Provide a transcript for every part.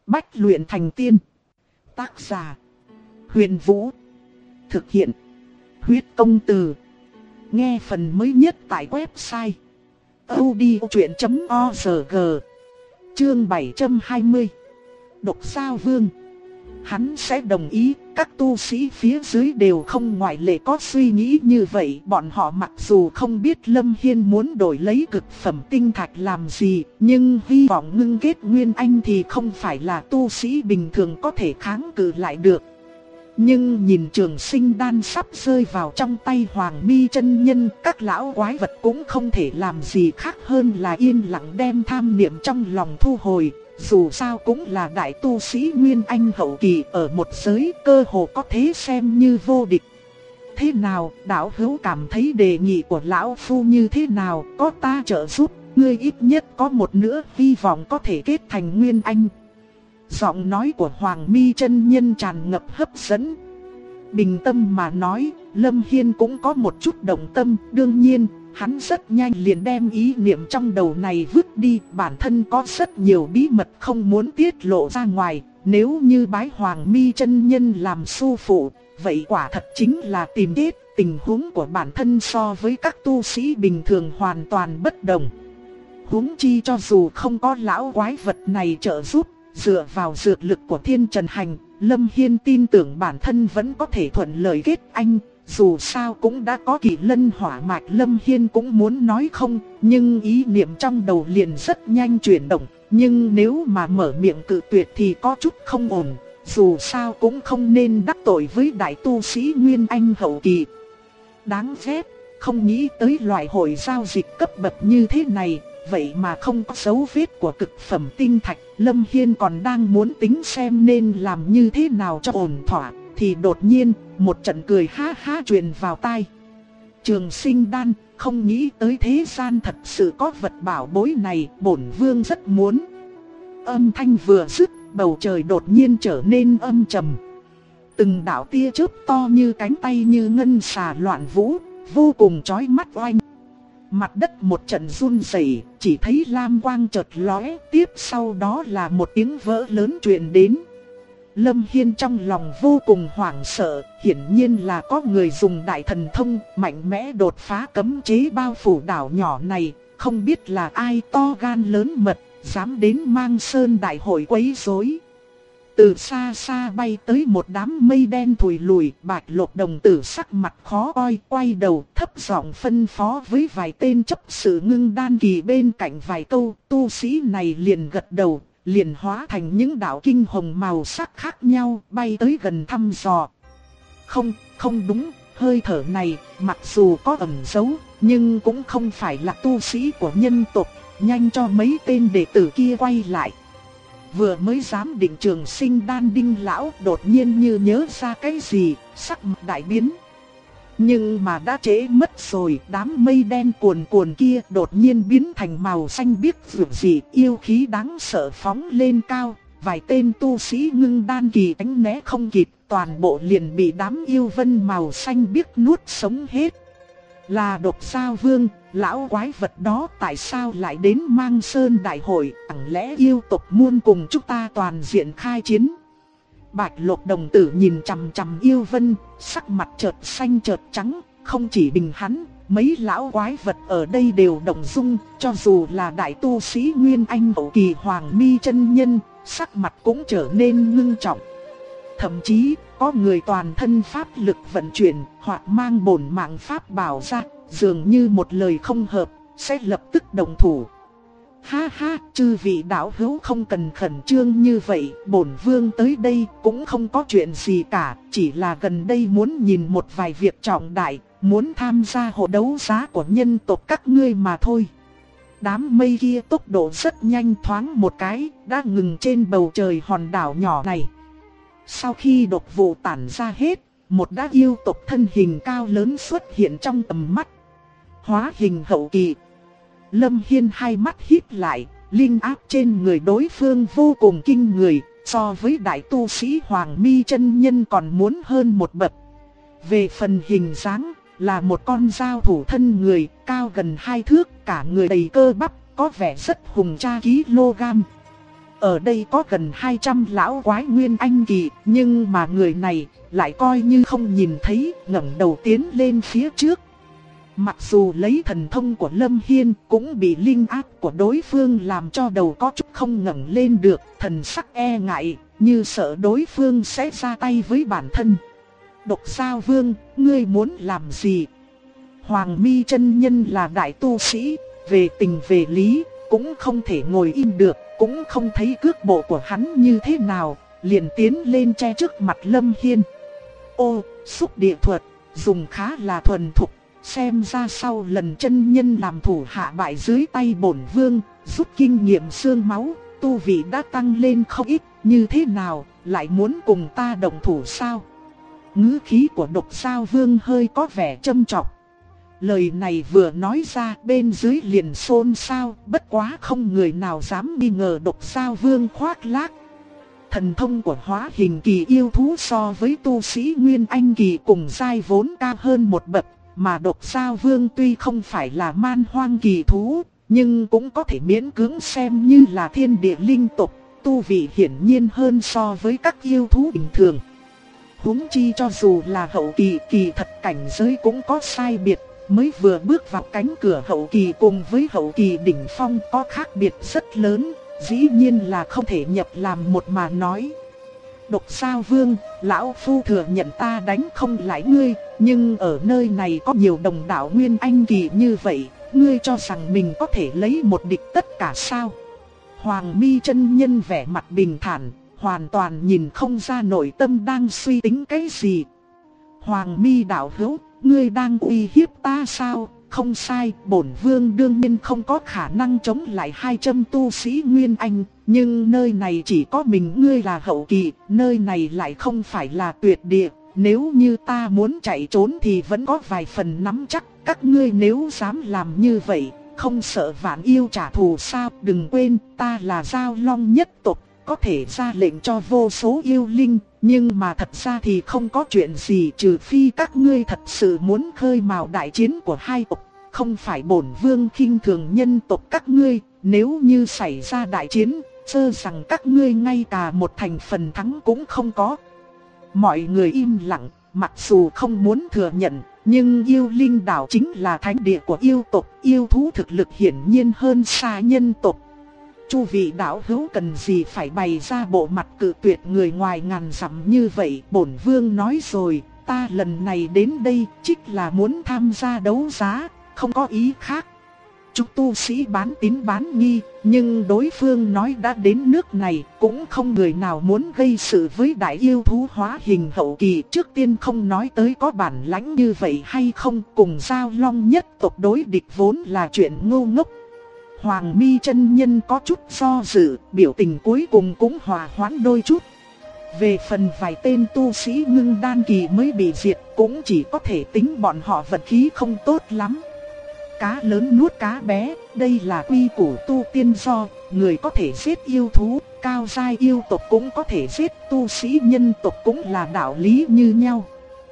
Bách luyện thành tiên. Tác giả: Huyền Vũ. Thực hiện: Huyết Công Từ. Nghe phần mới nhất tại website audiochuyen.org. Chương 720. Độc Sao Vương. Hắn sẽ đồng ý, các tu sĩ phía dưới đều không ngoại lệ có suy nghĩ như vậy. Bọn họ mặc dù không biết Lâm Hiên muốn đổi lấy cực phẩm tinh thạch làm gì, nhưng hy vọng ngưng kết Nguyên Anh thì không phải là tu sĩ bình thường có thể kháng cự lại được. Nhưng nhìn Trường Sinh Đan sắp rơi vào trong tay Hoàng Mi chân nhân, các lão quái vật cũng không thể làm gì khác hơn là yên lặng đem tham niệm trong lòng thu hồi. Dù sao cũng là đại tu sĩ Nguyên Anh hậu kỳ, ở một giới cơ hồ có thế xem như vô địch. Thế nào, đạo hữu cảm thấy đề nghị của lão phu như thế nào? Có ta trợ giúp, ngươi ít nhất có một nửa hy vọng có thể kết thành Nguyên Anh. Giọng nói của Hoàng Mi chân nhân tràn ngập hấp dẫn. Bình tâm mà nói, Lâm Hiên cũng có một chút động tâm. Đương nhiên, hắn rất nhanh liền đem ý niệm trong đầu này vứt đi. Bản thân có rất nhiều bí mật không muốn tiết lộ ra ngoài. Nếu như bái Hoàng Mi chân nhân làm sư phụ, vậy quả thật chính là tìm chết. Tình huống của bản thân so với các tu sĩ bình thường hoàn toàn bất đồng. Huống chi cho dù không có lão quái vật này trợ giúp, dựa vào dược lực của Thiên Trần Hành, Lâm Hiên tin tưởng bản thân vẫn có thể thuận lợi kết anh. Dù sao cũng đã có Kỳ Lân hỏa mạch, Lâm Hiên cũng muốn nói không, nhưng ý niệm trong đầu liền rất nhanh chuyển động. Nhưng nếu mà mở miệng cự tuyệt thì có chút không ổn, dù sao cũng không nên đắc tội với đại tu sĩ Nguyên Anh hậu kỳ. Đáng ghét, không nghĩ tới loại hội giao dịch cấp bậc như thế này, vậy mà không có dấu vết của cực phẩm tinh thạch. Lâm Hiên còn đang muốn tính xem nên làm như thế nào cho ổn thỏa, thì đột nhiên, một trận cười ha ha truyền vào tai. Trường Sinh Đan, không nghĩ tới thế gian thật sự có vật bảo bối này, bổn vương rất muốn. Âm thanh vừa dứt, bầu trời đột nhiên trở nên âm trầm. Từng đạo tia chớp to như cánh tay như ngân xà loạn vũ, vô cùng chói mắt oanh. Mặt đất một trận run rẩy, chỉ thấy lam quang chợt lóe, tiếp sau đó là một tiếng vỡ lớn truyền đến. Lâm Hiên trong lòng vô cùng hoảng sợ, hiển nhiên là có người dùng đại thần thông mạnh mẽ đột phá cấm chế bao phủ đảo nhỏ này. Không biết là ai to gan lớn mật, dám đến Mang Sơn đại hội quấy rối. Từ xa xa bay tới một đám mây đen thùi lùi. Bạch Lộc đồng tử sắc mặt khó coi, quay đầu thấp giọng phân phó với vài tên chấp sự ngưng đan kỳ bên cạnh vài câu. Tu sĩ này liền gật đầu, liền hóa thành những đạo kinh hồng màu sắc khác nhau bay tới gần thăm dò. Không đúng, hơi thở này mặc dù có ẩn giấu, nhưng cũng không phải là tu sĩ của nhân tộc. Nhanh cho mấy tên đệ tử kia quay lại. Vừa mới dám định Trường Sinh Đan Đinh lão đột nhiên như nhớ ra cái gì, sắc mặt đại biến. Nhưng mà đã trễ mất rồi, đám mây đen cuồn cuộn kia đột nhiên biến thành màu xanh biếc rực rỡ, yêu khí đáng sợ phóng lên cao. Vài tên tu sĩ ngưng đan kỳ tránh né không kịp, toàn bộ liền bị đám yêu vân màu xanh biếc nuốt sống hết. Là Độc Sao Vương, lão quái vật đó tại sao lại đến Mang Sơn đại hội? Chẳng lẽ yêu tộc muốn cùng chúng ta toàn diện khai chiến? Bạch Lộc đồng tử nhìn chằm chằm yêu vân, sắc mặt chợt xanh chợt trắng. Không chỉ bình hắn, mấy lão quái vật ở đây đều động dung. Cho dù là đại tu sĩ Nguyên Anh hậu kỳ Hoàng Mi chân nhân, sắc mặt cũng trở nên ngưng trọng. Thậm chí, có người toàn thân pháp lực vận chuyển, hoặc mang bổn mạng pháp bảo ra, dường như một lời không hợp, sẽ lập tức động thủ. Ha ha, chư vị đạo hữu không cần khẩn trương như vậy, bổn vương tới đây cũng không có chuyện gì cả, chỉ là gần đây muốn nhìn một vài việc trọng đại, muốn tham gia hội đấu giá của nhân tộc các ngươi mà thôi. Đám mây kia tốc độ rất nhanh, thoáng một cái, đã ngừng trên bầu trời hòn đảo nhỏ này. Sau khi độc vụ tản ra hết, một đám yêu tộc thân hình cao lớn xuất hiện trong tầm mắt. Hóa hình hậu kỳ. Lâm Hiên hai mắt híp lại, linh áp trên người đối phương vô cùng kinh người, so với đại tu sĩ Hoàng Mi chân nhân còn muốn hơn một bậc. Về phần hình dáng, là một con dao thủ thân người, cao gần 2 thước, cả người đầy cơ bắp, có vẻ rất hùng tra kg. Ở đây có gần 200 lão quái Nguyên Anh kỳ, nhưng mà người này lại coi như không nhìn thấy, ngẩng đầu tiến lên phía trước. Mặc dù lấy thần thông của Lâm Hiên cũng bị linh áp của đối phương làm cho đầu có chút không ngẩng lên được, thần sắc e ngại, như sợ đối phương sẽ ra tay với bản thân. Độc Sao Vương, ngươi muốn làm gì? Hoàng Mi chân nhân là đại tu sĩ, về tình về lý, cũng không thể ngồi im được, cũng không thấy cước bộ của hắn như thế nào, liền tiến lên che trước mặt Lâm Hiên. Ô, xúc địa thuật, dùng khá là thuần thục, xem ra sau lần chân nhân làm thủ hạ bại dưới tay bổn vương, rút kinh nghiệm xương máu, tu vị đã tăng lên không ít, như thế nào, lại muốn cùng ta động thủ sao? Ngữ khí của Độc Sao Vương hơi có vẻ châm chọc. Lời này vừa nói ra bên dưới liền xôn xao, bất quá không người nào dám nghi ngờ Độc Sao Vương khoác lác. Thần thông của hóa hình kỳ yêu thú so với tu sĩ Nguyên Anh kỳ cùng giai vốn cao hơn một bậc, mà Độc Sao Vương tuy không phải là man hoang kỳ thú, nhưng cũng có thể miễn cưỡng xem như là thiên địa linh tộc, tu vị hiển nhiên hơn so với các yêu thú bình thường. Huống chi cho dù là hậu kỳ, kỳ thật cảnh giới cũng có sai biệt, mới vừa bước vào cánh cửa hậu kỳ cùng với hậu kỳ đỉnh phong có khác biệt rất lớn, dĩ nhiên là không thể nhập làm một mà nói. Độc Sao Vương, lão phu thừa nhận ta đánh không lại ngươi, nhưng ở nơi này có nhiều đồng đạo Nguyên Anh kỳ như vậy, ngươi cho rằng mình có thể lấy một địch tất cả sao? Hoàng Mi chân nhân vẻ mặt bình thản, hoàn toàn nhìn không ra nội tâm đang suy tính cái gì. Hoàng Mi đạo hữu, ngươi đang uy hiếp ta sao? Không sai, bổn vương đương nhiên không có khả năng chống lại 200 tu sĩ Nguyên Anh, nhưng nơi này chỉ có mình ngươi là hậu kỳ, nơi này lại không phải là tuyệt địa, nếu như ta muốn chạy trốn thì vẫn có vài phần nắm chắc, các ngươi nếu dám làm như vậy, không sợ vạn yêu trả thù sao? Đừng quên, ta là Giao Long nhất tộc, có thể ra lệnh cho vô số yêu linh, nhưng mà thật ra thì không có chuyện gì trừ phi các ngươi thật sự muốn khơi mào đại chiến của hai tộc. Không phải bổn vương khinh thường nhân tộc các ngươi, nếu như xảy ra đại chiến, sơ rằng các ngươi ngay cả một thành phần thắng cũng không có. Mọi người im lặng, mặc dù không muốn thừa nhận, nhưng yêu linh đảo chính là thánh địa của yêu tộc, yêu thú thực lực hiển nhiên hơn xa nhân tộc. Chu vị đạo hữu cần gì phải bày ra bộ mặt cự tuyệt người ngoài ngàn dặm như vậy? Bổn vương nói rồi, ta lần này đến đây chính là muốn tham gia đấu giá, không có ý khác. Chúng tu sĩ bán tín bán nghi, nhưng đối phương nói đã đến nước này, cũng không người nào muốn gây sự với đại yêu thú hóa hình hậu kỳ. Trước tiên không nói tới có bản lãnh như vậy hay không, cùng Giao Long nhất tộc đối địch vốn là chuyện ngu ngốc. Hoàng Mi chân nhân có chút do dự, biểu tình cuối cùng cũng hòa hoãn đôi chút. Về phần vài tên tu sĩ ngưng đan kỳ mới bị diệt, cũng chỉ có thể tính bọn họ vận khí không tốt lắm. Cá lớn nuốt cá bé, đây là quy củ tu tiên do, người có thể giết yêu thú, cao giai yêu tộc cũng có thể giết tu sĩ nhân tộc, cũng là đạo lý như nhau.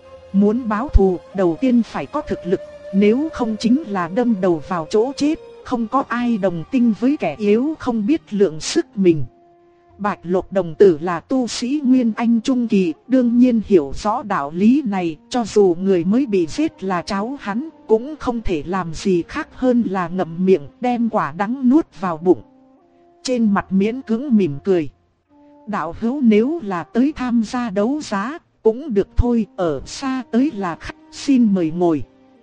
Muốn báo thù, đầu tiên phải có thực lực, nếu không chính là đâm đầu vào chỗ chết, không có ai đồng tình với kẻ yếu không biết lượng sức mình. Bạch Lộc đồng tử là tu sĩ Nguyên Anh trung kỳ, đương nhiên hiểu rõ đạo lý này, cho dù người mới bị giết là cháu hắn, cũng không thể làm gì khác hơn là ngậm miệng đem quả đắng nuốt vào bụng. Trên mặt miễn cưỡng mỉm cười. Đạo hữu nếu là tới tham gia đấu giá, cũng được thôi, ở xa tới là khách, xin mời ngồi.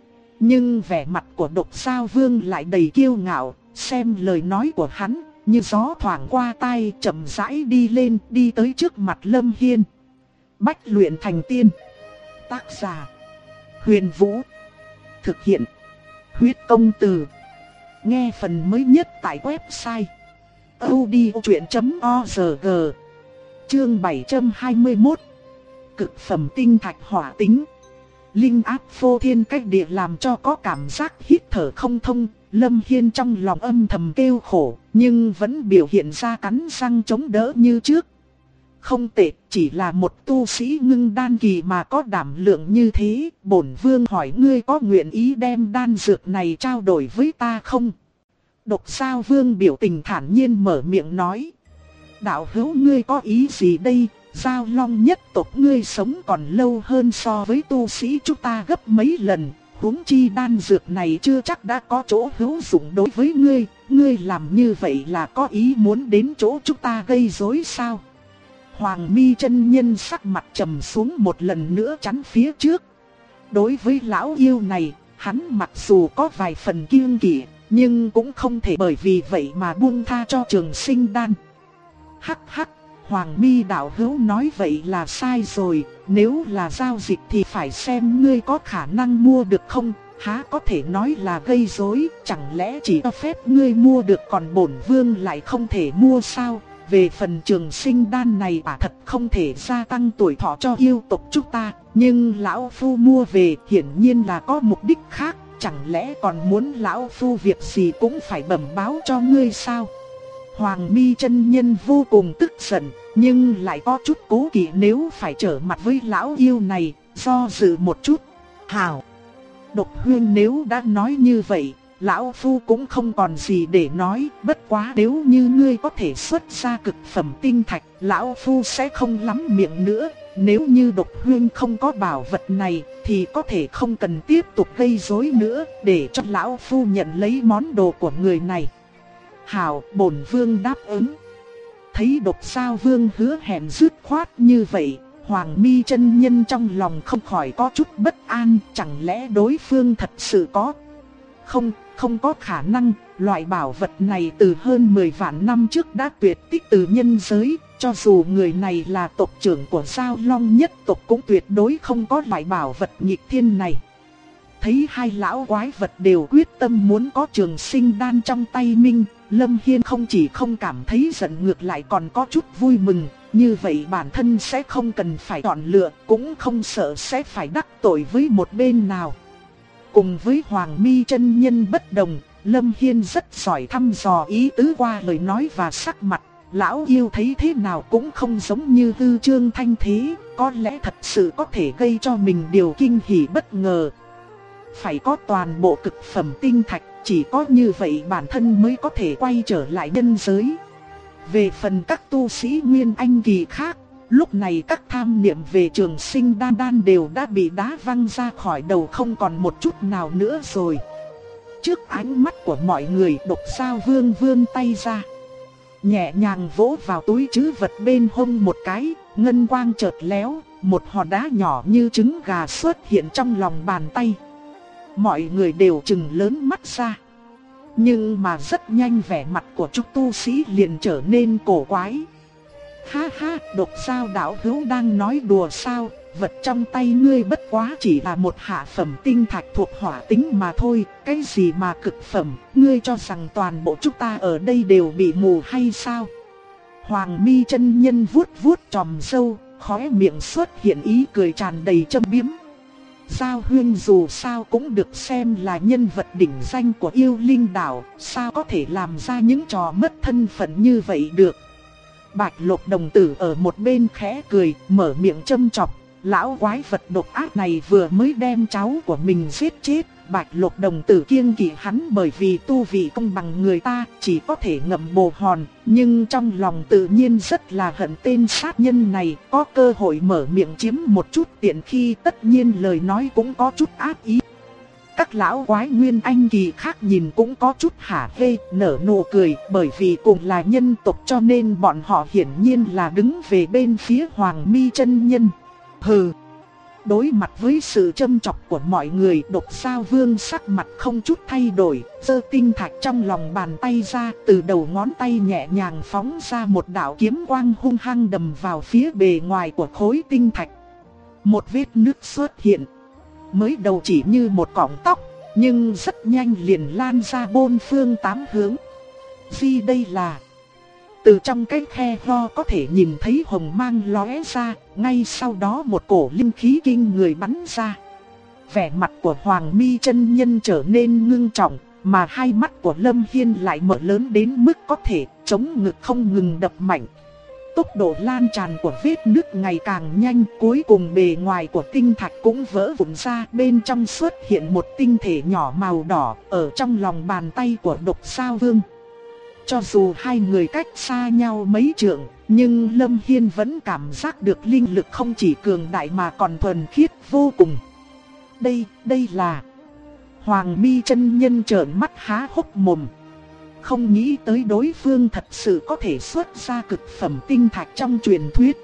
Nhưng vẻ mặt của Độc Sao Vương lại đầy kiêu ngạo, xem lời nói của hắn như gió thoảng qua tai, chậm rãi đi lên, đi tới trước mặt Lâm Hiên. Bách luyện thành tiên. Tác giả: Huyền Vũ. Thực hiện: Huyết Công Từ. Nghe phần mới nhất tại website audiochuyện.org. Chương 721. Cực phẩm tinh thạch hỏa tính. Linh áp phô thiên cách địa làm cho có cảm giác hít thở không thông. Lâm Hiên trong lòng âm thầm kêu khổ, nhưng vẫn biểu hiện ra cắn răng chống đỡ như trước. Không tệ, chỉ là một tu sĩ ngưng đan kỳ mà có đảm lượng như thế. Bổn vương hỏi ngươi có nguyện ý đem đan dược này trao đổi với ta không? Độc Sao Vương biểu tình thản nhiên mở miệng nói. đạo hữu ngươi có ý gì đây? Giao Long nhất tộc ngươi sống còn lâu hơn so với tu sĩ chúng ta gấp mấy lần, huống chi đan dược này chưa chắc đã có chỗ hữu dụng đối với ngươi, ngươi làm như vậy là có ý muốn đến chỗ chúng ta gây rối sao? Hoàng Mi chân nhân sắc mặt trầm xuống một lần nữa chắn phía trước. Đối với lão yêu này, hắn mặc dù có vài phần kiêng kỵ, nhưng cũng không thể bởi vì vậy mà buông tha cho Trường Sinh đan. Hắc hắc, Hoàng Mi đạo hữu nói vậy là sai rồi, nếu là giao dịch thì phải xem ngươi có khả năng mua được không, há có thể nói là gây rối, chẳng lẽ chỉ cho phép ngươi mua được còn bổn vương lại không thể mua sao? Về phần Trường Sinh đan này thật không thể gia tăng tuổi thọ cho yêu tộc chúng ta, nhưng lão phu mua về hiển nhiên là có mục đích khác, chẳng lẽ còn muốn lão phu việc gì cũng phải bẩm báo cho ngươi sao? Hoàng Mi chân nhân vô cùng tức giận, nhưng lại có chút cố kỵ nếu phải trở mặt với lão yêu này, do dự một chút. Hảo! Độc Huyên nếu đã nói như vậy, lão phu cũng không còn gì để nói, bất quá nếu như ngươi có thể xuất ra cực phẩm tinh thạch, lão phu sẽ không lắm miệng nữa. Nếu như Độc Huyên không có bảo vật này, thì có thể không cần tiếp tục gây rối nữa, để cho lão phu nhận lấy món đồ của người này. Hảo, bổn vương đáp ứng. Thấy Độc Sao Vương hứa hẹn dứt khoát như vậy, Hoàng Mi chân nhân trong lòng không khỏi có chút bất an, chẳng lẽ đối phương thật sự có? Không có khả năng, loại bảo vật này từ hơn 10 vạn năm trước đã tuyệt tích từ nhân giới, cho dù người này là tộc trưởng của Giao Long nhất tộc cũng tuyệt đối không có loại bảo vật nghịch thiên này. Thấy hai lão quái vật đều quyết tâm muốn có Trường Sinh đan trong tay mình, Lâm Hiên không chỉ không cảm thấy giận ngược lại còn có chút vui mừng, như vậy bản thân sẽ không cần phải chọn lựa, cũng không sợ sẽ phải đắc tội với một bên nào. Cùng với Hoàng Mi chân nhân bất đồng, Lâm Hiên rất giỏi thăm dò ý tứ qua lời nói và sắc mặt, lão yêu thấy thế nào cũng không giống như hư trương thanh thế, có lẽ thật sự có thể gây cho mình điều kinh hỉ bất ngờ. Phải có toàn bộ cực phẩm tinh thạch, chỉ có như vậy bản thân mới có thể quay trở lại nhân giới. Về phần các tu sĩ Nguyên Anh kỳ khác, lúc này các tham niệm về Trường Sinh đan đều đã bị đá văng ra khỏi đầu không còn một chút nào nữa rồi. Trước ánh mắt của mọi người, Độc Sao Vương vươn tay ra, nhẹ nhàng vỗ vào túi trữ vật bên hông một cái, ngân quang chợt léo, một hòn đá nhỏ như trứng gà xuất hiện trong lòng bàn tay. Mọi người đều trừng lớn mắt ra. Nhưng mà rất nhanh vẻ mặt của chúng tu sĩ liền trở nên cổ quái. Ha ha, Độc Sao đạo hữu đang nói đùa sao? Vật trong tay ngươi bất quá chỉ là một hạ phẩm tinh thạch thuộc hỏa tính mà thôi, cái gì mà cực phẩm, ngươi cho rằng toàn bộ chúng ta ở đây đều bị mù hay sao? Hoàng Mi chân nhân vuốt vuốt chòm râu, khóe miệng xuất hiện ý cười tràn đầy châm biếm. Giao Huyên dù sao cũng được xem là nhân vật đỉnh danh của yêu linh đảo, sao có thể làm ra những trò mất thân phận như vậy được? Bạch Lộc đồng tử ở một bên khẽ cười, mở miệng châm chọc. Lão quái vật độc ác này vừa mới đem cháu của mình giết chết. Bạch Lộc đồng tử kiêng kỵ hắn bởi vì tu vị không bằng người ta, chỉ có thể ngậm bồ hòn, nhưng trong lòng tự nhiên rất là hận tên sát nhân này, có cơ hội mở miệng chiếm một chút tiện khi tất nhiên lời nói cũng có chút ác ý. Các lão quái Nguyên Anh kỳ khác nhìn cũng có chút hả hê, nở nụ cười, bởi vì cùng là nhân tộc cho nên bọn họ hiển nhiên là đứng về bên phía Hoàng Mi chân nhân. Hừ. Đối mặt với sự châm chọc của mọi người, Độc Sao Vương sắc mặt không chút thay đổi, giơ tinh thạch trong lòng bàn tay ra, từ đầu ngón tay nhẹ nhàng phóng ra một đạo kiếm quang hung hăng đâm vào phía bề ngoài của khối tinh thạch. Một vết nứt xuất hiện. Mới đầu chỉ như một cọng tóc, nhưng rất nhanh liền lan ra bốn phương tám hướng. Vì đây là... Từ trong cái khe ho có thể nhìn thấy hồng mang lóe ra, ngay sau đó một cổ linh khí kinh người bắn ra. Vẻ mặt của Hoàng Mi chân nhân trở nên ngưng trọng, mà hai mắt của Lâm Hiên lại mở lớn đến mức có thể chống ngực không ngừng đập mạnh. Tốc độ lan tràn của vết nứt ngày càng nhanh, cuối cùng bề ngoài của tinh thạch cũng vỡ vụn ra, bên trong xuất hiện một tinh thể nhỏ màu đỏ ở trong lòng bàn tay của Độc Sao Vương. Cho dù hai người cách xa nhau mấy trượng, nhưng Lâm Hiên vẫn cảm giác được linh lực không chỉ cường đại mà còn thuần khiết vô cùng. Đây là... Hoàng Mi chân nhân trợn mắt há hốc mồm. Không nghĩ tới đối phương thật sự có thể xuất ra cực phẩm tinh thạch trong truyền thuyết.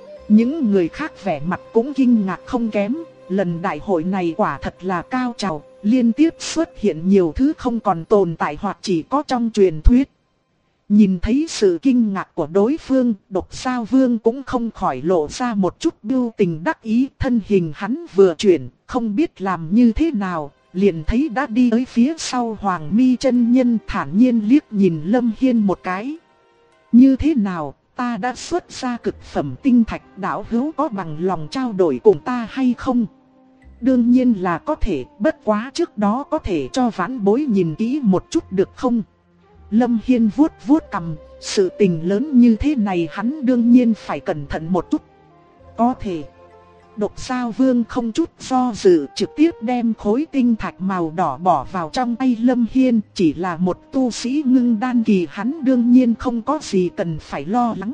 Những người khác vẻ mặt cũng kinh ngạc không kém. Lần đại hội này quả thật là cao trào, liên tiếp xuất hiện nhiều thứ không còn tồn tại hoặc chỉ có trong truyền thuyết. Nhìn thấy sự kinh ngạc của đối phương, Độc Sao Vương cũng không khỏi lộ ra một chút bưu tình đắc ý. Thân hình hắn vừa chuyển, không biết làm như thế nào, liền thấy đã đi tới phía sau Hoàng Mi chân nhân, thản nhiên liếc nhìn Lâm Hiên một cái. Như thế nào, ta đã xuất ra cực phẩm tinh thạch, đạo hữu có bằng lòng trao đổi cùng ta hay không? Đương nhiên là có thể, bất quá trước đó có thể cho vãn bối nhìn kỹ một chút được không? Lâm Hiên vuốt vuốt cằm, sự tình lớn như thế này hắn đương nhiên phải cẩn thận một chút. Có thể. Độc Sao Vương không chút do dự trực tiếp đem khối tinh thạch màu đỏ bỏ vào trong tay Lâm Hiên. Chỉ là một tu sĩ ngưng đan kỳ, hắn đương nhiên không có gì cần phải lo lắng.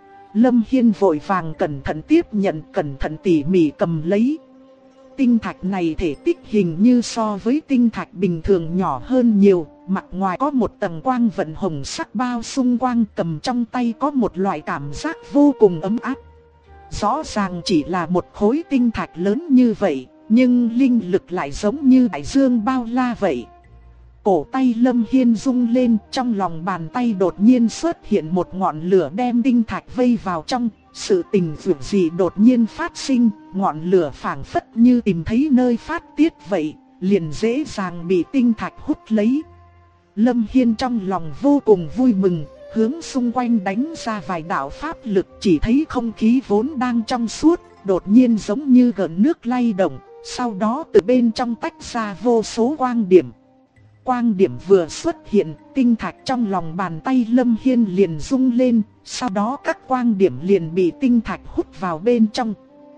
Lâm Hiên vội vàng cẩn thận tiếp nhận, cẩn thận tỉ mỉ cầm lấy. Tinh thạch này thể tích hình như so với tinh thạch bình thường nhỏ hơn nhiều, mặt ngoài có một tầng quang vận hồng sắc bao xung quanh, cầm trong tay có một loại cảm giác vô cùng ấm áp. Rõ ràng chỉ là một khối tinh thạch lớn như vậy, nhưng linh lực lại giống như đại dương bao la vậy. Cổ tay Lâm Hiên rung lên, trong lòng bàn tay đột nhiên xuất hiện một ngọn lửa đem tinh thạch vây vào trong. Sự tình dường gì đột nhiên phát sinh, ngọn lửa phảng phất như tìm thấy nơi phát tiết vậy, liền dễ dàng bị tinh thạch hút lấy. Lâm Hiên trong lòng vô cùng vui mừng, hướng xung quanh đánh ra vài đạo pháp lực, chỉ thấy không khí vốn đang trong suốt, đột nhiên giống như gợn nước lay động, sau đó từ bên trong tách ra vô số quang điểm. Quang điểm vừa xuất hiện, tinh thạch trong lòng bàn tay Lâm Hiên liền rung lên, sau đó các quang điểm liền bị tinh thạch hút vào bên trong.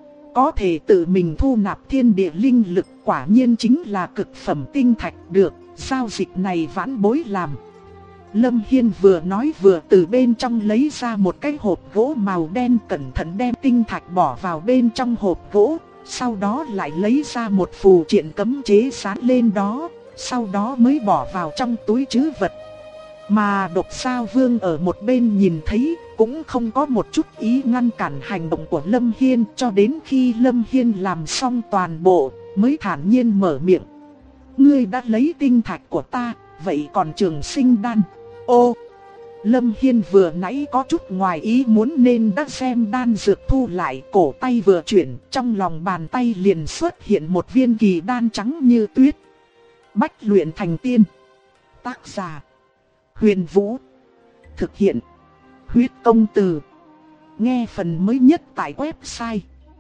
Có thể tự mình thu nạp thiên địa linh lực, quả nhiên chính là cực phẩm tinh thạch được, giao dịch này vãn bối làm. Lâm Hiên vừa nói vừa từ bên trong lấy ra một cái hộp gỗ màu đen, cẩn thận đem tinh thạch bỏ vào bên trong hộp gỗ, sau đó lại lấy ra một phù triện cấm chế dán lên đó, sau đó mới bỏ vào trong túi trữ vật. Mà Độc Sao Vương ở một bên nhìn thấy, cũng không có một chút ý ngăn cản hành động của Lâm Hiên, cho đến khi Lâm Hiên làm xong toàn bộ, mới thản nhiên mở miệng. Ngươi đã lấy tinh thạch của ta, vậy còn Trường Sinh đan? Ô! Lâm Hiên vừa nãy có chút ngoài ý muốn nên đã xem đan dược thu lại, cổ tay vừa chuyển, trong lòng bàn tay liền xuất hiện một viên kỳ đan trắng như tuyết. Bách luyện thành tiên. Tác giả Huyền Vũ. Thực hiện Huyết Công Từ. Nghe phần mới nhất tại website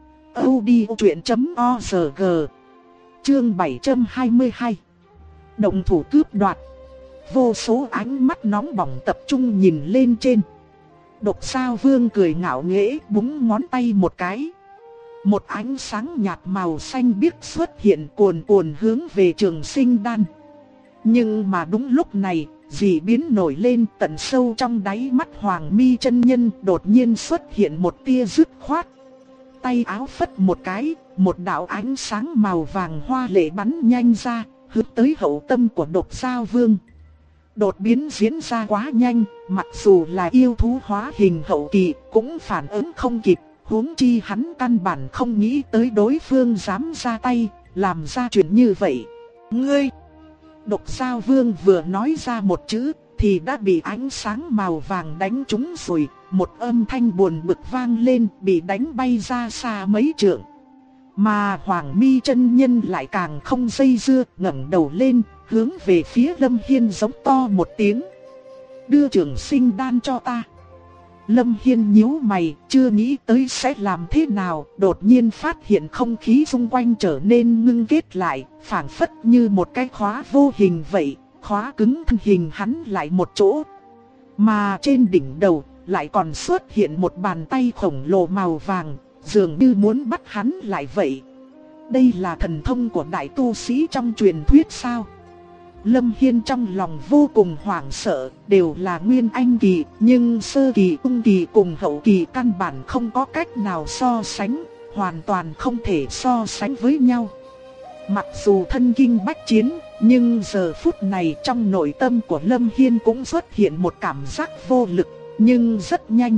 audiochuyện.org. Chương 722. Động thủ cướp đoạt. Vô số ánh mắt nóng bỏng tập trung nhìn lên trên. Độc Sao Vương cười ngạo nghễ búng ngón tay một cái. Một ánh sáng nhạt màu xanh biếc xuất hiện cuồn cuộn hướng về Trường Sinh đan. Nhưng mà đúng lúc này, dị biến nổi lên, tận sâu trong đáy mắt Hoàng Mi chân nhân đột nhiên xuất hiện một tia dứt khoát. Tay áo phất một cái, một đạo ánh sáng màu vàng hoa lệ bắn nhanh ra, hướng tới hậu tâm của Độc Sao Vương. Đột biến diễn ra quá nhanh, mặc dù là yêu thú hóa hình hậu kỳ cũng phản ứng không kịp, huống chi hắn căn bản không nghĩ tới đối phương dám ra tay, làm ra chuyện như vậy. Ngươi! Độc Sao Vương vừa nói ra một chữ thì đã bị ánh sáng màu vàng đánh trúng rồi, một âm thanh buồn bực vang lên, bị đánh bay ra xa mấy trượng. Mà Hoàng Mi chân nhân lại càng không dây dưa, ngẩng đầu lên, hướng về phía Lâm Hiên giống to một tiếng. Đưa Trường Sinh đan cho ta. Lâm Hiên nhíu mày, chưa nghĩ tới sẽ làm thế nào, đột nhiên phát hiện không khí xung quanh trở nên ngưng kết lại, phảng phất như một cái khóa vô hình vậy, khóa cứng thân hình hắn lại một chỗ. Mà trên đỉnh đầu lại còn xuất hiện một bàn tay khổng lồ màu vàng, dường như muốn bắt hắn lại vậy. Đây là thần thông của đại tu sĩ trong truyền thuyết sao? Lâm Hiên trong lòng vô cùng hoảng sợ, đều là nguyên anh kỳ, nhưng sơ kỳ, trung kỳ cùng hậu kỳ căn bản không có cách nào so sánh, hoàn toàn không thể so sánh với nhau. Mặc dù thân kinh bách chiến, nhưng giờ phút này trong nội tâm của Lâm Hiên cũng xuất hiện một cảm giác vô lực, nhưng rất nhanh.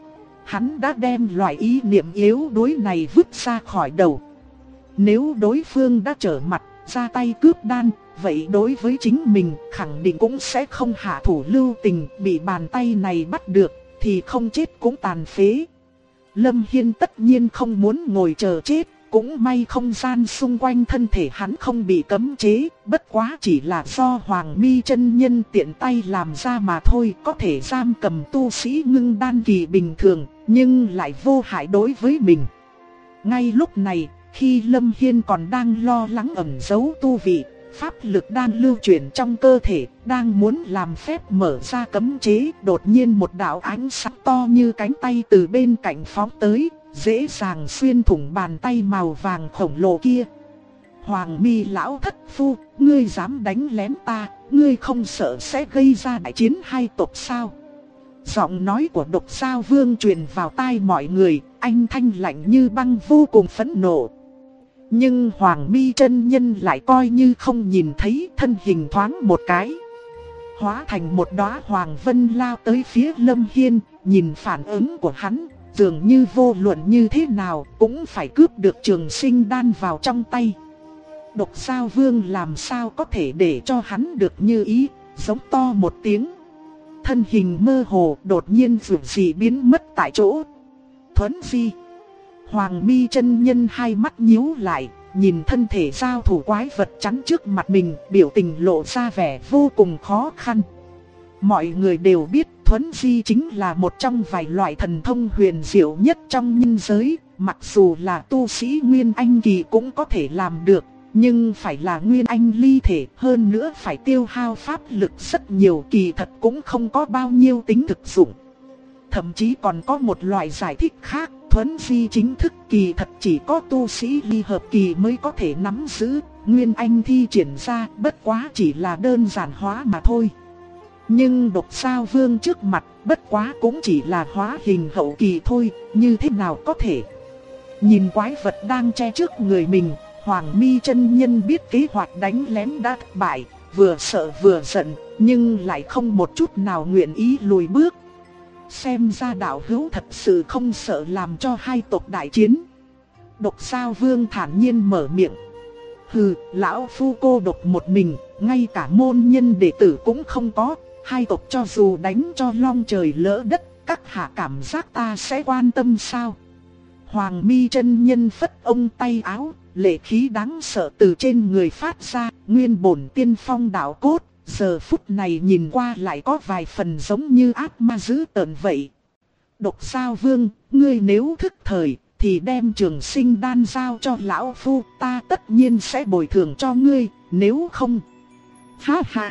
Hắn đã đem loại ý niệm yếu đuối này vứt ra khỏi đầu. Nếu đối phương đã trở mặt, ra tay cướp đan, vậy đối với chính mình khẳng định cũng sẽ không hạ thủ lưu tình, bị bàn tay này bắt được thì không chết cũng tàn phế. Lâm Hiên tất nhiên không muốn ngồi chờ chết, cũng may không gian xung quanh thân thể hắn không bị cấm chế, bất quá chỉ là do Hoàng Mi chân nhân tiện tay làm ra mà thôi, có thể giam cầm tu sĩ ngưng đan kỳ bình thường, nhưng lại vô hại đối với mình. Ngay lúc này, khi Lâm Hiên còn đang lo lắng ẩn giấu tu vị, pháp lực đang lưu chuyển trong cơ thể, đang muốn làm phép mở ra cấm chế, đột nhiên một đạo ánh sáng to như cánh tay từ bên cạnh phóng tới, dễ dàng xuyên thủng bàn tay màu vàng khổng lồ kia. Hoàng Mi lão thất phu, ngươi dám đánh lén ta, ngươi không sợ sẽ gây ra đại chiến hai tộc sao? Giọng nói của Độc Sao Vương truyền vào tai mọi người, anh thanh lạnh như băng vô cùng phẫn nộ. Nhưng Hoàng Mi chân nhân lại coi như không nhìn thấy, thân hình thoáng một cái, hóa thành một đóa hoàng vân lao tới phía Lâm Hiên. Nhìn phản ứng của hắn, dường như vô luận như thế nào cũng phải cướp được trường sinh đan vào trong tay. Độc Sao Vương làm sao có thể để cho hắn được như ý, giống to một tiếng. Thân hình mơ hồ đột nhiên dường gì biến mất tại chỗ. Thuấn di. Hoàng Mi chân nhân hai mắt nhíu lại, nhìn thân thể giao thủ quái vật chắn trước mặt mình, biểu tình lộ ra vẻ vô cùng khó khăn. Mọi người đều biết thuấn di chính là một trong vài loại thần thông huyền diệu nhất trong nhân giới, mặc dù là tu sĩ nguyên anh kỳ cũng có thể làm được, nhưng phải là nguyên anh ly thể, hơn nữa phải tiêu hao pháp lực rất nhiều, kỳ thật cũng không có bao nhiêu tính thực dụng. Thậm chí còn có một loại giải thích khác, thuấn di chính thức kỳ thật chỉ có tu sĩ ly hợp kỳ mới có thể nắm giữ, nguyên anh thi triển ra bất quá chỉ là đơn giản hóa mà thôi. Nhưng Độc Sao Vương trước mặt bất quá cũng chỉ là hóa hình hậu kỳ thôi, như thế nào có thể. Nhìn quái vật đang che trước người mình, Hoàng Mi chân nhân biết kế hoạch đánh lén đã thất bại, vừa sợ vừa giận, nhưng lại không một chút nào nguyện ý lùi bước. Xem ra đạo hữu thật sự không sợ làm cho hai tộc đại chiến. Độc Sao Vương thản nhiên mở miệng. Hừ, lão phu cô độc một mình, ngay cả môn nhân đệ tử cũng không có, hai tộc cho dù đánh cho long trời lỡ đất, các hạ cảm giác ta sẽ quan tâm sao? Hoàng Mi chân nhân phất ông tay áo, lệ khí đáng sợ từ trên người phát ra, nguyên bổn tiên phong đạo cốt, giờ phút này nhìn qua lại có vài phần giống như ác ma dữ tợn vậy. Độc Sao Vương, ngươi nếu thức thời thì đem trường sinh đan giao cho lão phu, ta tất nhiên sẽ bồi thường cho ngươi, nếu không. Ha ha.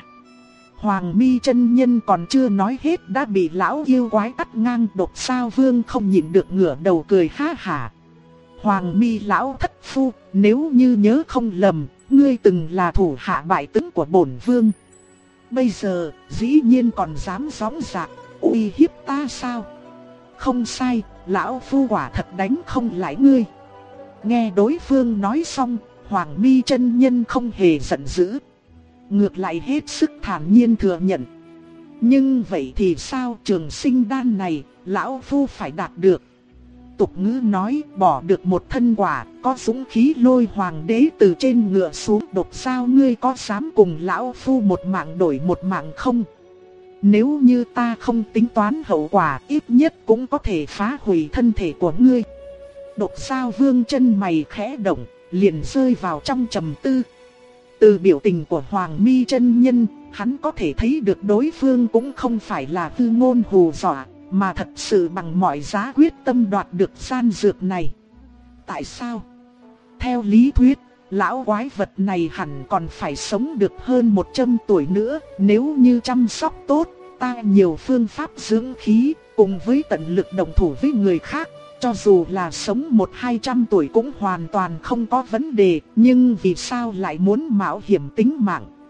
Hoàng Mi chân nhân còn chưa nói hết đã bị lão yêu quái cắt ngang. Độc Sao Vương không nhịn được ngửa đầu cười ha hả. Hoàng Mi lão thất phu, nếu như nhớ không lầm, ngươi từng là thủ hạ bại tướng của bổn vương. Bây giờ, dĩ nhiên còn dám gióng giạc, uy hiếp ta sao? Không sai, lão phu quả thật đánh không lại ngươi. Nghe đối phương nói xong, Hoàng Mi chân nhân không hề giận dữ, ngược lại hết sức thản nhiên thừa nhận. Nhưng vậy thì sao, trường sinh đan này, lão phu phải đạt được. Tục ngữ nói, bỏ được một thân quả, có dũng khí lôi hoàng đế từ trên ngựa xuống. Độc Sao ngươi có dám cùng lão phu một mạng đổi một mạng không? Nếu như ta không tính toán hậu quả, ít nhất cũng có thể phá hủy thân thể của ngươi. Độc Sao Vương chân mày khẽ động, liền rơi vào trong trầm tư. Từ biểu tình của Hoàng Mi chân nhân, hắn có thể thấy được đối phương cũng không phải là tư ngôn hù dọa, mà thật sự bằng mọi giá quyết tâm đoạt được san dược này. Tại sao? Theo lý thuyết, lão quái vật này hẳn còn phải sống được hơn 100 tuổi nữa. Nếu như chăm sóc tốt, ta nhiều phương pháp dưỡng khí, cùng với tận lực đồng thủ với người khác, cho dù là sống 100-200 tuổi cũng hoàn toàn không có vấn đề. Nhưng vì sao lại muốn mạo hiểm tính mạng?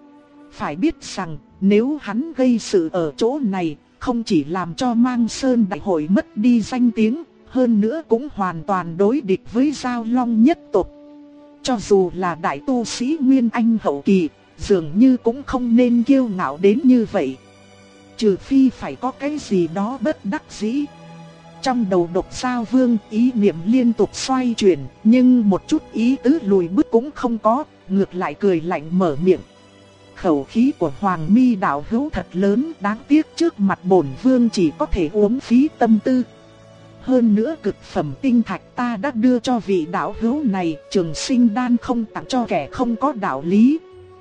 Phải biết rằng, nếu hắn gây sự ở chỗ này, không chỉ làm cho Mang Sơn Đại hội mất đi danh tiếng, hơn nữa cũng hoàn toàn đối địch với Giao Long nhất tộc. Cho dù là đại tu sĩ Nguyên Anh hậu kỳ, dường như cũng không nên kiêu ngạo đến như vậy. Trừ phi phải có cái gì đó bất đắc dĩ. Trong đầu Độc Sao Vương ý niệm liên tục xoay chuyển, nhưng một chút ý tứ lùi bước cũng không có, ngược lại cười lạnh mở miệng. Khẩu khí của Hoàng Mi đạo hữu thật lớn, đáng tiếc trước mặt bổn vương chỉ có thể uống phí tâm tư. Hơn nữa cực phẩm tinh thạch ta đã đưa cho vị đạo hữu này, Trường Sinh đan không tặng cho kẻ không có đạo lý.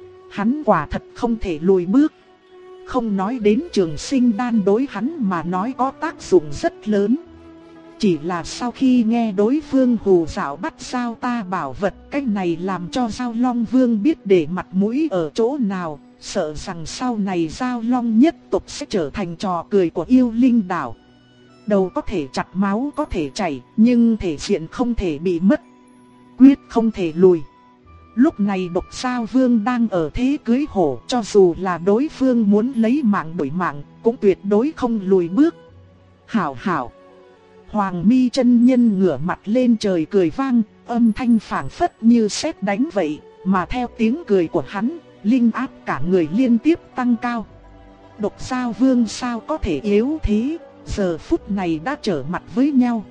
Hắn quả thật không thể lùi bước. Không nói đến Trường Sinh đan đối hắn mà nói có tác dụng rất lớn. Chỉ là sau khi nghe đối phương hù dọa bắt Giao ta bảo vật, cái này làm cho Giao Long Vương biết để mặt mũi ở chỗ nào, sợ rằng sau này Giao Long nhất tộc sẽ trở thành trò cười của yêu linh đảo. Đầu có thể chặt, máu có thể chảy, nhưng thể diện không thể bị mất. Quyết không thể lùi. Lúc này Độc Sao Vương đang ở thế cưới hổ, cho dù là đối phương muốn lấy mạng đổi mạng, cũng tuyệt đối không lùi bước. Hảo hảo. Hoàng Mi chân nhân ngửa mặt lên trời cười vang, âm thanh phảng phất như sét đánh vậy, mà theo tiếng cười của hắn, linh áp cả người liên tiếp tăng cao. Độc Sao Vương sao có thể yếu thế, giờ phút này đã trở mặt với nhau.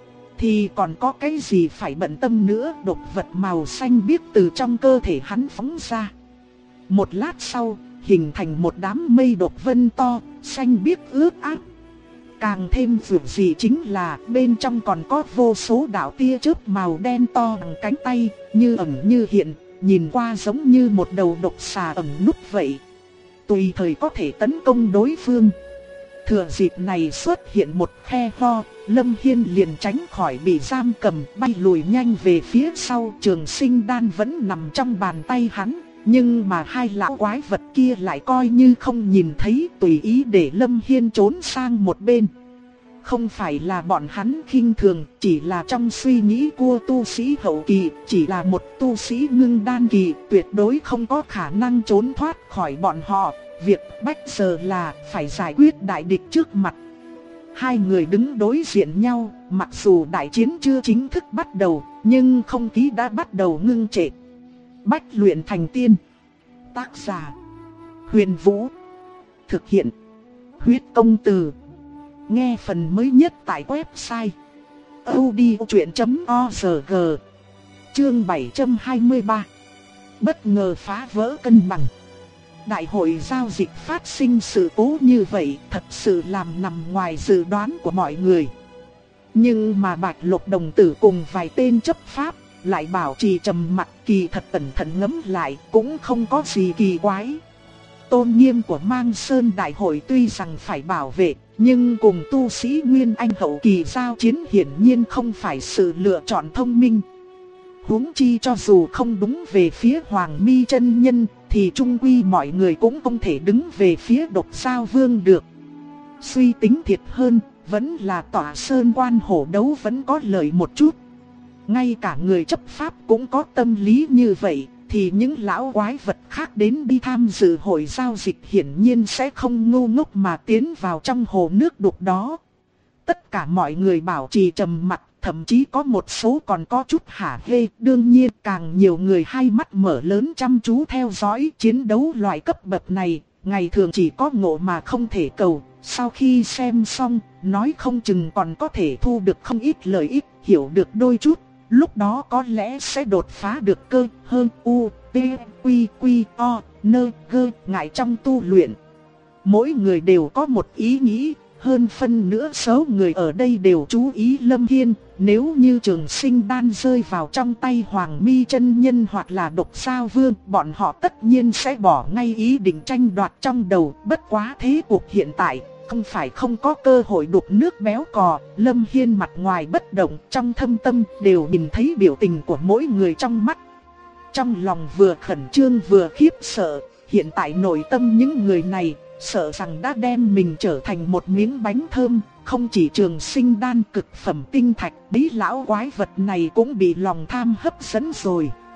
Thì còn có cái gì phải bận tâm nữa, độc vật màu xanh biếc từ trong cơ thể hắn phóng ra. Một lát sau, hình thành một đám mây độc vân to, xanh biếc ướt át. Càng thêm dường gì chính là bên trong còn có vô số đạo tia chớp màu đen to bằng cánh tay, như ẩn như hiện, nhìn qua giống như một đầu độc xà ẩn núp vậy. Tùy thời có thể tấn công đối phương. Thừa dịp này xuất hiện một khe ho, Lâm Hiên liền tránh khỏi bị giam cầm, bay lùi nhanh về phía sau. Trường Sinh đan vẫn nằm trong bàn tay hắn, nhưng mà hai lão quái vật kia lại coi như không nhìn thấy, tùy ý để Lâm Hiên trốn sang một bên. Không phải là bọn hắn khinh thường, chỉ là trong suy nghĩ của tu sĩ hậu kỳ, chỉ là một tu sĩ ngưng đan kỳ, tuyệt đối không có khả năng trốn thoát khỏi bọn họ. Việc bách giờ là phải giải quyết đại địch trước mặt. Hai người đứng đối diện nhau, mặc dù đại chiến chưa chính thức bắt đầu, nhưng không khí đã bắt đầu ngưng trệ. Bách luyện thành tiên. Tác giả: Huyền Vũ. Thực hiện: Huyết Công Từ. Nghe phần mới nhất tại website audiochuyện.org. Chương 723. Bất ngờ phá vỡ cân bằng. Đại hội giao dịch phát sinh sự cố như vậy thật sự làm nằm ngoài dự đoán của mọi người. Nhưng mà Bạch Lục đồng tử cùng vài tên chấp pháp lại bảo trì trầm mặc, kỳ thật cẩn thận ngẫm lại cũng không có gì kỳ quái. Tôn nghiêm của Mang Sơn Đại hội tuy rằng phải bảo vệ, nhưng cùng tu sĩ Nguyên Anh hậu kỳ giao chiến hiển nhiên không phải sự lựa chọn thông minh. Huống chi cho dù không đúng về phía Hoàng Mi chân nhân, thì chung quy mọi người cũng không thể đứng về phía Độc Sao Vương được. Suy tính thiệt hơn, vẫn là tỏa sơn quan hổ đấu vẫn có lợi một chút. Ngay cả người chấp pháp cũng có tâm lý như vậy, thì những lão quái vật khác đến đi tham dự hội giao dịch hiển nhiên sẽ không ngu ngốc mà tiến vào trong hồ nước đục đó. Tất cả mọi người bảo trì trầm mặc, thậm chí có một số còn có chút hả hê. Đương nhiên càng nhiều người hai mắt mở lớn chăm chú theo dõi chiến đấu loại cấp bậc này. Ngày thường chỉ có ngộ mà không thể cầu, sau khi xem xong, nói không chừng còn có thể thu được không ít lợi ích, hiểu được đôi chút. Lúc đó có lẽ sẽ đột phá được cơ hơn u, p, quy, quy, o, nơ, gơ, ngại trong tu luyện. Mỗi người đều có một ý nghĩ, hơn phân nửa số người ở đây đều chú ý Lâm Hiên. Nếu như Trường Sinh đan rơi vào trong tay Hoàng Mi chân nhân hoặc là Độc Sao Vương, bọn họ tất nhiên sẽ bỏ ngay ý định tranh đoạt trong đầu. Bất quá thế cuộc hiện tại, không phải không có cơ hội đục nước béo cò. Lâm Hiên mặt ngoài bất động, trong thâm tâm đều nhìn thấy biểu tình của mỗi người trong mắt. Trong lòng vừa khẩn trương vừa khiếp sợ, hiện tại nội tâm những người này sợ rằng đã đem mình trở thành một miếng bánh thơm. Không chỉ Trường Sinh đan cực phẩm tinh thạch, đấy lão quái vật này cũng bị lòng tham hấp dẫn rồi.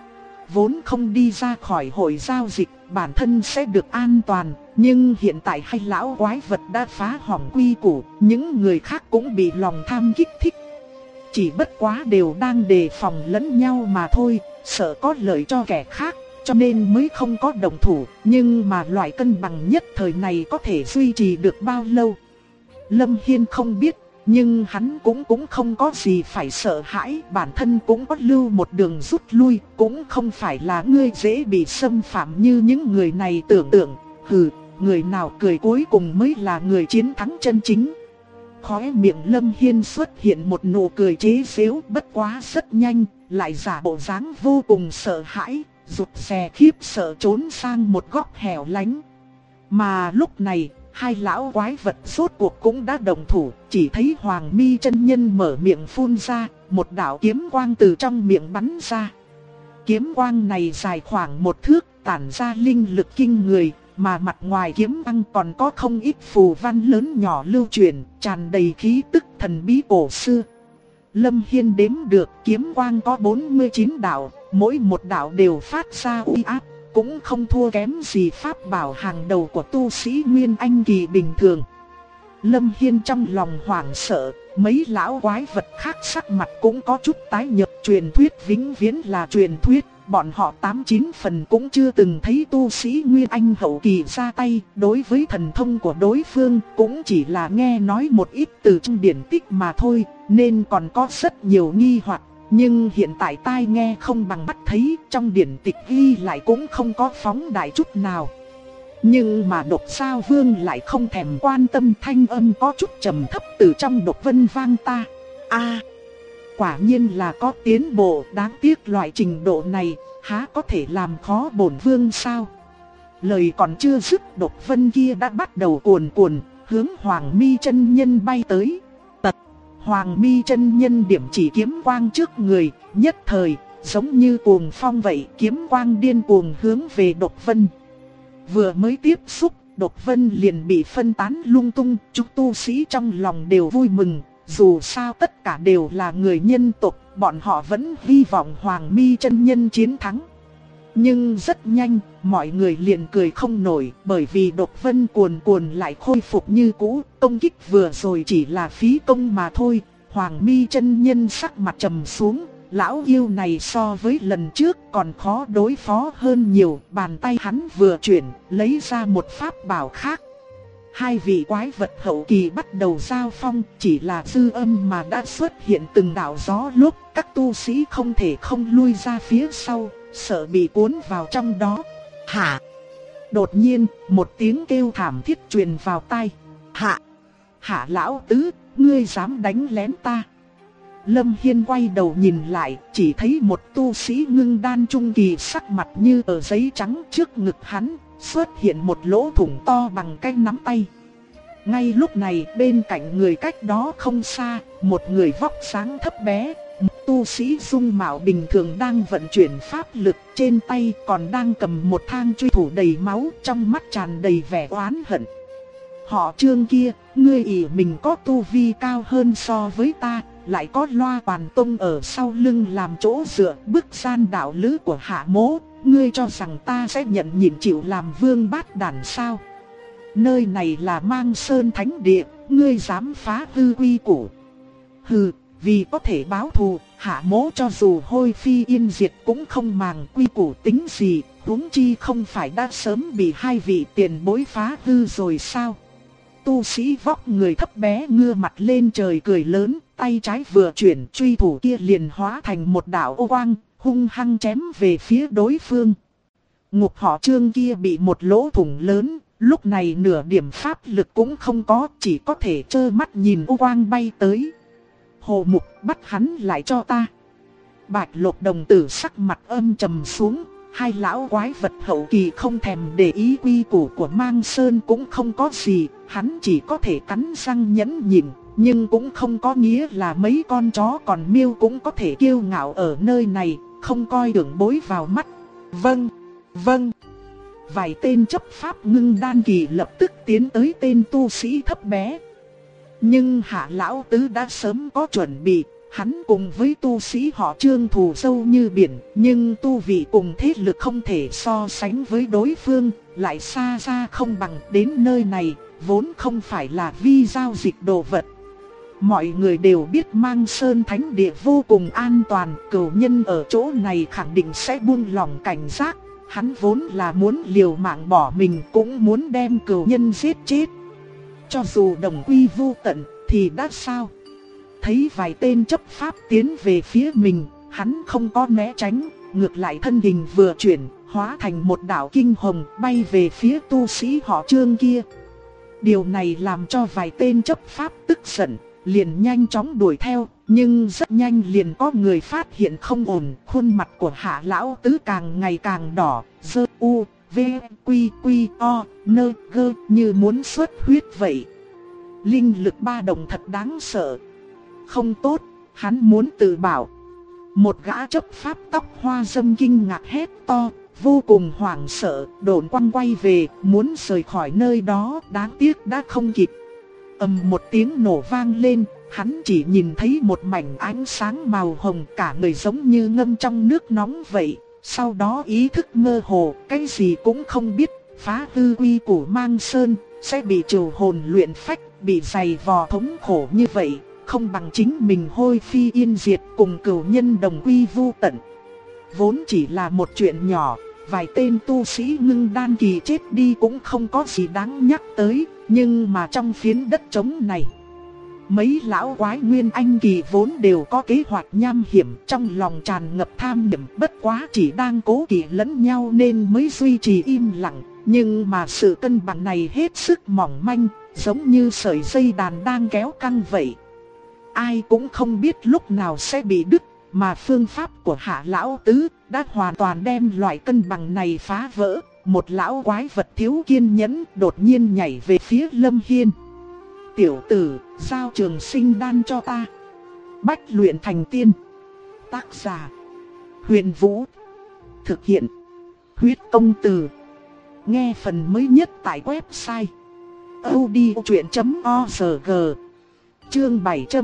vốn không đi ra khỏi hội giao dịch, bản thân sẽ được an toàn. Nhưng hiện tại hai lão quái vật đã phá hỏng quy củ, những người khác cũng bị lòng tham kích thích. Chỉ bất quá đều đang đề phòng lẫn nhau mà thôi, sợ có lợi cho kẻ khác, cho nên mới không có động thủ. Nhưng mà loại cân bằng nhất thời này có thể duy trì được bao lâu? Lâm Hiên không biết, nhưng hắn cũng không có gì phải sợ hãi. Bản thân cũng có lưu một đường rút lui, cũng không phải là ngươi dễ bị xâm phạm như những người này tưởng tượng. Hừ, người nào cười cuối cùng mới là người chiến thắng chân chính. Khóe miệng Lâm Hiên xuất hiện một nụ cười chế giễu, bất quá rất nhanh, lại giả bộ dáng vô cùng sợ hãi, rụt rè khiếp sợ trốn sang một góc hẻo lánh. Mà lúc này, hai lão quái vật rốt cuộc cũng đã đồng thủ, chỉ thấy Hoàng Mi chân nhân mở miệng phun ra, một đạo kiếm quang từ trong miệng bắn ra. Kiếm quang này dài khoảng 1 thước, tản ra linh lực kinh người, mà mặt ngoài kiếm quang còn có không ít phù văn lớn nhỏ lưu truyền, tràn đầy khí tức thần bí cổ xưa. Lâm Hiên đếm được kiếm quang có 49 đạo, mỗi một đạo đều phát ra uy áp, cũng không thua kém gì pháp bảo hàng đầu của tu sĩ Nguyên Anh kỳ bình thường. Lâm Hiên trong lòng hoảng sợ, mấy lão quái vật khác sắc mặt cũng có chút tái nhợt. Truyền thuyết vĩnh viễn là truyền thuyết, bọn họ 89 phần cũng chưa từng thấy tu sĩ Nguyên Anh hậu kỳ ra tay. Đối với thần thông của đối phương cũng chỉ là nghe nói một ít từ trong điển tích mà thôi, nên còn có rất nhiều nghi hoặc. Nhưng hiện tại tai nghe không bằng mắt thấy, trong điển tịch ghi lại cũng không có phóng đại chút nào. Nhưng mà Độc Sao Vương lại không thèm quan tâm, thanh âm có chút trầm thấp từ trong độc vân vang ta. Quả nhiên là có tiến bộ, đáng tiếc loại trình độ này, há có thể làm khó bổn vương sao? Lời còn chưa dứt, độc vân kia đã bắt đầu cuồn cuộn, hướng Hoàng Mi chân nhân bay tới. Hoàng Mi chân nhân điểm chỉ kiếm quang trước người, nhất thời, giống như cuồng phong vậy, kiếm quang điên cuồng hướng về độc vân. Vừa mới tiếp xúc, độc vân liền bị phân tán lung tung, chúng tu sĩ trong lòng đều vui mừng. Dù sao tất cả đều là người nhân tộc, bọn họ vẫn hy vọng Hoàng Mi chân nhân chiến thắng. Nhưng rất nhanh, mọi người liền cười không nổi, bởi vì độc vân cuồn cuộn lại khôi phục như cũ, công kích vừa rồi chỉ là phí công mà thôi. Hoàng Mi chân nhân sắc mặt trầm xuống, lão yêu này so với lần trước còn khó đối phó hơn nhiều. Bàn tay hắn vừa chuyển, lấy ra một pháp bảo khác. Hai vị quái vật hậu kỳ bắt đầu giao phong, chỉ là dư âm mà đã xuất hiện từng đạo gió lốc, các tu sĩ không thể không lui ra phía sau, sợ bị cuốn vào trong đó. Hả? Đột nhiên, một tiếng kêu thảm thiết truyền vào tai. Hả lão tứ, ngươi dám đánh lén ta? Lâm Hiên quay đầu nhìn lại, chỉ thấy một tu sĩ ngưng đan trung kỳ sắc mặt như tờ giấy trắng, trước ngực hắn xuất hiện một lỗ thủng to bằng cái nắm tay. Ngay lúc này bên cạnh người cách đó không xa, một người vóc dáng thấp bé, một tu sĩ dung mạo bình thường đang vận chuyển pháp lực, trên tay còn đang cầm một thang truy thủ đầy máu, trong mắt tràn đầy vẻ oán hận. Họ Trương kia, ngươi ỷ mình có tu vi cao hơn so với ta, lại có Loa Toàn Tông ở sau lưng làm chỗ dựa, bức gian đạo lữ của Hạ Mỗ, ngươi cho rằng ta sẽ nhận nhịn chịu làm vương bát đàn sao? Nơi này là Mang Sơn Thánh Địa, ngươi dám phá hư quy củ? Hừ, vì có thể báo thù, Hạ Mỗ cho dù hôi phi yên diệt cũng không màng quy củ tính gì, huống chi không phải đã sớm bị hai vị tiền bối phá hư rồi sao? Tu sĩ vóc người thấp bé ngửa mặt lên trời cười lớn, tay trái vừa chuyển, truy thủ kia liền hóa thành một đạo ô quang, hung hăng chém về phía đối phương. Ngục họ Trương kia bị một lỗ thủng lớn, lúc này nửa điểm pháp lực cũng không có, chỉ có thể trơ mắt nhìn ô quang bay tới. Hồ Mục, bắt hắn lại cho ta. Bạch Lộc đồng tử sắc mặt âm trầm xuống. Hai lão quái vật hậu kỳ không thèm để ý quy củ của Mang Sơn cũng không có gì, hắn chỉ có thể cắn răng nhẫn nhịn, nhưng cũng không có nghĩa là mấy con chó còn miêu cũng có thể kiêu ngạo ở nơi này, không coi trưởng bối vào mắt. Vâng. Vài tên chấp pháp ngưng đan kỳ lập tức tiến tới tên tu sĩ thấp bé. Nhưng Hạ lão tứ đã sớm có chuẩn bị, Hắn cùng với tu sĩ họ Trương thù sâu như biển, nhưng tu vị cùng thế lực không thể so sánh với đối phương, lại xa xa không bằng. Đến nơi này, vốn không phải là vi giao dịch đồ vật. Mọi người đều biết Mang Sơn Thánh Địa vô cùng an toàn, cửu nhân ở chỗ này khẳng định sẽ buông lỏng cảnh giác. Hắn vốn là muốn liều mạng bỏ mình, cũng muốn đem cửu nhân giết chết. Cho dù đồng quy vu tận thì đã sao? Thấy vài tên chấp pháp tiến về phía mình, hắn không có né tránh, ngược lại thân hình vừa chuyển, hóa thành một đạo kinh hồng bay về phía tu sĩ họ Trương kia. Điều này làm cho vài tên chấp pháp tức giận, liền nhanh chóng đuổi theo, nhưng rất nhanh liền có người phát hiện không ổn, khuôn mặt của Hạ lão tứ càng ngày càng đỏ, dơ u, v, quy quy o, nơ gơ như muốn xuất huyết vậy. Linh lực ba động thật đáng sợ. Không tốt, hắn muốn tự bảo. Một gã chấp pháp tóc hoa râm kinh ngạc hét to, vô cùng hoảng sợ, độn quăng quay về, muốn rời khỏi nơi đó, đáng tiếc đã không kịp. Ầm một tiếng nổ vang lên, hắn chỉ nhìn thấy một mảnh ánh sáng màu hồng, cả người giống như ngâm trong nước nóng vậy. Sau đó ý thức mơ hồ, cái gì cũng không biết, phá hư quy của Mang Sơn, sẽ bị trừ hồn luyện phách, bị dày vò thống khổ như vậy. Không bằng chính mình hôi phi yên diệt, cùng cửu nhân đồng quy vu tận. Vốn chỉ là một chuyện nhỏ, vài tên tu sĩ ngưng đan kỳ chết đi cũng không có gì đáng nhắc tới. Nhưng mà trong phiến đất trống này, mấy lão quái nguyên anh kỳ vốn đều có kế hoạch nham hiểm, trong lòng tràn ngập tham niệm, bất quá chỉ đang cố kỵ lẫn nhau nên mới duy trì im lặng. Nhưng mà sự cân bằng này hết sức mỏng manh, giống như sợi dây đàn đang kéo căng vậy. Ai cũng không biết lúc nào sẽ bị đứt, mà phương pháp của Hạ lão tứ đã hoàn toàn đem loại cân bằng này phá vỡ. Một lão quái vật thiếu kiên nhẫn đột nhiên nhảy về phía Lâm Hiên. Tiểu tử, giao trường sinh đan cho ta. Bách luyện thành tiên. Tác giả: Huyền Vũ. Thực hiện: Huyết Công Từ. Nghe phần mới nhất tại website audiochuyện.org. Chương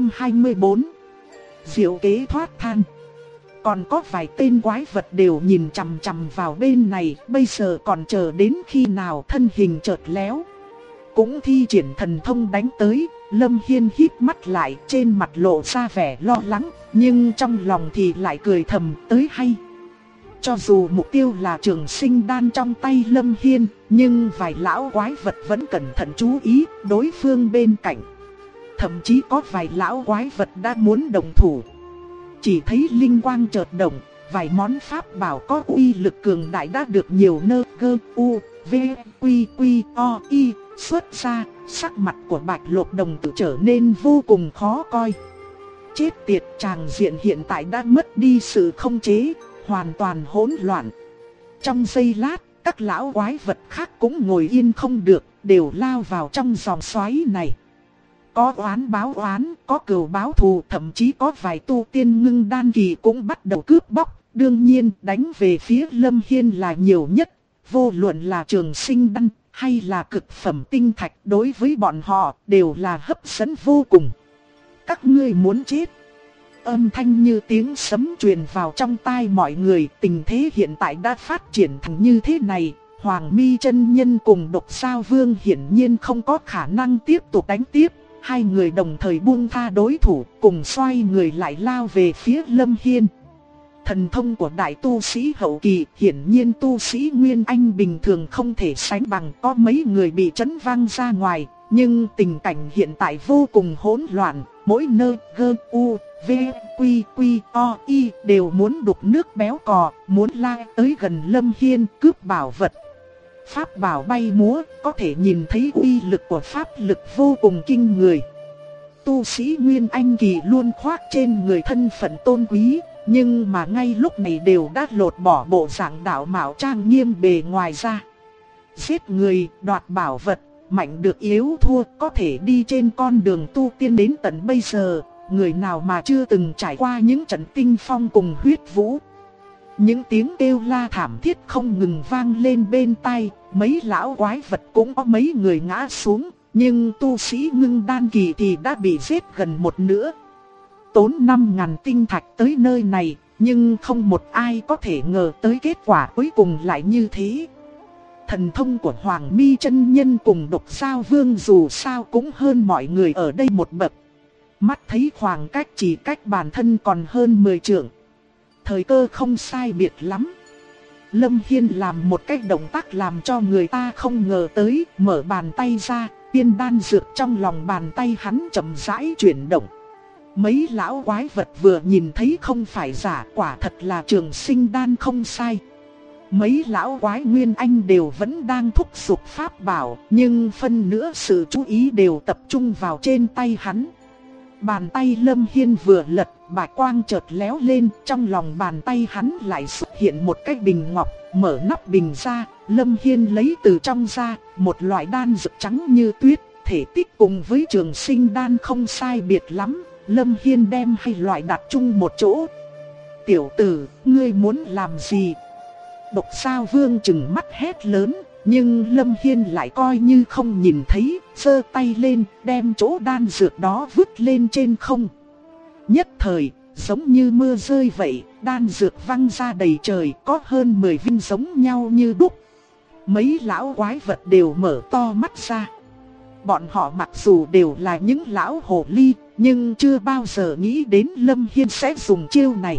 724. Diệu kế thoát than. Còn có vài tên quái vật đều nhìn chằm chằm vào bên này, bây giờ còn chờ đến khi nào thân hình chợt léo. Cũng thi triển thần thông đánh tới, Lâm Hiên híp mắt lại, trên mặt lộ ra vẻ lo lắng, nhưng trong lòng thì lại cười thầm tới hay. Cho dù mục tiêu là trường sinh đan trong tay Lâm Hiên, nhưng vài lão quái vật vẫn cẩn thận chú ý đối phương bên cạnh. Thậm chí có vài lão quái vật đã muốn đồng thủ. Chỉ thấy linh quang chợt động, vài món pháp bảo có uy lực cường đại đã được nhiều nơ gơ u, v, quy quy o, y xuất ra. Sắc mặt của Bạch Lộc đồng tử trở nên vô cùng khó coi. Chết tiệt, tràng diện hiện tại đã mất đi sự không chế, hoàn toàn hỗn loạn. Trong giây lát, các lão quái vật khác cũng ngồi yên không được, đều lao vào trong dòng xoáy này. Có oán báo oán, có cừu báo thù, thậm chí có vài tu tiên ngưng đan kỳ cũng bắt đầu cướp bóc. Đương nhiên đánh về phía Lâm Hiên là nhiều nhất. Vô luận là trường sinh đan hay là cực phẩm tinh thạch, đối với bọn họ đều là hấp dẫn vô cùng. Các ngươi muốn chết. Âm thanh như tiếng sấm truyền vào trong tai mọi người. Tình thế hiện tại đã phát triển thành như thế này, Hoàng Mi chân nhân cùng Độc Sao Vương hiển nhiên không có khả năng tiếp tục đánh tiếp. Hai người đồng thời buông tha đối thủ, cùng xoay người lại lao về phía Lâm Hiên. Thần thông của đại tu sĩ hậu kỳ, hiển nhiên tu sĩ Nguyên Anh bình thường không thể sánh bằng, có mấy người bị chấn văng ra ngoài. Nhưng tình cảnh hiện tại vô cùng hỗn loạn, mỗi nơi gơ u, v, quy quy o, y đều muốn đục nước béo cò, muốn la tới gần Lâm Hiên cướp bảo vật. Pháp bảo bay múa, có thể nhìn thấy uy lực của pháp lực vô cùng kinh người. Tu sĩ Nguyên Anh kỳ luôn khoác trên người thân phận tôn quý, nhưng mà ngay lúc này đều đã lột bỏ bộ dạng đạo mạo trang nghiêm bề ngoài ra. Giết người, đoạt bảo vật, mạnh được yếu thua, có thể đi trên con đường tu tiên đến tận bây giờ, người nào mà chưa từng trải qua những trận tinh phong cùng huyết vũ. Những tiếng kêu la thảm thiết không ngừng vang lên bên tai, mấy lão quái vật cũng có mấy người ngã xuống, nhưng tu sĩ ngưng đan kỳ thì đã bị giết gần một nửa. tốn 5.000 tinh thạch tới nơi này, nhưng không một ai có thể ngờ tới kết quả cuối cùng lại như thế. Thần thông của Hoàng Mi chân nhân cùng Độc Sao Vương dù sao cũng hơn mọi người ở đây một bậc. Mắt thấy khoảng cách chỉ cách bản thân còn hơn 10 trượng. Thời cơ không sai biệt lắm. Lâm Hiên làm một cái động tác làm cho người ta không ngờ tới, mở bàn tay ra, tiên đan dược trong lòng bàn tay hắn chậm rãi chuyển động. Mấy lão quái vật vừa nhìn thấy không phải giả, quả thật là trường sinh đan không sai. Mấy lão quái nguyên anh đều vẫn đang thúc giục pháp bảo, nhưng phân nữa sự chú ý đều tập trung vào trên tay hắn. Bàn tay Lâm Hiên vừa lật, bạch quang chợt léo lên, trong lòng bàn tay hắn lại xuất hiện một cái bình ngọc, mở nắp bình ra, Lâm Hiên lấy từ trong ra, một loại đan dược trắng như tuyết, thể tích cùng với trường sinh đan không sai biệt lắm, Lâm Hiên đem hai loại đặt chung một chỗ. Tiểu tử, ngươi muốn làm gì? Độc Sao Vương trừng mắt hét lớn, nhưng Lâm Hiên lại coi như không nhìn thấy, giơ tay lên, đem chỗ đan dược đó vứt lên trên không. Nhất thời, giống như mưa rơi vậy, đan dược văng ra đầy trời, có hơn 10 viên giống nhau như đúc. Mấy lão quái vật đều mở to mắt ra. Bọn họ mặc dù đều là những lão hồ ly, nhưng chưa bao giờ nghĩ đến Lâm Hiên sẽ dùng chiêu này.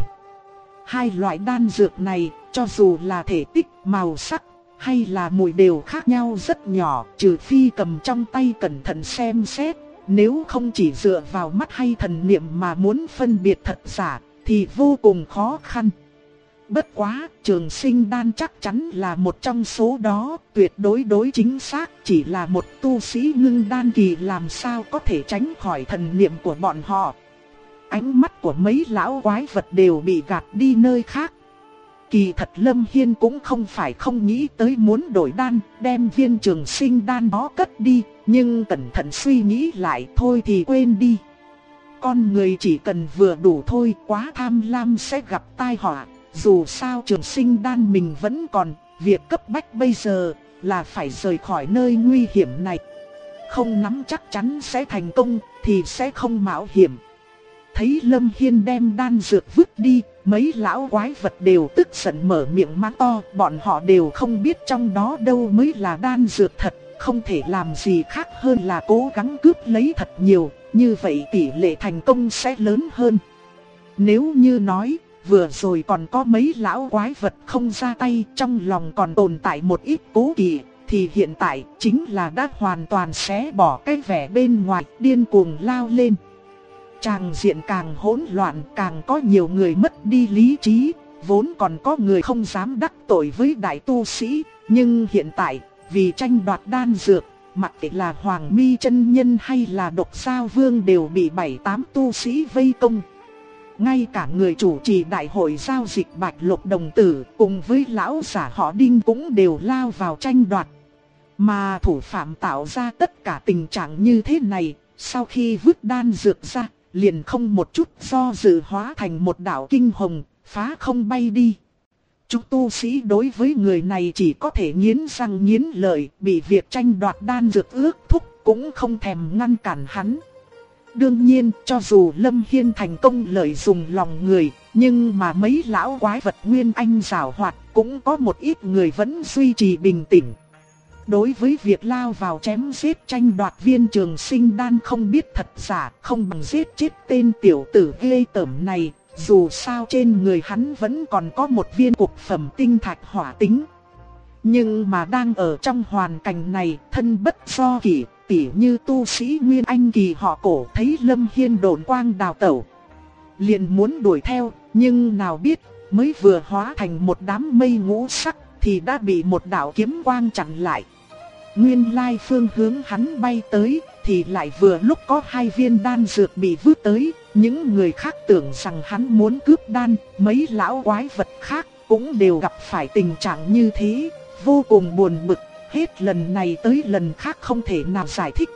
Hai loại đan dược này, cho dù là thể tích, màu sắc, hay là mùi đều khác nhau rất nhỏ, trừ phi cầm trong tay cẩn thận xem xét. Nếu không chỉ dựa vào mắt hay thần niệm mà muốn phân biệt thật giả, thì vô cùng khó khăn. Bất quá, trường sinh đan chắc chắn là một trong số đó, tuyệt đối chính xác, chỉ là một tu sĩ ngưng đan kỳ làm sao có thể tránh khỏi thần niệm của bọn họ. Ánh mắt của mấy lão quái vật đều bị gạt đi nơi khác. Kỳ thật Lâm Hiên cũng không phải không nghĩ tới muốn đổi đan, đem viên trường sinh đan đó cất đi, nhưng cẩn thận suy nghĩ lại thôi thì quên đi. Con người chỉ cần vừa đủ thôi, quá tham lam sẽ gặp tai họa. Dù sao trường sinh đan mình vẫn còn, việc cấp bách bây giờ là phải rời khỏi nơi nguy hiểm này. Không nắm chắc chắn sẽ thành công thì sẽ không mạo hiểm. Thấy Lâm Hiên đem đan dược vứt đi, mấy lão quái vật đều tức giận mở miệng mắng to. Bọn họ đều không biết trong đó đâu mới là đan dược thật, không thể làm gì khác hơn là cố gắng cướp lấy thật nhiều, như vậy tỷ lệ thành công sẽ lớn hơn. Nếu như nói, vừa rồi còn có mấy lão quái vật không ra tay, trong lòng còn tồn tại một ít cố kỵ, thì hiện tại chính là đã hoàn toàn xé bỏ cái vẻ bên ngoài, điên cuồng lao lên. Tràng diện càng hỗn loạn, càng có nhiều người mất đi lý trí, vốn còn có người không dám đắc tội với đại tu sĩ, nhưng hiện tại, vì tranh đoạt đan dược, mặc kệ là Hoàng Mi chân nhân hay là Độc Sao Vương đều bị 7-8 tu sĩ vây công. Ngay cả người chủ trì đại hội giao dịch Bạch Lục đồng tử cùng với lão giả họ Đinh cũng đều lao vào tranh đoạt. Mà thủ phạm tạo ra tất cả tình trạng như thế này, sau khi vứt đan dược ra, liền không một chút do dự hóa thành một đạo kinh hồng, phá không bay đi. Chúng tu sĩ đối với người này chỉ có thể nghiến răng nghiến lợi, bị việc tranh đoạt đan dược ước thúc cũng không thèm ngăn cản hắn. Đương nhiên, cho dù Lâm Hiên thành công lợi dụng lòng người, nhưng mà mấy lão quái vật nguyên anh giảo hoạt, cũng có một ít người vẫn duy trì bình tĩnh. Đối với việc lao vào chém giết tranh đoạt viên trường sinh đan không biết thật giả, không bằng giết chết tên tiểu tử ghê tởm này, dù sao trên người hắn vẫn còn có một viên cực phẩm tinh thạch hỏa tính. Nhưng mà đang ở trong hoàn cảnh này, thân bất do kỷ, tỉ như tu sĩ Nguyên Anh kỳ họ Cổ thấy Lâm Hiên độn quang đào tẩu, liền muốn đuổi theo, nhưng nào biết, mới vừa hóa thành một đám mây ngũ sắc, thì đã bị một đạo kiếm quang chặn lại. Nguyên lai phương hướng hắn bay tới, thì lại vừa lúc có 2 viên đan dược bị vứt tới, những người khác tưởng rằng hắn muốn cướp đan, mấy lão quái vật khác cũng đều gặp phải tình trạng như thế, vô cùng buồn bực, hết lần này tới lần khác không thể nào giải thích.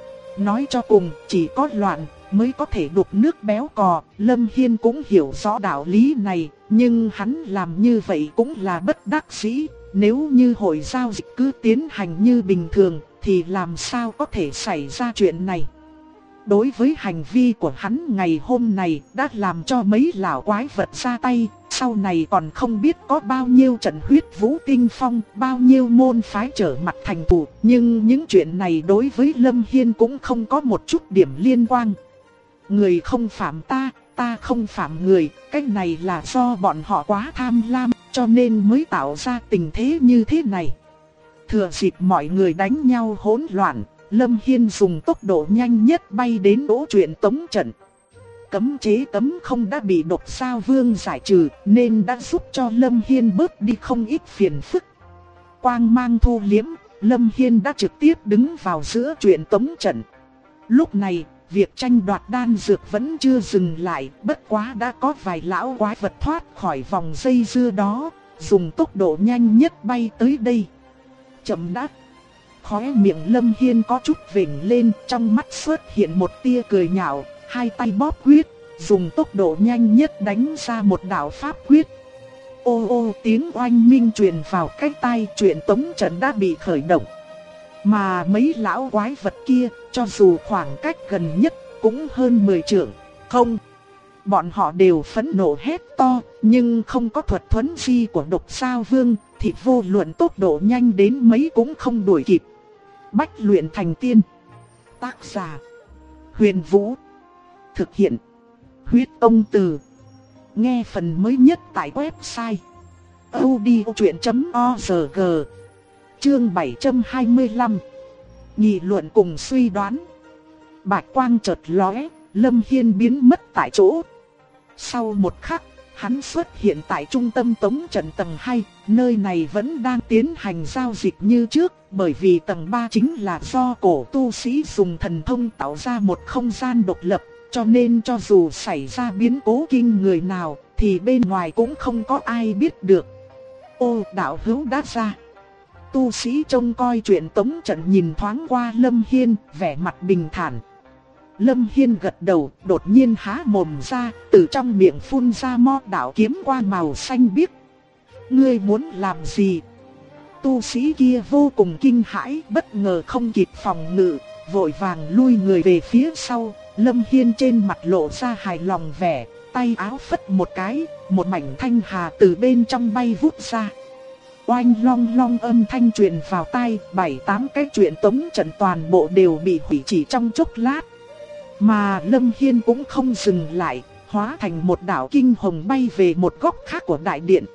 Nói cho cùng, chỉ có loạn mới có thể đục nước béo cò, Lâm Hiên cũng hiểu rõ đạo lý này, nhưng hắn làm như vậy cũng là bất đắc dĩ. Nếu như hội giao dịch cứ tiến hành như bình thường, thì làm sao có thể xảy ra chuyện này. Đối với hành vi của hắn ngày hôm này đã làm cho mấy lão quái vật ra tay, sau này còn không biết có bao nhiêu trận huyết vũ tinh phong, bao nhiêu môn phái trở mặt thành thù. Nhưng những chuyện này đối với Lâm Hiên cũng không có một chút điểm liên quan. Người không phạm ta, ta không phạm người, cái này là do bọn họ quá tham lam, cho nên mới tạo ra tình thế như thế này. Thừa dịp mọi người đánh nhau hỗn loạn, Lâm Hiên dùng tốc độ nhanh nhất bay đến đỗ truyện tống trận. Cấm chế cấm không đã bị Độc Sao Vương giải trừ nên đã giúp cho Lâm Hiên bớt đi không ít phiền phức. Quang mang thu liếm, Lâm Hiên đã trực tiếp đứng vào giữa truyện tống trận. Lúc này, việc tranh đoạt đan dược vẫn chưa dừng lại, bất quá đã có vài lão quái vật thoát khỏi vòng dây dưa đó, dùng tốc độ nhanh nhất bay tới đây. Chậm đã. Khóe miệng Lâm Hiên có chút vểnh lên, trong mắt xuất hiện một tia cười nhạo, hai tay bóp quyết, dùng tốc độ nhanh nhất đánh ra một đạo pháp quyết. Ô ô, tiếng oanh minh truyền vào cái tai, truyện tống trận đã bị khởi động. Mà mấy lão quái vật kia, cho dù khoảng cách gần nhất cũng hơn 10 trượng, không. Bọn họ đều phẫn nộ hét to, nhưng không có thuật thuấn di của Độc Sao Vương, thì vô luận tốc độ nhanh đến mấy cũng không đuổi kịp. Bách luyện thành tiên. Tác giả: Huyền Vũ. Thực hiện: Huyết Tông Từ. Nghe phần mới nhất tại website audiochuyện.org. Chương 725. Nghị luận cùng suy đoán. Bạch quang chợt lóe, Lâm Hiên biến mất tại chỗ. Sau một khắc, hắn xuất hiện tại trung tâm tống trận tầng 2, nơi này vẫn đang tiến hành giao dịch như trước, bởi vì tầng 3 chính là do cổ tu sĩ dùng thần thông tạo ra một không gian độc lập, cho nên cho dù xảy ra biến cố kinh người nào, thì bên ngoài cũng không có ai biết được. Ô, đạo hữu đã ra. Tu sĩ trông coi chuyện tống trận nhìn thoáng qua Lâm Hiên, vẻ mặt bình thản. Lâm Hiên gật đầu, đột nhiên há mồm ra, từ trong miệng phun ra mo đạo kiếm quang màu xanh biếc. Ngươi muốn làm gì? Tu sĩ kia vô cùng kinh hãi, bất ngờ không kịp phòng ngự, vội vàng lui người về phía sau. Lâm Hiên trên mặt lộ ra hài lòng vẻ, tay áo phất một cái, một mảnh thanh hà từ bên trong bay vút ra. Oanh long long âm thanh truyền vào tai, 7-8 cái chuyện tống trận toàn bộ đều bị hủy chỉ trong chốc lát. Mà Lâm Hiên cũng không dừng lại, hóa thành một đạo kinh hồng bay về một góc khác của đại điện.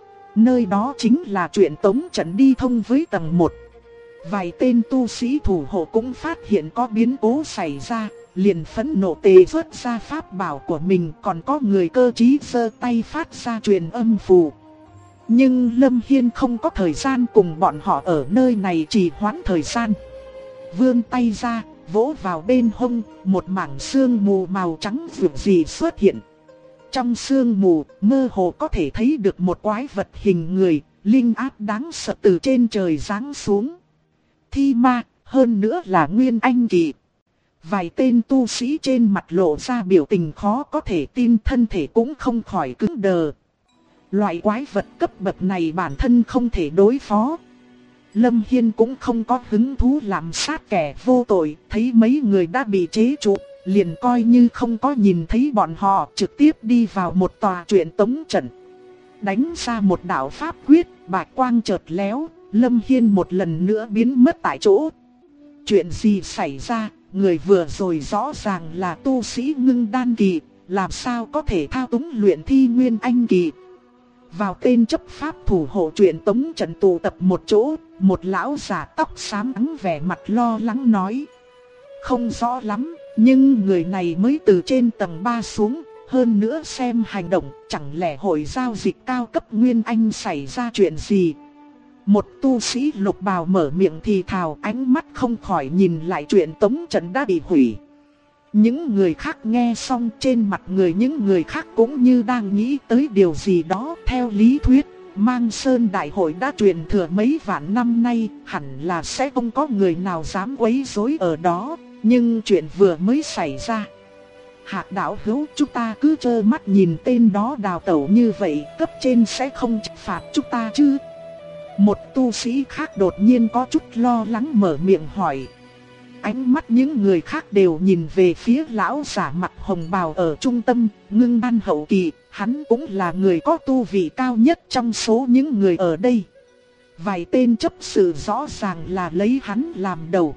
Nơi đó chính là chuyện tống trận đi thông với tầng 1. Vài tên tu sĩ thủ hộ cũng phát hiện có biến cố xảy ra, liền phẫn nộ tề xuất ra pháp bảo của mình, còn có người cơ trí giơ tay phát ra truyền âm phù. Nhưng Lâm Hiên không có thời gian cùng bọn họ ở nơi này trì hoãn thời gian. Vươn tay ra, vỗ vào bên hông, một mảng sương mù màu trắng vượt dị xuất hiện. Trong sương mù, mơ hồ có thể thấy được một quái vật hình người, linh áp đáng sợ từ trên trời giáng xuống. Thi ma, hơn nữa là Nguyên Anh kỳ. Vài tên tu sĩ trên mặt lộ ra biểu tình khó có thể tin, thân thể cũng không khỏi cứng đờ. Loại quái vật cấp bậc này bản thân không thể đối phó. Lâm Hiên cũng không có hứng thú làm sát kẻ vô tội, thấy mấy người đã bị chế trụ, liền coi như không có nhìn thấy bọn họ, trực tiếp đi vào một tòa truyện tống trận. Đánh ra một đạo pháp quyết, bạch quang chợt léo, Lâm Hiên một lần nữa biến mất tại chỗ. Chuyện gì xảy ra, người vừa rồi rõ ràng là tu sĩ ngưng đan kỳ, làm sao có thể thao túng luyện thi Nguyên Anh kỳ. Vào tên chấp pháp thủ hộ truyện tống trận tụ tập một chỗ, một lão già tóc xám trắng vẻ mặt lo lắng nói. Không rõ lắm, nhưng người này mới từ trên tầng 3 xuống, hơn nữa xem hành động, chẳng lẽ hội giao dịch cao cấp Nguyên Anh xảy ra chuyện gì. Một tu sĩ lục bào mở miệng thì thào, ánh mắt không khỏi nhìn lại truyện tống trận đã bị hủy. Những người khác nghe xong, trên mặt những người khác cũng như đang nghĩ tới điều gì đó. Theo lý thuyết, Mang Sơn Đại hội đã truyền thừa mấy vạn năm nay, hẳn là sẽ không có người nào dám quấy rối ở đó. Nhưng chuyện vừa mới xảy ra. Hạc đạo hữu, chúng ta cứ trơ mắt nhìn tên đó đào tẩu như vậy, cấp trên sẽ không trách phạt chúng ta chứ? Một tu sĩ khác đột nhiên có chút lo lắng mở miệng hỏi. Ánh mắt những người khác đều nhìn về phía lão giả mặc hồng bào ở trung tâm, ngưng đan hậu kỳ, hắn cũng là người có tu vị cao nhất trong số những người ở đây. Vài tên chấp sự rõ ràng là lấy hắn làm đầu.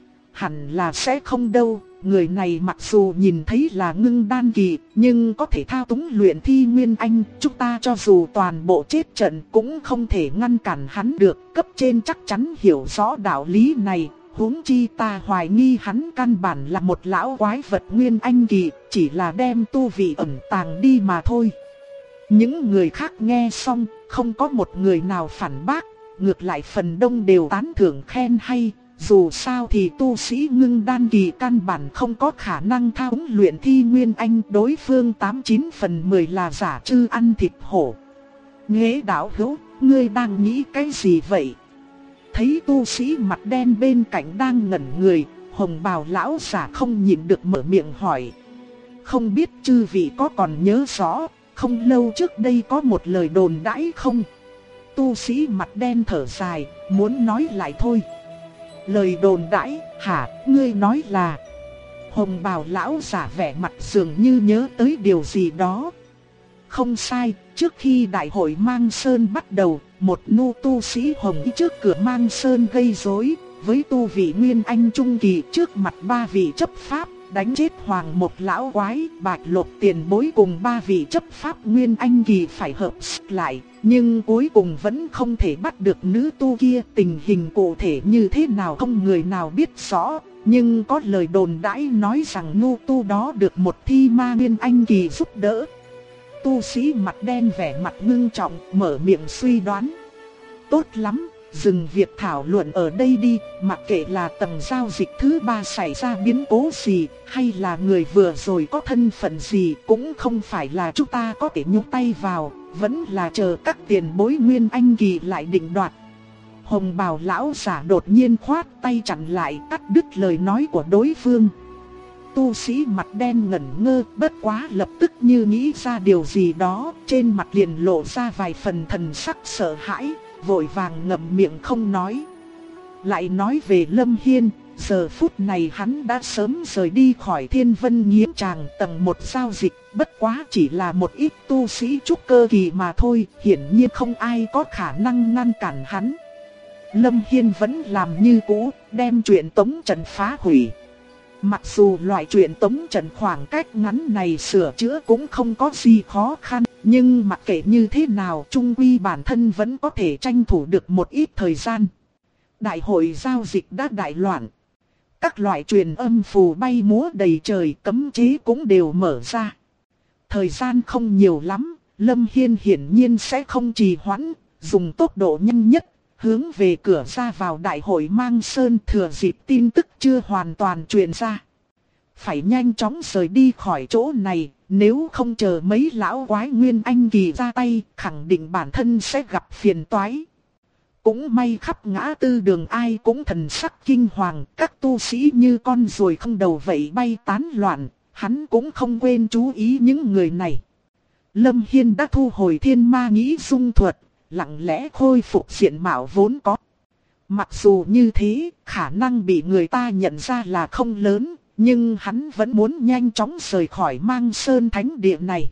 Hẳn là sẽ không đâu, người này mặc dù nhìn thấy là ngưng đan kỳ, nhưng có thể thao túng luyện thi nguyên anh, chúng ta cho dù toàn bộ chết trận cũng không thể ngăn cản hắn được, cấp trên chắc chắn hiểu rõ đạo lý này. Huống chi ta hoài nghi hắn căn bản là một lão quái vật nguyên anh kỳ, chỉ là đem tu vị ẩn tàng đi mà thôi. Những người khác nghe xong, không có một người nào phản bác, ngược lại phần đông đều tán thưởng khen hay. Dù sao thì tu sĩ ngưng đan kỳ căn bản không có khả năng thao túng luyện thi nguyên anh, đối phương 89 phần 10 là giả trư ăn thịt hổ. Nghệ đạo hữu, ngươi đang nghĩ cái gì vậy? Thấy tu sĩ mặt đen bên cạnh đang ngẩn người, hồng bào lão giả không nhịn được mở miệng hỏi. Không biết chư vị có còn nhớ rõ, không lâu trước đây có một lời đồn đãi không? Tu sĩ mặt đen thở dài, muốn nói lại thôi. Lời đồn đãi, hả, ngươi nói là... Hồng bào lão giả vẻ mặt dường như nhớ tới điều gì đó. Không sai, trước khi đại hội Mang Sơn bắt đầu, một nô tu sĩ hồng y trước cửa Mang Sơn gây rối, với tu vị nguyên anh trung kỳ trước mặt ba vị chấp pháp, đánh chết hoàng một lão quái, bạch lộc tiền bối cùng ba vị chấp pháp nguyên anh kỳ phải hợp sức lại, nhưng cuối cùng vẫn không thể bắt được nữ tu kia. Tình hình cụ thể như thế nào không người nào biết rõ, nhưng có lời đồn đãi nói rằng nô tu đó được một thi ma nguyên anh kỳ giúp đỡ. Tu sĩ mặt đen vẻ mặt ngưng trọng, mở miệng suy đoán. Tốt lắm, dừng việc thảo luận ở đây đi, mặc kệ là tầng giao dịch thứ 3 xảy ra biến cố gì, hay là người vừa rồi có thân phận gì, cũng không phải là chúng ta có thể nhúng tay vào, vẫn là chờ các tiền bối nguyên anh kỳ lại định đoạt. Hồng bào lão giả đột nhiên khoát tay chặn lại, cắt đứt lời nói của đối phương. Tu sĩ mặt đen ngẩn ngơ, bất quá lập tức như nghĩ ra điều gì đó, trên mặt liền lộ ra vài phần thần sắc sợ hãi, vội vàng ngậm miệng không nói. Lại nói về Lâm Hiên, giờ phút này hắn đã sớm rời đi khỏi Thiên Vân Nghiễm Tràng tầng 1 giao dịch, bất quá chỉ là một ít tu sĩ trúc cơ kỳ mà thôi, hiển nhiên không ai có khả năng ngăn cản hắn. Lâm Hiên vẫn làm như cũ, đem chuyện tống trận phá hủy. Mặc dù loại chuyện tống trận khoảng cách ngắn này sửa chữa cũng không có gì khó khăn, nhưng mặc kệ như thế nào chung quy bản thân vẫn có thể tranh thủ được một ít thời gian. Đại hội giao dịch đã đại loạn. Các loại truyền âm phù bay múa đầy trời, cấm chế cũng đều mở ra. Thời gian không nhiều lắm, Lâm Hiên hiển nhiên sẽ không trì hoãn, dùng tốc độ nhanh nhất, hướng về cửa ra vào đại hội Mang Sơn, thừa dịp tin tức chưa hoàn toàn truyền ra. Phải nhanh chóng rời đi khỏi chỗ này, nếu không chờ mấy lão quái nguyên anh kỳ ra tay, khẳng định bản thân sẽ gặp phiền toái. Cũng may khắp ngã tư đường ai cũng thần sắc kinh hoàng, các tu sĩ như con ruồi không đầu vậy bay tán loạn, hắn cũng không quên chú ý những người này. Lâm Hiên đã thu hồi thiên ma nghĩ dung thuật, lặng lẽ khôi phục diện mạo vốn có. Mặc dù như thế, khả năng bị người ta nhận ra là không lớn, nhưng hắn vẫn muốn nhanh chóng rời khỏi Mang Sơn thánh địa này.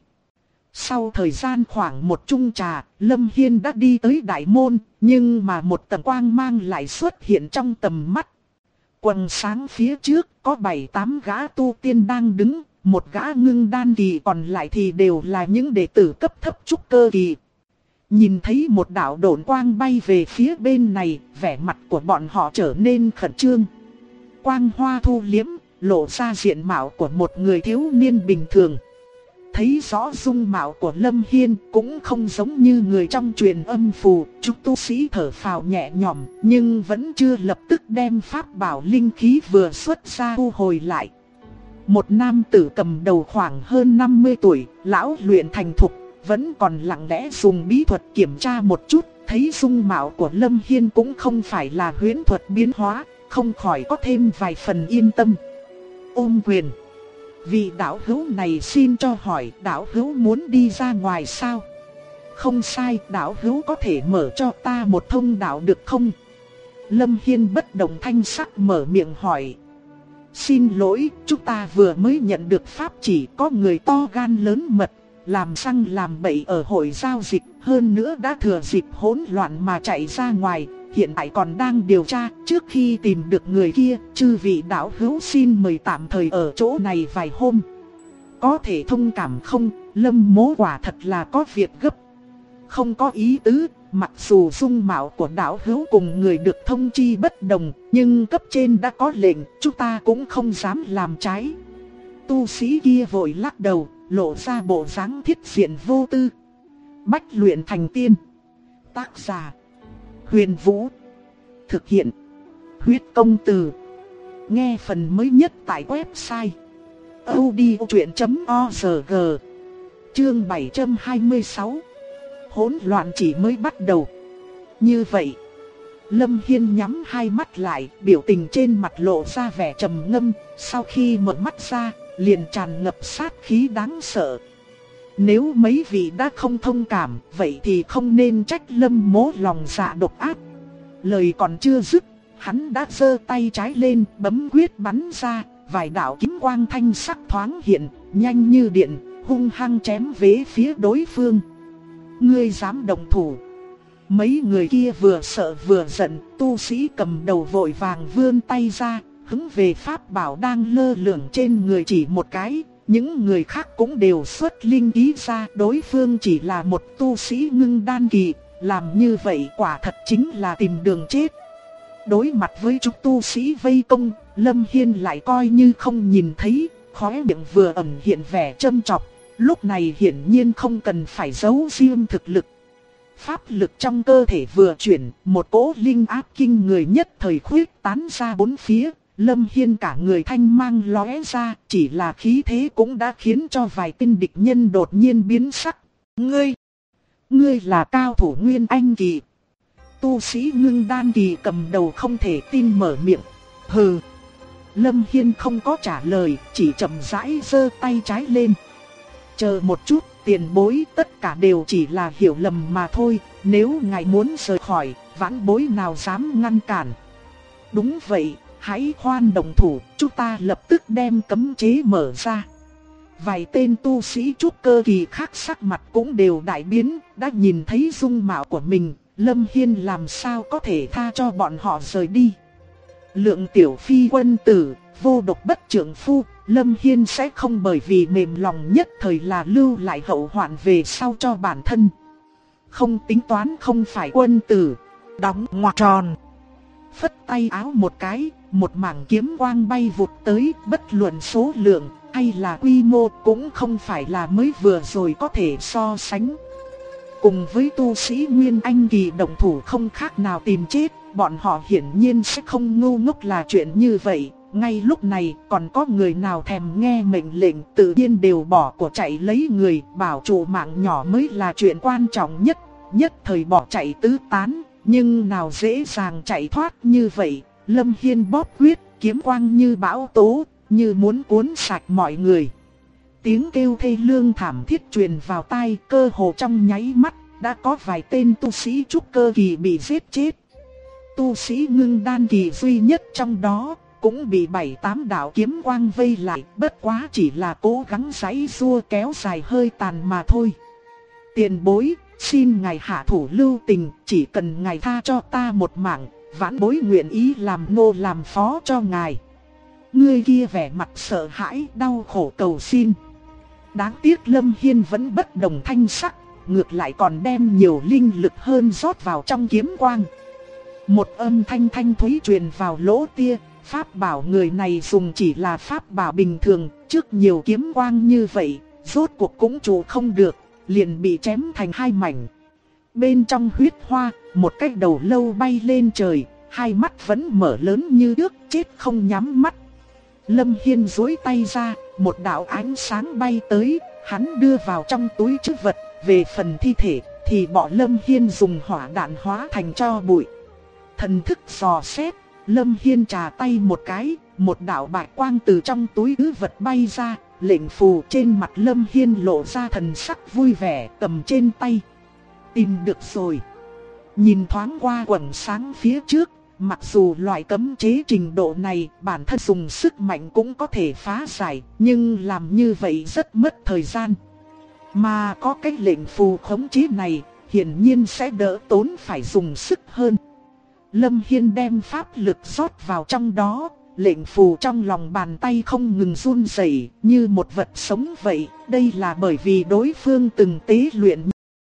Sau thời gian khoảng một chung trà, Lâm Hiên đã đi tới đại môn, nhưng mà một tầng quang mang lại xuất hiện trong tầm mắt. Quần sáng phía trước có 7-8 gã tu tiên đang đứng, một gã ngưng đan kỳ, còn lại thì đều là những đệ tử cấp thấp trúc cơ kỳ. Nhìn thấy một đạo độn quang bay về phía bên này, vẻ mặt của bọn họ trở nên khẩn trương. Quang hoa thu liếm, lộ ra diện mạo của một người thiếu niên bình thường. Thấy rõ dung mạo của Lâm Hiên cũng không giống như người trong truyền âm phù, chúng tu sĩ thở phào nhẹ nhõm, nhưng vẫn chưa lập tức đem pháp bảo linh khí vừa xuất ra thu hồi lại. Một nam tử cầm đầu khoảng hơn 50 tuổi, lão luyện thành thục, vẫn còn lặng lẽ dùng bí thuật kiểm tra một chút, thấy dung mạo của Lâm Hiên cũng không phải là huyễn thuật biến hóa, không khỏi có thêm vài phần yên tâm. Ôm quyền. Vị đạo hữu này xin cho hỏi, đạo hữu muốn đi ra ngoài sao? Không sai, đạo hữu có thể mở cho ta một thông đạo được không? Lâm Hiên bất động thanh sắc mở miệng hỏi. Xin lỗi, chúng ta vừa mới nhận được pháp chỉ có người to gan lớn mật, làm xăng làm bậy ở hội giao dịch, hơn nữa đã thừa dịp hỗn loạn mà chạy ra ngoài, hiện tại còn đang điều tra. Trước khi tìm được người kia, chư vị đạo hữu xin mời tạm thời ở chỗ này vài hôm. Có thể thông cảm không? Lâm Mỗ quả thật là có việc gấp. Không có ý tứ, mặc dù dung mạo của đạo hữu cùng người được thông chi bất đồng, nhưng cấp trên đã có lệnh, chúng ta cũng không dám làm trái. Tu sĩ kia vội lắc đầu, lộ ra bộ dáng thiết diện vô tư. Bách luyện thành tiên. Tác giả: Huyền Vũ. Thực hiện: Huyết Công Từ. Nghe phần mới nhất tại website audiochuyện.org. Chương 726. Hỗn loạn chỉ mới bắt đầu. Như vậy, Lâm Hiên nhắm hai mắt lại, biểu tình trên mặt lộ ra vẻ trầm ngâm, sau khi mở mắt ra, liền tràn ngập sát khí đáng sợ. Nếu mấy vị đã không thông cảm, vậy thì không nên trách Lâm Mỗ lòng dạ độc ác. Lời còn chưa dứt, hắn đã giơ tay trái lên, bấm quyết bắn ra, vài đạo kiếm quang thanh sắc thoáng hiện, nhanh như điện, hung hăng chém về phía đối phương. Ngươi dám động thủ? Mấy người kia vừa sợ vừa giận, tu sĩ cầm đầu vội vàng vươn tay ra, hướng về pháp bảo đang lơ lửng trên người chỉ một cái. Những người khác cũng đều xuất linh ý ra, đối phương chỉ là một tu sĩ ngưng đan kỳ, làm như vậy quả thật chính là tìm đường chết. Đối mặt với chúng tu sĩ vây công, Lâm Hiên lại coi như không nhìn thấy, khóe miệng vừa ẩn hiện vẻ châm chọc. Lúc này hiển nhiên không cần phải giấu riêng thực lực. Pháp lực trong cơ thể vừa chuyển, một cỗ linh áp kinh người nhất thời khuyết tán ra bốn phía. Lâm Hiên cả người thanh mang lóe ra, chỉ là khí thế cũng đã khiến cho vài tên địch nhân đột nhiên biến sắc. Ngươi là cao thủ Nguyên Anh kỳ. Tu sĩ ngưng đan kỳ cầm đầu không thể tin mở miệng. Hừ. Lâm Hiên không có trả lời, chỉ chậm rãi giơ tay trái lên. Chờ một chút, tiền bối, tất cả đều chỉ là hiểu lầm mà thôi, nếu ngài muốn rời khỏi, vãn bối nào dám ngăn cản. Đúng vậy, hãy khoan động thủ, chúng ta lập tức đem cấm chế mở ra. Vài tên tu sĩ trúc cơ kỳ khác sắc mặt cũng đều đại biến, đã nhìn thấy dung mạo của mình, Lâm Hiên làm sao có thể tha cho bọn họ rời đi. Lượng tiểu phi quân tử, vô độc bất trưởng phu, Lâm Hiên sẽ không bởi vì mềm lòng nhất thời là lưu lại hậu hoạn về sau cho bản thân. Không tính toán không phải quân tử, đóng ngoặc tròn. Phất tay áo một cái, một mảng kiếm quang bay vụt tới, bất luận số lượng hay là quy mô cũng không phải là mới vừa rồi có thể so sánh. Cùng với tu sĩ Nguyên Anh kỳ động thủ không khác nào tìm chết, bọn họ hiển nhiên sẽ không ngu ngốc là chuyện như vậy. Ngay lúc này còn có người nào thèm nghe mệnh lệnh, tự nhiên đều bỏ của chạy lấy người, bảo trụ mạng nhỏ mới là chuyện quan trọng nhất. Nhất thời bỏ chạy tứ tán, nhưng nào dễ dàng chạy thoát như vậy. Lâm Hiên bóp quyết, kiếm quang như bão tố, như muốn cuốn sạch mọi người. Tiếng kêu thê lương thảm thiết truyền vào tai, cơ hồ trong nháy mắt, đã có vài tên tu sĩ trúc cơ kỳ bị giết chết. Tu sĩ ngưng đan kỳ duy nhất trong đó, cũng bị 7-8 đạo kiếm quang vây lại, bất quá chỉ là cố gắng giãy giụa kéo dài hơi tàn mà thôi. Tiền bối, xin ngài hạ thủ lưu tình, chỉ cần ngài tha cho ta một mạng, vãn bối nguyện ý làm nô làm phó cho ngài. Người kia vẻ mặt sợ hãi, đau khổ cầu xin. Đáng tiếc Lâm Hiên vẫn bất đồng thanh sắc, ngược lại còn đem nhiều linh lực hơn rót vào trong kiếm quang. Một âm thanh thanh thúy truyền vào lỗ tia, pháp bảo người này dùng chỉ là pháp bảo bình thường, trước nhiều kiếm quang như vậy, rốt cuộc cũng trụ không được, liền bị chém thành hai mảnh. Bên trong huyết hoa, một cái đầu lâu bay lên trời, hai mắt vẫn mở lớn như nước, chết không nhắm mắt. Lâm Hiên duỗi tay ra, một đạo ánh sáng bay tới, hắn đưa vào trong túi trữ vật. Về phần thi thể thì bọn Lâm Hiên dùng hỏa đạn hóa thành tro bụi. Thần thức dò xét, Lâm Hiên trà tay một cái, một đạo bạch quang từ trong túi trữ vật bay ra, lệnh phù trên mặt Lâm Hiên lộ ra thần sắc vui vẻ, cầm trên tay. Tìm được rồi. Nhìn thoáng qua quầng sáng phía trước, Mặc dù loại cấm chế trình độ này bản thân dùng sức mạnh cũng có thể phá giải, nhưng làm như vậy rất mất thời gian. Mà có cái lệnh phù khống chế này, hiển nhiên sẽ đỡ tốn phải dùng sức hơn. Lâm Hiên đem pháp lực rót vào trong đó, lệnh phù trong lòng bàn tay không ngừng run rẩy như một vật sống vậy. Đây là bởi vì đối phương từng tế luyện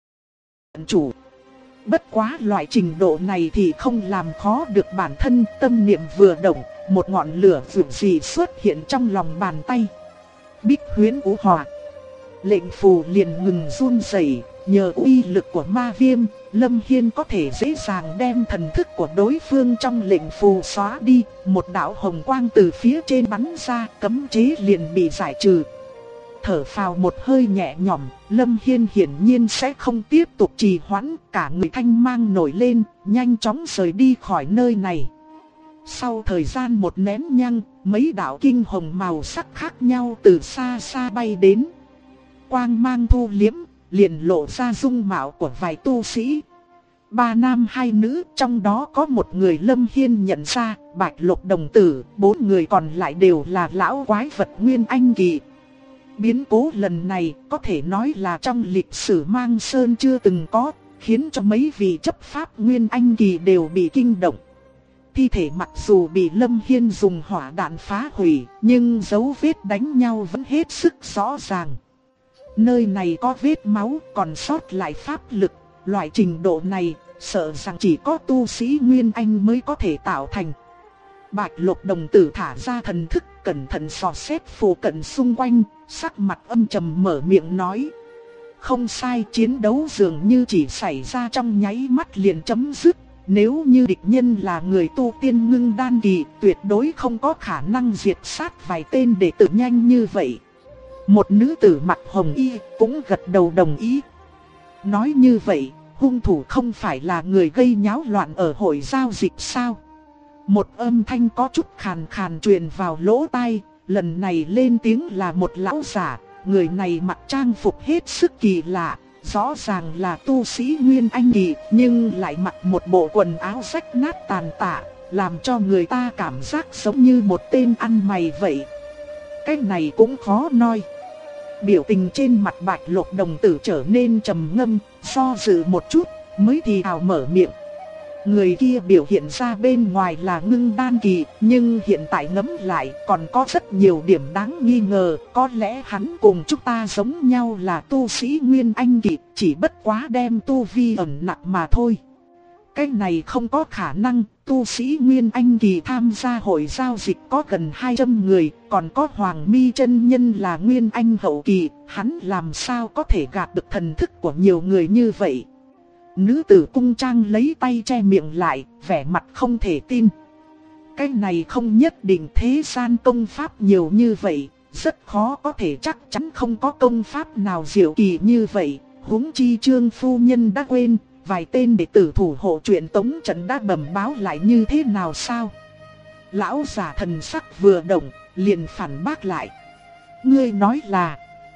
chủ. Bất quá loại trình độ này thì không làm khó được bản thân. Tâm niệm vừa động, một ngọn lửa vượt dị xuất hiện trong lòng bàn tay. Bích huyễn vũ hỏa. Lệnh phù liền ngừng run rẩy. Nhờ uy lực của ma viêm, Lâm Hiên có thể dễ dàng đem thần thức của đối phương trong lệnh phù xóa đi. Một đạo hồng quang từ phía trên bắn ra, cấm chế liền bị giải trừ. Thở phào một hơi nhẹ nhõm, Lâm Hiên hiển nhiên sẽ không tiếp tục trì hoãn. Cả người thanh mang nổi lên, nhanh chóng rời đi khỏi nơi này. Sau thời gian một nén nhang, mấy đạo kinh hồng màu sắc khác nhau từ xa xa bay đến. Quang mang thu liếm, liền lộ ra dung mạo của vài tu sĩ. 3 nam 2 nữ, trong đó có một người Lâm Hiên nhận ra, Bạch Lục đồng tử, 4 người còn lại đều là lão quái vật Nguyên Anh kỳ. Biến cố lần này có thể nói là trong lịch sử Mang Sơn chưa từng có, khiến cho mấy vị chấp pháp Nguyên Anh kỳ đều bị kinh động. Thi thể mặc dù bị Lâm Hiên dùng hỏa đạn phá hủy, nhưng dấu vết đánh nhau vẫn hết sức rõ ràng. Nơi này có vết máu, còn sót lại pháp lực, loại trình độ này, sợ rằng chỉ có tu sĩ Nguyên Anh mới có thể tạo thành. Bạch Lục đồng tử thả ra thần thức, cẩn thận dò xét phụ cận xung quanh, sắc mặt âm trầm mở miệng nói. Không sai, chiến đấu dường như chỉ xảy ra trong nháy mắt liền chấm dứt. Nếu như địch nhân là người tu tiên ngưng đan kỳ, tuyệt đối không có khả năng diệt sát vài tên đệ tử nhanh như vậy. Một nữ tử mặc hồng y cũng gật đầu đồng ý. Nói như vậy, hung thủ không phải là người gây nháo loạn ở hội giao dịch sao? Một âm thanh có chút khàn khàn truyền vào lỗ tai, lần này lên tiếng là một lão giả. Người này mặc trang phục hết sức kỳ lạ, rõ ràng là tu sĩ Nguyên Anh kỳ, nhưng lại mặc một bộ quần áo rách nát tàn tạ, làm cho người ta cảm giác giống như một tên ăn mày vậy. Cái này cũng khó nói. Biểu tình trên mặt Bạch Lục đồng tử trở nên trầm ngâm, do dự một chút, mới thì thào mở miệng. Người kia biểu hiện ra bên ngoài là ngưng đan kỳ, nhưng hiện tại ngẫm lại còn có rất nhiều điểm đáng nghi ngờ. Có lẽ hắn cùng chúng ta giống nhau là tu sĩ Nguyên Anh kỳ, chỉ bất quá đem tu vi ẩn nặng mà thôi. Cái này không có khả năng, tu sĩ Nguyên Anh kỳ tham gia hội giao dịch có gần 200 người, còn có Hoàng Mi chân nhân là Nguyên Anh hậu kỳ, hắn làm sao có thể gạt được thần thức của nhiều người như vậy. Nữ tử cung trang lấy tay che miệng lại, vẻ mặt không thể tin. Cái này không nhất định, thế gian công pháp nhiều như vậy, rất khó có thể chắc chắn không có công pháp nào diệu kỳ như vậy. Huống chi Trương phu nhân đã quên, vài tên đệ tử thủ hộ truyền tống trận đã bẩm báo lại như thế nào sao? Lão giả thần sắc vừa động, liền phản bác lại. Ngươi nói là...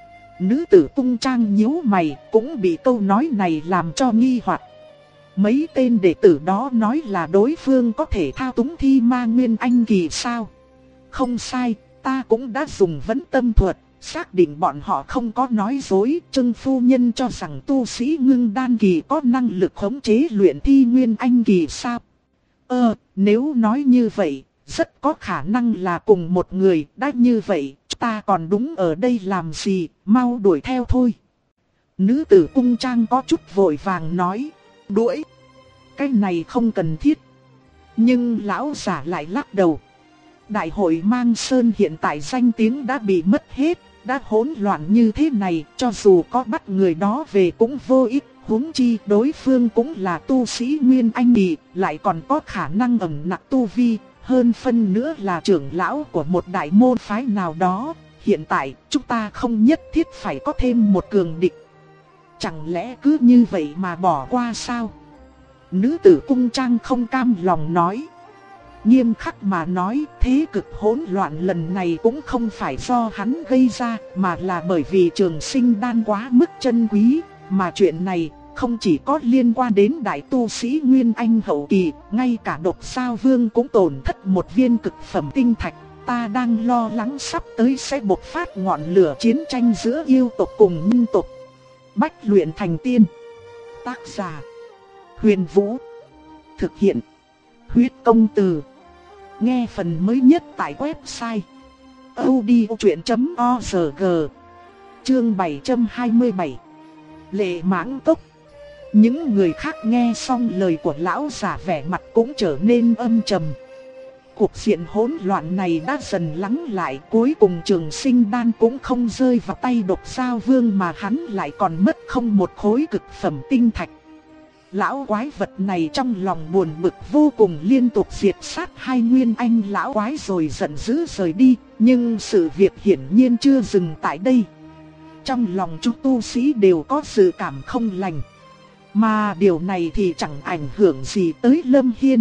Nữ tử cung trang nhíu mày, cũng bị câu nói này làm cho nghi hoặc. Mấy tên đệ tử đó nói là đối phương có thể thao túng thi ma Nguyên Anh kỳ sao? Không sai, ta cũng đã dùng vấn tâm thuật, xác định bọn họ không có nói dối. Trương phu nhân cho rằng tu sĩ ngưng đan kỳ có năng lực khống chế luyện thi Nguyên Anh kỳ sao? Nếu nói như vậy, rất có khả năng là cùng một người. Đã như vậy, ta còn đúng ở đây làm gì, mau đuổi theo thôi. Nữ tử cung trang có chút vội vàng nói. Đuổi? Cái này không cần thiết. Nhưng lão giả lại lắc đầu. Đại hội Mang Sơn hiện tại danh tiếng đã bị mất hết, đã hỗn loạn như thế này, cho dù có bắt người đó về cũng vô ích. Huống chi đối phương cũng là tu sĩ Nguyên Anh kỳ, lại còn có khả năng ẩn nặc tu vi, hơn phân nữa là trưởng lão của một đại môn phái nào đó. Hiện tại chúng ta không nhất thiết phải có thêm một cường địch. Chẳng lẽ cứ như vậy mà bỏ qua sao? Nữ tử cung trang không cam lòng nói. Nghiêm khắc mà nói, thế cực hỗn loạn lần này cũng không phải do hắn gây ra, mà là bởi vì trường sinh đan quá mức chân quý. Mà chuyện này không chỉ có liên quan đến đại tu sĩ Nguyên Anh hậu kỳ, ngay cả Độc Sao Vương cũng tổn thất một viên cực phẩm tinh thạch. Ta đang lo lắng sắp tới sẽ bộc phát ngọn lửa chiến tranh giữa yêu tộc cùng nhân tộc. Bách luyện thành tiên. Tác giả: Huyền Vũ. Thực hiện: Huyết Công Từ. Nghe phần mới nhất tại website audiochuyện.org. Chương 727. Lệ Mãng Cốc. Những người khác nghe xong lời của lão già vẻ mặt cũng trở nên âm trầm. Cuộc diện hỗn loạn này đã dần lắng lại, cuối cùng Trường Sinh Đan cũng không rơi vào tay Độc Sao Vương mà hắn lại còn mất không một khối cực phẩm tinh thạch. Lão quái vật này trong lòng buồn bực vô cùng, liên tục diệt sát hai Nguyên Anh lão quái rồi giận dữ rời đi, nhưng sự việc hiển nhiên chưa dừng tại đây. Trong lòng chúng tu sĩ đều có dự cảm không lành, mà điều này thì chẳng ảnh hưởng gì tới Lâm Hiên.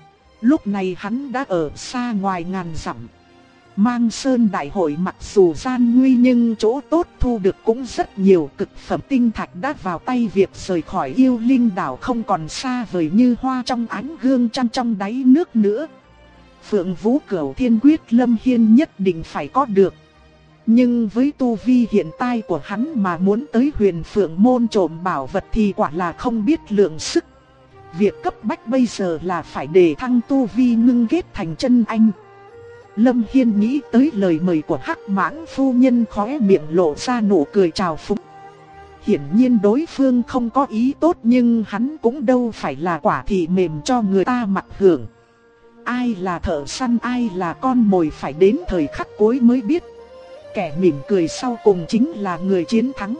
Lúc này hắn đã ở xa ngoài ngàn dặm. Mang Sơn đại hội mặc dù gian nguy nhưng chỗ tốt thu được cũng rất nhiều, cực phẩm tinh thạch đã vào tay, việc rời khỏi Yêu Linh đảo không còn xa vời như hoa trong ánh gương trăng trong đáy nước nữa. Phượng Vũ Cửu Thiên Quyết Lâm Hiên nhất định phải có được. Nhưng với tu vi hiện tại của hắn mà muốn tới Huyền Phượng môn trộm bảo vật thì quả là không biết lượng sức. Việc cấp bách bây giờ là phải đề thăng tu vi ngưng kết thành chân anh. Lâm Hiên nghĩ tới lời mời của Hắc Mãng phu nhân, khóe miệng lộ ra nụ cười trào phúng. Hiển nhiên đối phương không có ý tốt, nhưng hắn cũng đâu phải là quả thị mềm cho người ta mặc hưởng. Ai là thợ săn, ai là con mồi phải đến thời khắc cuối mới biết. Kẻ mỉm cười sau cùng chính là người chiến thắng.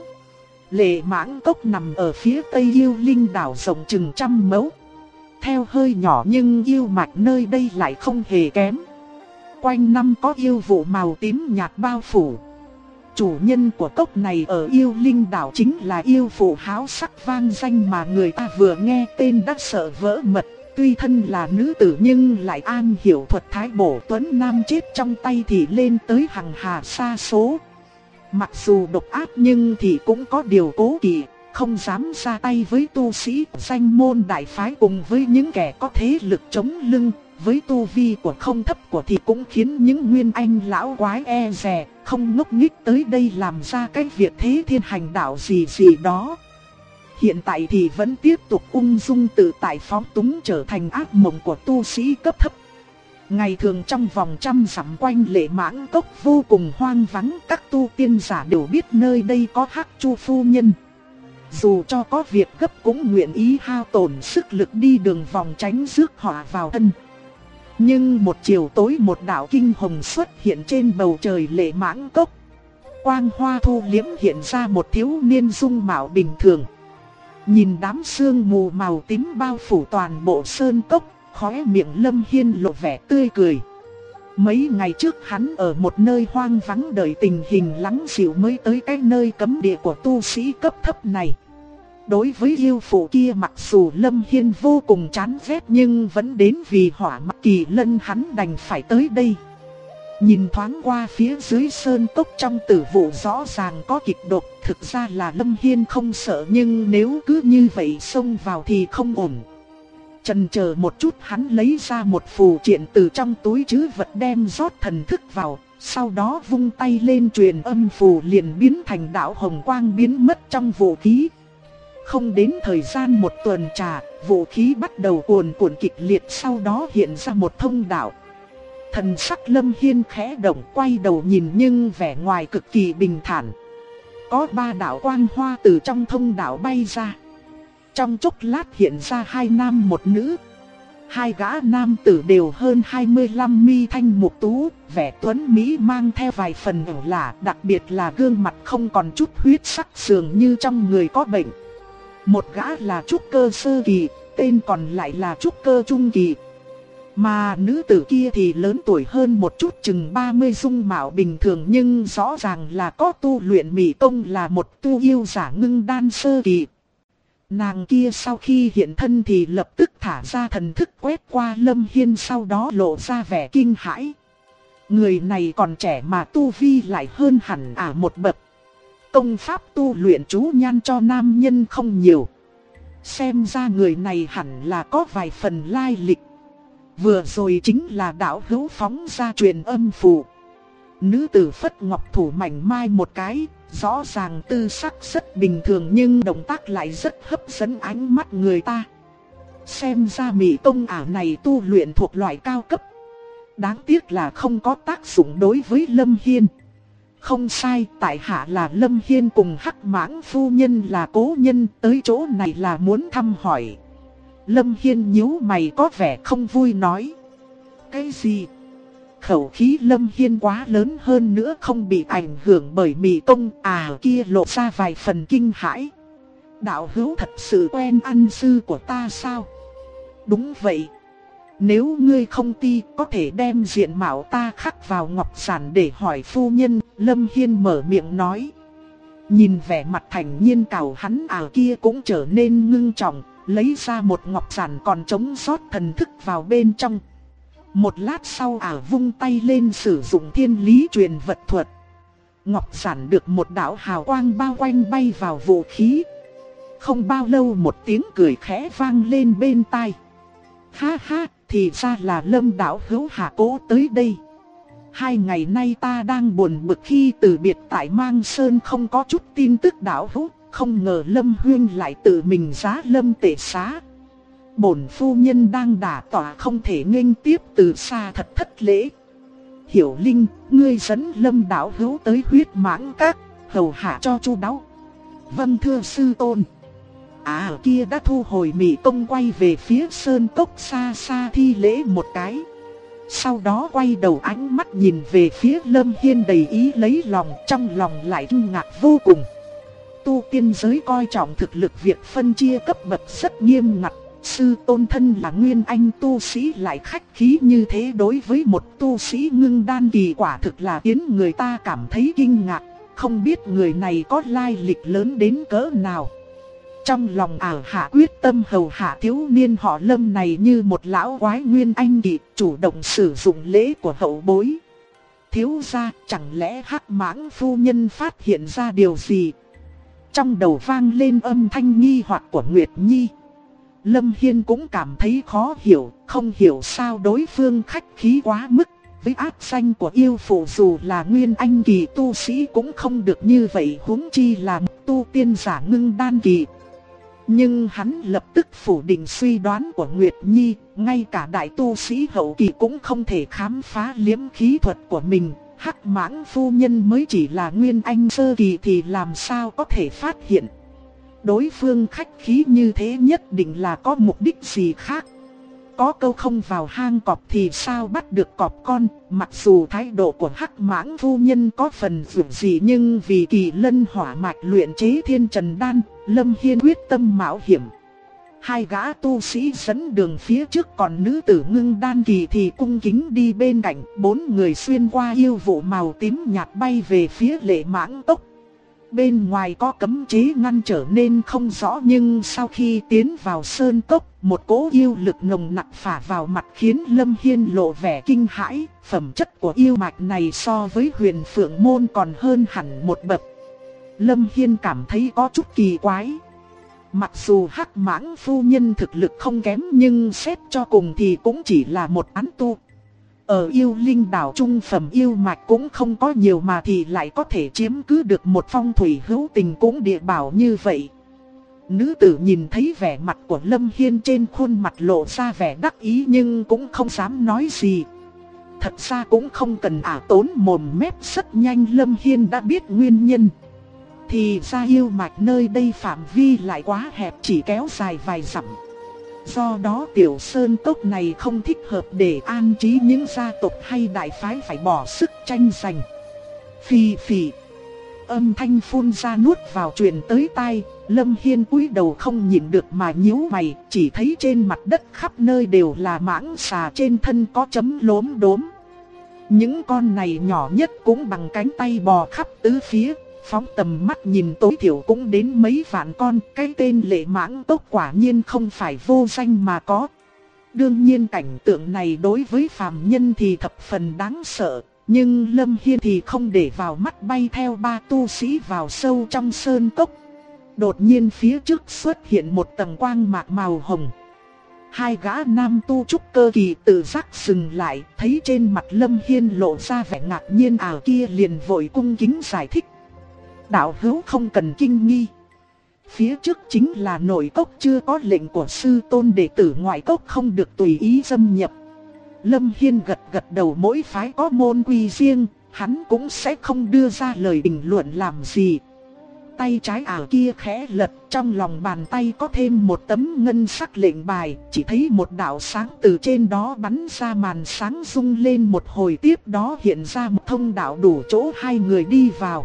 Lệ Mãng Cốc nằm ở phía tây Yêu Linh đảo rộng chừng 100 mẫu. Theo hơi nhỏ nhưng yêu mạch nơi đây lại không hề kém. Quanh năm có yêu vụ màu tím nhạt bao phủ. Chủ nhân của cốc này ở Yêu Linh đảo chính là yêu phụ háo sắc vang danh mà người ta vừa nghe tên đã sợ vỡ mật. Tuy thân là nữ tử nhưng lại am hiểu thuật thái bổ tuấn nam, chết trong tay thì lên tới hàng hà sa số. Mặc dù độc ác nhưng thì cũng có điều cố kỵ, không dám ra tay với tu sĩ danh môn đại phái cùng với những kẻ có thế lực chống lưng. Với tu vi của không thấp của thì cũng khiến những Nguyên Anh lão quái e dè, không ngốc nghếch tới đây làm ra cái việc thế thiên hành đạo gì đó. Hiện tại thì vẫn tiếp tục ung dung tự tại phóng túng, trở thành ác mộng của tu sĩ cấp thấp. Ngày thường trong vòng 100 dặm quanh Lệ Mãng Cốc vô cùng hoang vắng, các tu tiên giả đều biết nơi đây có Hắc Chu phu nhân. Dù cho có việc gấp cũng nguyện ý hao tổn sức lực đi đường vòng tránh rước họa vào thân. Nhưng một chiều tối một đạo kinh hồng xuất hiện trên bầu trời Lệ Mãng Cốc. Quang hoa thu liễm hiện ra một thiếu niên dung mạo bình thường. Nhìn đám sương mù màu tím bao phủ toàn bộ sơn cốc, khóe miệng Lâm Hiên lộ vẻ tươi cười. Mấy ngày trước hắn ở một nơi hoang vắng đợi tình hình lắng dịu mới tới cái nơi cấm địa của tu sĩ cấp thấp này. Đối với yêu phụ kia mặc dù Lâm Hiên vô cùng chán ghét nhưng vẫn đến vì Hỏa Mạc Kỳ Lân hắn đành phải tới đây. Nhìn thoáng qua phía dưới sơn cốc trong tử vụ rõ ràng có kịch độc, thực ra là Lâm Hiên không sợ nhưng nếu cứ như vậy xông vào thì không ổn. Chần chờ một chút hắn lấy ra một phù triện từ trong túi trữ vật đem rót thần thức vào, sau đó vung tay lên truyền âm phù liền biến thành đạo hồng quang biến mất trong vũ khí. Không đến thời gian một tuần trà, vũ khí bắt đầu cuồn cuộn kịch liệt, sau đó hiện ra một thông đạo. Thần sắc Lâm Hiên khẽ động, quay đầu nhìn nhưng vẻ ngoài cực kỳ bình thản. Có 3 đạo quang hoa từ trong thông đạo bay ra. Trong chốc lát hiện ra 2 nam 1 nữ. 2 gã nam tử đều hơn 25, mi thanh mục tú, vẻ tuấn mỹ mang theo vài phần ẩn lạ, đặc biệt là gương mặt không còn chút huyết sắc, dường như trong người có bệnh. Một gã là trúc cơ sơ kỳ, tên còn lại là trúc cơ trung kỳ. Mà nữ tử kia thì lớn tuổi hơn một chút, chừng 30, dung mạo bình thường nhưng rõ ràng là có tu luyện mỹ công, là một tu yêu giả ngưng đan sơ kỳ. Nàng kia sau khi hiện thân thì lập tức thả ra thần thức quét qua Lâm Hiên, sau đó lộ ra vẻ kinh hãi. Người này còn trẻ mà tu vi lại hơn hẳn một bậc. Công pháp tu luyện chú nhan cho nam nhân không nhiều. Xem ra người này hẳn là có vài phần lai lịch. Vừa rồi chính là đạo hữu phóng ra truyền âm phù. Nữ tử phất ngọc thủ mảnh mai một cái, rõ ràng tư sắc rất bình thường nhưng động tác lại rất hấp dẫn ánh mắt người ta. Xem ra mỹ công ảo này tu luyện thuộc loại cao cấp. Đáng tiếc là không có tác dụng đối với Lâm Hiên. Không sai, tại hạ là Lâm Hiên cùng Hắc Mãng phu nhân là cố nhân, tới chỗ này là muốn thăm hỏi. Lâm Hiên nhíu mày có vẻ không vui nói. Cái gì? Khẩu khí Lâm Hiên quá lớn hơn nữa không bị ảnh hưởng bởi mỹ công kia lộ ra vài phần kinh hãi. Đạo hữu thật sự quen ăn sư của ta sao? Đúng vậy. Nếu ngươi không ti có thể đem diện mạo ta khắc vào ngọc giản để hỏi phu nhân. Lâm Hiên mở miệng nói. Nhìn vẻ mặt thành nhiên cào hắn kia cũng trở nên ngưng trọng. Lấy ra một ngọc giản còn chống sót thần thức vào bên trong. Một lát sau vung tay lên sử dụng thiên lý truyền vật thuật. Ngọc giản được một đạo hào quang bao quanh bay vào vũ khí. Không bao lâu một tiếng cười khẽ vang lên bên tai. Ha ha, thì ra là Lâm đạo hữu hạ cố tới đây. 2 ngày nay ta đang buồn bực khi từ biệt tại Mang Sơn không có chút tin tức đạo hữu. Không ngờ Lâm huynh lại tự mình giá lâm tể xá. Bổn phu nhân đang đả tọa không thể nghênh tiếp từ xa thật thất lễ. Hiểu Linh, ngươi dẫn Lâm đạo hữu tới Huyết Mãng Các, hầu hạ cho chu đáo. Vâng thưa sư tôn. Kia đã thu hồi mỹ công quay về phía sơn cốc xa xa thi lễ một cái. Sau đó quay đầu ánh mắt nhìn về phía Lâm Hiên đầy ý lấy lòng, trong lòng lại kinh ngạc vô cùng. Tu tiên giới coi trọng thực lực, việc phân chia cấp bậc rất nghiêm ngặt. Sư tôn thân là nguyên anh tu sĩ lại khách khí như thế đối với một tu sĩ ngưng đan kỳ, quả thực là khiến người ta cảm thấy kinh ngạc. Không biết người này có lai lịch lớn đến cỡ nào. Trong lòng hạ quyết tâm hầu hạ thiếu niên họ Lâm này như một lão quái nguyên anh kỳ, chủ động sử dụng lễ của hậu bối. Thiếu gia, chẳng lẽ Hắc Mãng phu nhân phát hiện ra điều gì? Trong đầu vang lên âm thanh nghi hoặc của Nguyệt Nhi. Lâm Hiên cũng cảm thấy khó hiểu, không hiểu sao đối phương khách khí quá mức. Với ác danh của yêu phụ dù là nguyên anh kỳ tu sĩ cũng không được như vậy, huống chi là tu tiên giả ngưng đan kỳ. Nhưng hắn lập tức phủ định suy đoán của Nguyệt Nhi, ngay cả đại tu sĩ hậu kỳ cũng không thể khám phá liếm khí thuật của mình. Hắc Mãng phu nhân mới chỉ là nguyên anh sơ kỳ thì làm sao có thể phát hiện. Đối phương khách khí như thế nhất định là có mục đích gì khác. Có câu không vào hang cọp thì sao bắt được cọp con. Mặc dù thái độ của Hắc Mãng phu nhân có phần vượt gì, nhưng vì kỳ lân hỏa mạch luyện chế thiên trần đan, Lâm Hiên quyết tâm mạo hiểm. 2 gã tu sĩ dẫn đường phía trước, còn nữ tử ngưng đan kỳ thì cung kính đi bên cạnh. 4 người xuyên qua yêu vụ màu tím nhạt bay về phía Lệ Mãng Cốc. Bên ngoài có cấm chế ngăn trở nên không rõ, nhưng sau khi tiến vào sơn cốc, một cỗ yêu lực nồng nặc phả vào mặt khiến Lâm Hiên lộ vẻ kinh hãi. Phẩm chất của yêu mạch này so với Huyền Phượng môn còn hơn hẳn một bậc. Lâm Hiên cảm thấy có chút kỳ quái. Mặc dù Hắc Mãng phu nhân thực lực không kém, nhưng xét cho cùng thì cũng chỉ là một án tu. Ở yêu linh đảo trung phẩm yêu mạch cũng không có nhiều mà thì lại có thể chiếm cứ được một phong thủy hữu tình cũng địa bảo như vậy. Nữ tử nhìn thấy vẻ mặt của Lâm Hiên, trên khuôn mặt lộ ra vẻ đắc ý nhưng cũng không dám nói gì. Thật ra cũng không cần tốn mồm mép, rất nhanh Lâm Hiên đã biết nguyên nhân. Thì ra yêu mạch nơi đây phạm vi lại quá hẹp, chỉ kéo dài vài dặm. Do đó tiểu sơn cốc này không thích hợp để an trí những gia tộc hay đại phái phải bỏ sức tranh giành. Phì phì. Âm thanh phun ra nuốt vào truyền tới tai. Lâm Hiên cúi đầu không nhìn được mà nhíu mày, chỉ thấy trên mặt đất khắp nơi đều là mãng xà, trên thân có chấm lốm đốm. Những con này nhỏ nhất cũng bằng cánh tay bò khắp tứ phía. Phóng tầm mắt nhìn tối thiểu cũng đến mấy vạn con. Cái tên Lệ Mãng Cốc quả nhiên không phải vô danh mà có. Đương nhiên cảnh tượng này đối với phàm nhân thì thập phần đáng sợ. Nhưng Lâm Hiên thì không để vào mắt, bay theo 3 tu sĩ vào sâu trong sơn cốc. Đột nhiên phía trước xuất hiện một tầng quang mạc màu hồng. Hai gã nam tu trúc cơ kỳ tự giác dừng lại, thấy trên mặt Lâm Hiên lộ ra vẻ ngạc nhiên kia liền vội cung kính giải thích. Đạo hữu không cần kinh nghi. Phía trước chính là nội cốc, chưa có lệnh của sư tôn, đệ tử ngoại cốc không được tùy ý xâm nhập. Lâm Hiên gật đầu, mỗi phái có môn quy riêng, hắn cũng sẽ không đưa ra lời bình luận làm gì. Tay trái kia khẽ lật, trong lòng bàn tay có thêm một tấm ngân sắc lệnh bài, chỉ thấy một đạo sáng từ trên đó bắn ra, màn sáng rung lên một hồi, tiếp đó hiện ra một thông đạo đủ chỗ hai người đi vào.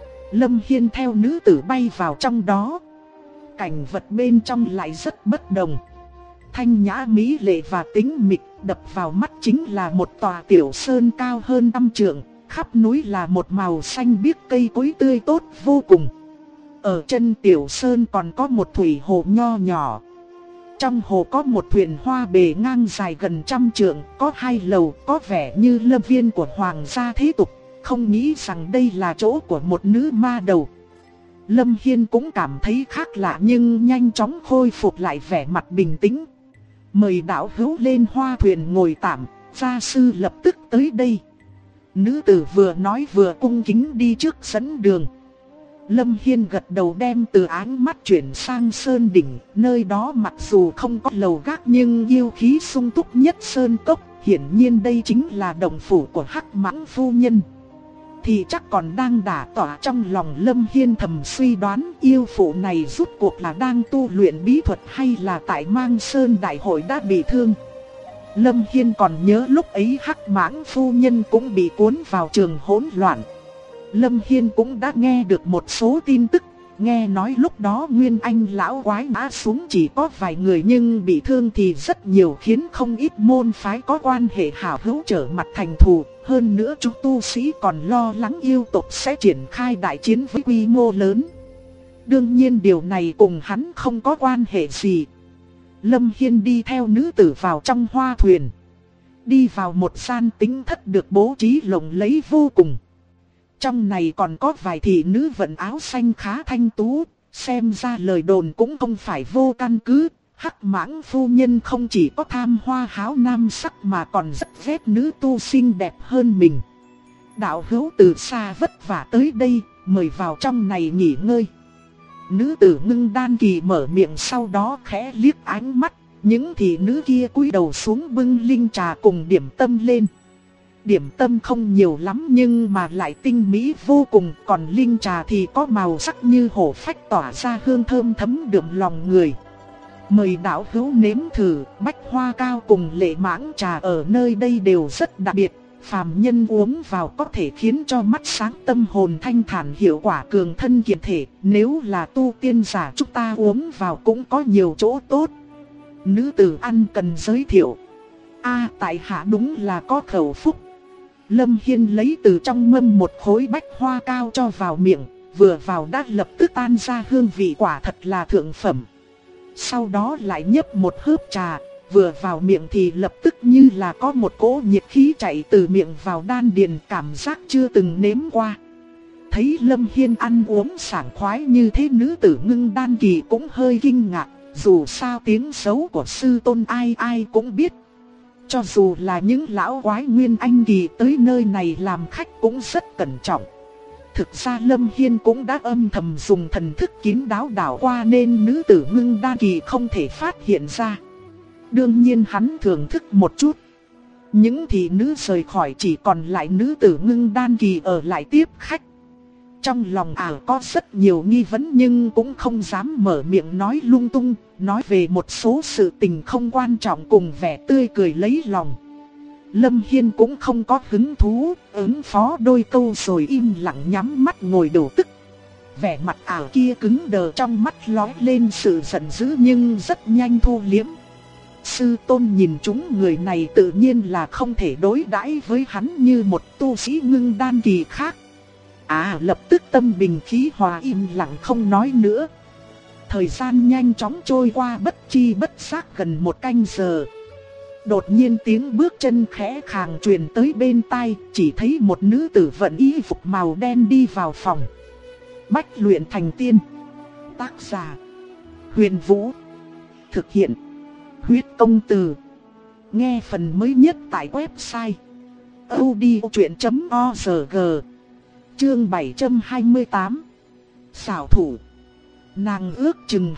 Lâm Hiên theo nữ tử bay vào trong đó. Cảnh vật bên trong lại rất bất đồng. Thanh nhã mỹ lệ và tĩnh mịch, đập vào mắt chính là một tòa tiểu sơn cao hơn 5 trượng, khắp núi là một màu xanh biếc, cây cối tươi tốt vô cùng. Ở chân tiểu sơn còn có một thủy hồ nho nhỏ. Trong hồ có một thuyền hoa bề ngang dài gần 100 trượng, có 2 lầu, có vẻ như lâm viên của hoàng gia thế tục. Không nghĩ rằng đây là chỗ của một nữ ma đầu. Lâm Hiên cũng cảm thấy khác lạ nhưng nhanh chóng khôi phục lại vẻ mặt bình tĩnh. Mời đạo hữu lên hoa thuyền ngồi tạm, gia sư lập tức tới đây. Nữ tử vừa nói vừa cung kính đi trước dẫn đường. Lâm Hiên gật đầu, đem từ ánh mắt chuyển sang sơn đỉnh. Nơi đó mặc dù không có lầu gác nhưng yêu khí sung túc nhất sơn cốc. Hiển nhiên đây chính là động phủ của Hắc Mãng phu nhân. Thì chắc còn đang đả tỏa trong lòng Lâm Hiên thầm suy đoán yêu phụ này rốt cuộc là đang tu luyện bí thuật hay là tại Mang Sơn đại hội đã bị thương. Lâm Hiên còn nhớ lúc ấy Hắc Mãng phu nhân cũng bị cuốn vào trường hỗn loạn. Lâm Hiên cũng đã nghe được một số tin tức, nghe nói lúc đó Nguyên Anh lão quái ngã xuống chỉ có vài người nhưng bị thương thì rất nhiều, khiến không ít môn phái có quan hệ hảo hữu trở mặt thành thù. Hơn nữa chúng tu sĩ còn lo lắng yêu tộc sẽ triển khai đại chiến với quy mô lớn. Đương nhiên điều này cùng hắn không có quan hệ gì. Lâm Hiên đi theo nữ tử vào trong hoa thuyền. Đi vào một gian tĩnh thất được bố trí lộng lẫy vô cùng. Trong này còn có vài thị nữ vận áo xanh khá thanh tú, xem ra lời đồn cũng không phải vô căn cứ. Hắc Mãng phu nhân không chỉ có tham hoa háo nam sắc mà còn rất ghét nữ tu xinh đẹp hơn mình. Đạo hữu từ xa vất vả tới đây, mời vào trong này nghỉ ngơi. Nữ tử Ngưng Đan Kỳ mở miệng, sau đó khẽ liếc ánh mắt. Những thị nữ kia cúi đầu xuống bưng linh trà cùng điểm tâm lên. Điểm tâm không nhiều lắm nhưng mà lại tinh mỹ vô cùng, còn linh trà thì có màu sắc như hổ phách, tỏa ra hương thơm thấm đượm lòng người. Mời đạo hữu nếm thử, bách hoa cao cùng lệ mãng trà ở nơi đây đều rất đặc biệt. Phàm nhân uống vào có thể khiến cho mắt sáng, tâm hồn thanh thản, hiệu quả cường thân kiện thể. Nếu là tu tiên giả chúng ta uống vào cũng có nhiều chỗ tốt. Nữ tử ăn cần giới thiệu. Tại hạ đúng là có khẩu phúc. Lâm Hiên lấy từ trong mâm một khối bách hoa cao cho vào miệng. Vừa vào đã lập tức tan ra hương vị, quả thật là thượng phẩm. Sau đó lại nhấp một hớp trà, vừa vào miệng thì lập tức như là có một cỗ nhiệt khí chạy từ miệng vào đan điền, cảm giác chưa từng nếm qua. Thấy Lâm Hiên ăn uống sảng khoái như thế, nữ tử Ngưng Đan Kỳ cũng hơi kinh ngạc. Dù sao tiếng xấu của sư tôn ai ai cũng biết. Cho dù là những lão quái Nguyên Anh Kỳ tới nơi này làm khách cũng rất cẩn trọng. Thực ra Lâm Hiên cũng đã âm thầm dùng thần thức kín đáo đảo qua nên nữ tử Ngưng Đan Kỳ không thể phát hiện ra. Đương nhiên hắn thưởng thức một chút. Những thị nữ rời khỏi, chỉ còn lại nữ tử Ngưng Đan Kỳ ở lại tiếp khách. Trong lòng có rất nhiều nghi vấn nhưng cũng không dám mở miệng nói lung tung, nói về một số sự tình không quan trọng cùng vẻ tươi cười lấy lòng. Lâm Hiên cũng không có hứng thú, ứng phó đôi câu rồi im lặng nhắm mắt ngồi đổ tức. Vẻ mặt kia cứng đờ, trong mắt lóe lên sự giận dữ nhưng rất nhanh thu liếm. Sư tôn nhìn chúng người này tự nhiên là không thể đối đãi với hắn như một tu sĩ Ngưng Đan Kỳ khác. Lập tức tâm bình khí hòa, im lặng không nói nữa. Thời gian nhanh chóng trôi qua, bất chi bất giác gần 1 canh giờ. Đột nhiên tiếng bước chân khẽ khàng truyền tới bên tai, chỉ thấy một nữ tử vận y phục màu đen đi vào phòng. Bách luyện thành tiên. Tác giả: Huyền Vũ. Thực hiện: Huyết Công Từ. Nghe phần mới nhất tại website audiochuyện.org. Chương 728. Xảo thủ. Nàng ước chừng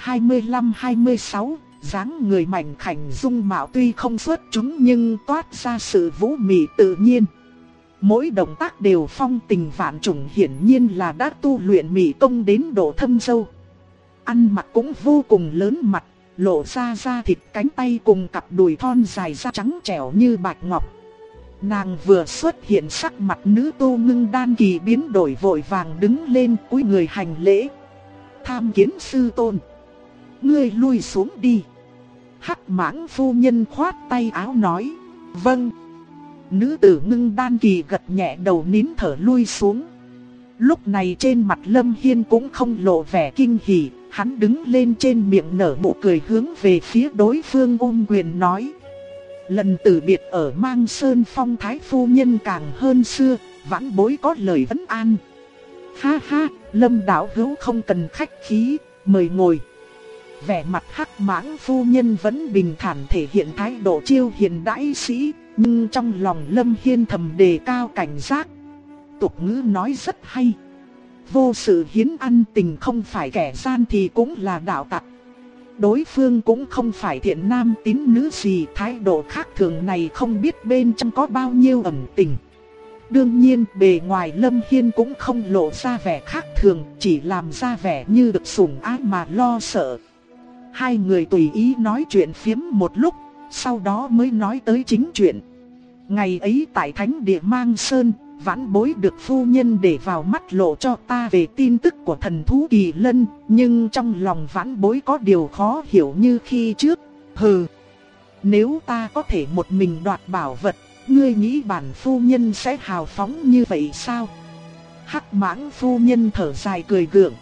25-26, dáng người mảnh khảnh dung mạo tuy không xuất chúng nhưng toát ra sự vũ mị tự nhiên. Mỗi động tác đều phong tình vạn trùng, hiển nhiên là đã tu luyện mỹ công đến độ thâm sâu. Ăn mặc cũng vô cùng lớn mặt, lộ ra da thịt cánh tay cùng cặp đùi thon dài da trắng trẻo như bạch ngọc. Nàng vừa xuất hiện, sắc mặt nữ tu Ngưng Đan kỳ biến đổi, vội vàng đứng lên cúi người hành lễ. Tham kiến sư tôn. Ngươi lui xuống đi. Hắc Mãng phu nhân khoát tay áo nói. Vâng. Nữ tử Ngưng Đan kỳ gật nhẹ đầu, nín thở lui xuống. Lúc này trên mặt Lâm Hiên cũng không lộ vẻ kinh hỉ, hắn đứng lên trên miệng nở nụ cười, hướng về phía đối phương ôm quyền nói. Lần từ biệt ở Mang Sơn Phong thái phu nhân càng hơn xưa, vãn bối có lời vấn an. Ha ha, Lâm đạo hữu không cần khách khí, mời ngồi. Vẻ mặt Hắc Mãng phu nhân vẫn bình thản, thể hiện thái độ chiêu hiền đãi sĩ, nhưng trong lòng Lâm Hiên thầm đề cao cảnh giác. Tục ngữ nói rất hay: vô sự hiến ăn tình, không phải kẻ gian thì cũng là đạo tặc. Đối phương cũng không phải thiện nam tín nữ gì, thái độ khác thường này không biết bên trong có bao nhiêu ẩn tình. Đương nhiên bề ngoài Lâm Hiên cũng không lộ ra vẻ khác thường, chỉ làm ra vẻ như được sủng ái mà lo sợ. Hai người tùy ý nói chuyện phiếm một lúc, sau đó mới nói tới chính chuyện. Ngày ấy tại thánh địa Mang Sơn, vãn bối được phu nhân để vào mắt lộ cho ta về tin tức của thần thú Kỳ Lân, nhưng trong lòng vãn bối có điều khó hiểu như khi trước. Hừ, nếu ta có thể một mình đoạt bảo vật, ngươi nghĩ bản phu nhân sẽ hào phóng như vậy sao? Hắc Mãng phu nhân thở dài cười gượng.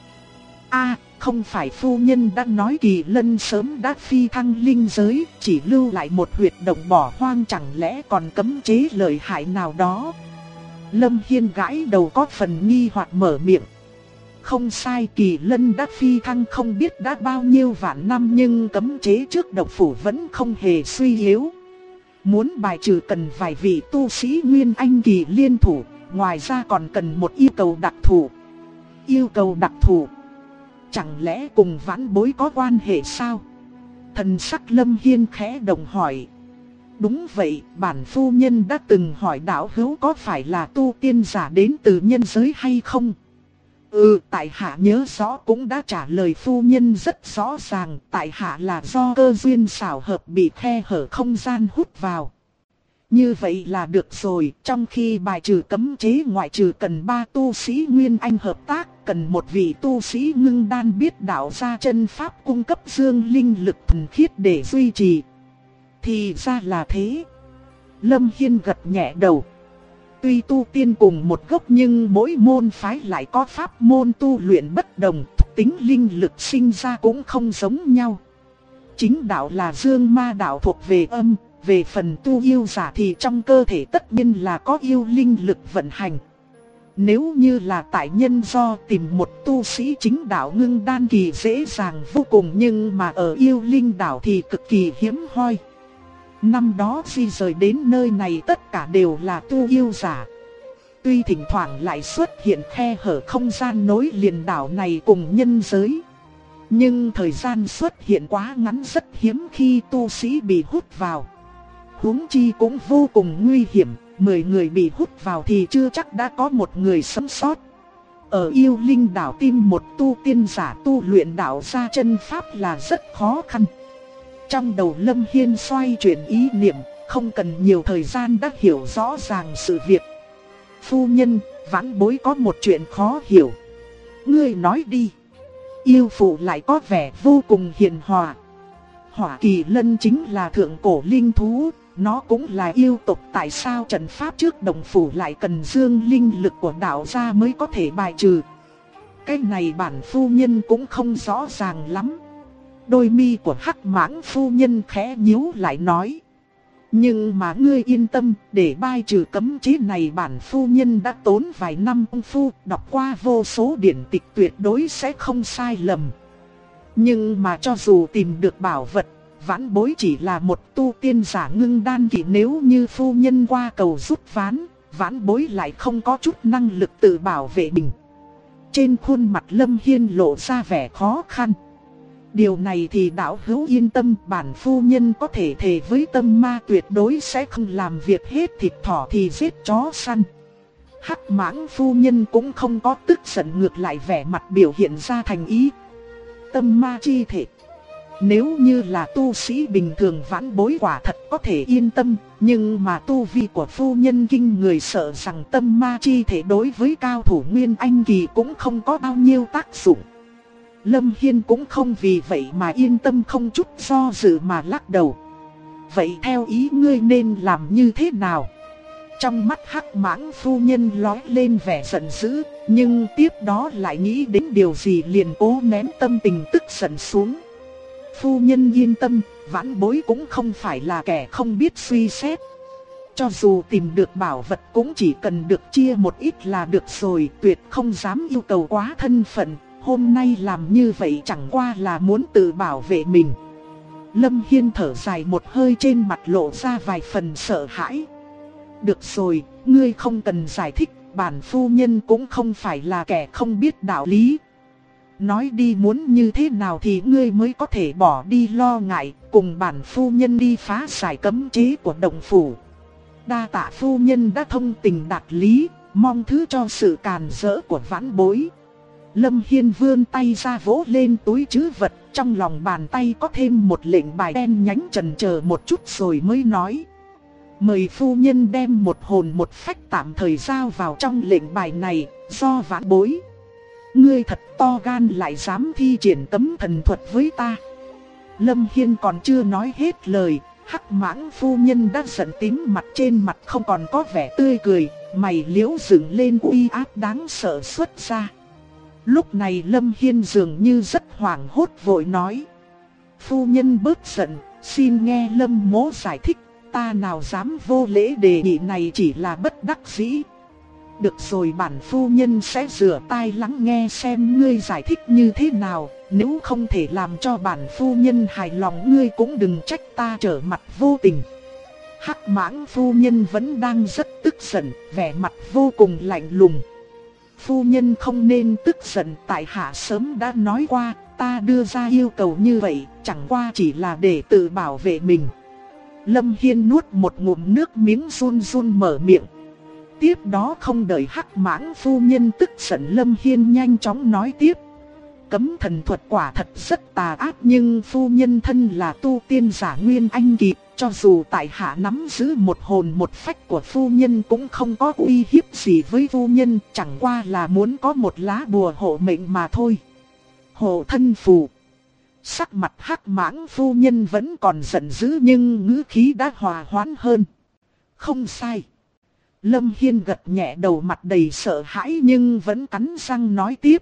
Không phải phu nhân đã nói Kỳ Lân sớm đã phi thăng linh giới, chỉ lưu lại một huyệt động bỏ hoang, chẳng lẽ còn cấm chế lợi hại nào đó? Lâm Hiên gãi đầu có phần nghi hoặc mở miệng. Không sai, Kỳ Lân đã phi thăng không biết đã bao nhiêu vạn năm, nhưng cấm chế trước độc phủ vẫn không hề suy yếu. Muốn bài trừ cần vài vị tu sĩ Nguyên Anh kỳ liên thủ, ngoài ra còn cần một yêu cầu đặc thù. Yêu cầu đặc thù? Chẳng lẽ cùng vãn bối có quan hệ sao? Thần sắc Lâm Hiên khẽ động hỏi. Đúng vậy, bản phu nhân đã từng hỏi đạo hữu có phải là tu tiên giả đến từ nhân giới hay không? Tại hạ nhớ rõ cũng đã trả lời phu nhân rất rõ ràng, tại hạ là do cơ duyên xảo hợp bị khe hở không gian hút vào. Như vậy là được rồi, trong khi bài trừ cấm chế ngoại trừ cần 3 tu sĩ Nguyên Anh hợp tác, cần một vị tu sĩ Ngưng Đan biết đạo ra chân pháp cung cấp dương linh lực thuần khiết để duy trì. Thì ra là thế. Lâm Hiên gật nhẹ đầu. Tuy tu tiên cùng một gốc nhưng mỗi môn phái lại có pháp môn tu luyện bất đồng, tính linh lực sinh ra cũng không giống nhau. Chính đạo là dương ma đạo thuộc về âm, về phần tu yêu giả thì trong cơ thể tất nhiên là có yêu linh lực vận hành. Nếu như là tại nhân do tìm một tu sĩ chính đạo Ngưng Đan kỳ dễ dàng vô cùng, nhưng mà ở yêu linh đạo thì cực kỳ hiếm hoi. Năm đó di rời đến nơi này tất cả đều là tu yêu giả. Tuy thỉnh thoảng lại xuất hiện khe hở không gian nối liền đảo này cùng nhân giới, nhưng thời gian xuất hiện quá ngắn, rất hiếm khi tu sĩ bị hút vào. Huống chi cũng vô cùng nguy hiểm, 10 người bị hút vào thì chưa chắc đã có một người sống sót. Ở yêu linh đảo tìm một tu tiên giả tu luyện đạo ra chân pháp là rất khó khăn. Trong đầu Lâm Hiên xoay chuyển ý niệm, không cần nhiều thời gian đã hiểu rõ ràng sự việc. Phu nhân, vãn bối có một chuyện khó hiểu. Ngươi nói đi. Yêu phụ lại có vẻ vô cùng hiền hòa. Hỏa Kỳ Lân chính là thượng cổ linh thú, nó cũng là yêu tộc, tại sao trận pháp trước đồng phủ lại cần dương linh lực của đạo gia mới có thể bài trừ? Cái này bản phu nhân cũng không rõ ràng lắm. Đôi mi của Hắc Mãng phu nhân khẽ nhíu lại nói. Nhưng mà ngươi yên tâm, để bài trừ cấm chế này bản phu nhân đã tốn vài năm công phu, đọc qua vô số điển tịch, tuyệt đối sẽ không sai lầm. Nhưng mà cho dù tìm được bảo vật, Vãn Bối chỉ là một tu tiên giả ngưng đan kỳ, nếu như phu nhân qua cầu giúp Vãn Bối lại không có chút năng lực tự bảo vệ mình. Trên khuôn mặt Lâm Hiên lộ ra vẻ khó khăn. Điều này thì đạo hữu yên tâm, bản phu nhân có thể thề với tâm ma tuyệt đối sẽ không làm việc hết thịt thỏ thì giết chó săn. Hắc Mãng phu nhân cũng không có tức giận, ngược lại vẻ mặt biểu hiện ra thành ý. Tâm ma chi thể, nếu như là tu sĩ bình thường Vãn Bối quả thật có thể yên tâm, nhưng mà tu vi của phu nhân kinh người, sợ rằng tâm ma chi thể đối với cao thủ Nguyên Anh kỳ cũng không có bao nhiêu tác dụng. Lâm Hiên cũng không vì vậy mà yên tâm, không chút do dự mà lắc đầu. Vậy theo ý ngươi nên làm như thế nào? Trong mắt Hắc Mãng phu nhân lóe lên vẻ giận dữ, nhưng tiếp đó lại nghĩ đến điều gì liền cố nén tâm tình tức giận xuống. Phu nhân yên tâm, Vãn Bối cũng không phải là kẻ không biết suy xét. Cho dù tìm được bảo vật cũng chỉ cần được chia một ít là được rồi, tuyệt không dám yêu cầu quá thân phận. Hôm nay làm như vậy chẳng qua là muốn tự bảo vệ mình. Lâm Hiên thở dài một hơi, trên mặt lộ ra vài phần sợ hãi. Được rồi, ngươi không cần giải thích, bản phu nhân cũng không phải là kẻ không biết đạo lý. Nói đi, muốn như thế nào thì ngươi mới có thể bỏ đi lo ngại, cùng bản phu nhân đi phá giải cấm chế của động phủ. Đa tạ phu nhân đã thông tình đạt lý, mong thứ cho sự càn rỡ của Vãn Bối. Lâm Hiên vươn tay ra vỗ lên túi trữ vật, trong lòng bàn tay có thêm một lệnh bài đen nhánh, chần chờ một chút rồi mới nói. Mời phu nhân đem một hồn một phách tạm thời giao vào trong lệnh bài này, do Vãn Bối. Ngươi thật to gan lại dám thi triển cấm thần thuật với ta. Lâm Hiên còn chưa nói hết lời, Hắc Mãng phu nhân đã giận tím mặt, trên mặt không còn có vẻ tươi cười, mày liễu dựng lên uy áp đáng sợ xuất ra. Lúc này Lâm Hiên dường như rất hoảng hốt, vội nói. Phu nhân bớt giận, xin nghe Lâm mỗ giải thích, ta nào dám vô lễ, đề nghị này chỉ là bất đắc dĩ. Được rồi, bản phu nhân sẽ rửa tai lắng nghe xem ngươi giải thích như thế nào. Nếu không thể làm cho bản phu nhân hài lòng, ngươi cũng đừng trách ta trở mặt vô tình. Hắc Mãng phu nhân vẫn đang rất tức giận, vẻ mặt vô cùng lạnh lùng. Phu nhân không nên tức giận, tại hạ sớm đã nói qua, ta đưa ra yêu cầu như vậy chẳng qua chỉ là để tự bảo vệ mình. Lâm Hiên nuốt một ngụm nước miếng, run run mở miệng. Tiếp đó không đợi Hắc Mãng phu nhân tức giận, Lâm Hiên nhanh chóng nói tiếp. Cấm thần thuật quả thật rất tà ác, nhưng phu nhân thân là tu tiên giả Nguyên Anh kỳ, cho dù tại hạ nắm giữ một hồn một phách của phu nhân cũng không có uy hiếp gì với phu nhân, chẳng qua là muốn có một lá bùa hộ mệnh mà thôi. Hộ thân phù. Sắc mặt Hắc Mãng phu nhân vẫn còn giận dữ nhưng ngữ khí đã hòa hoãn hơn. Không sai. Lâm Hiên gật nhẹ đầu, mặt đầy sợ hãi nhưng vẫn cắn răng nói tiếp.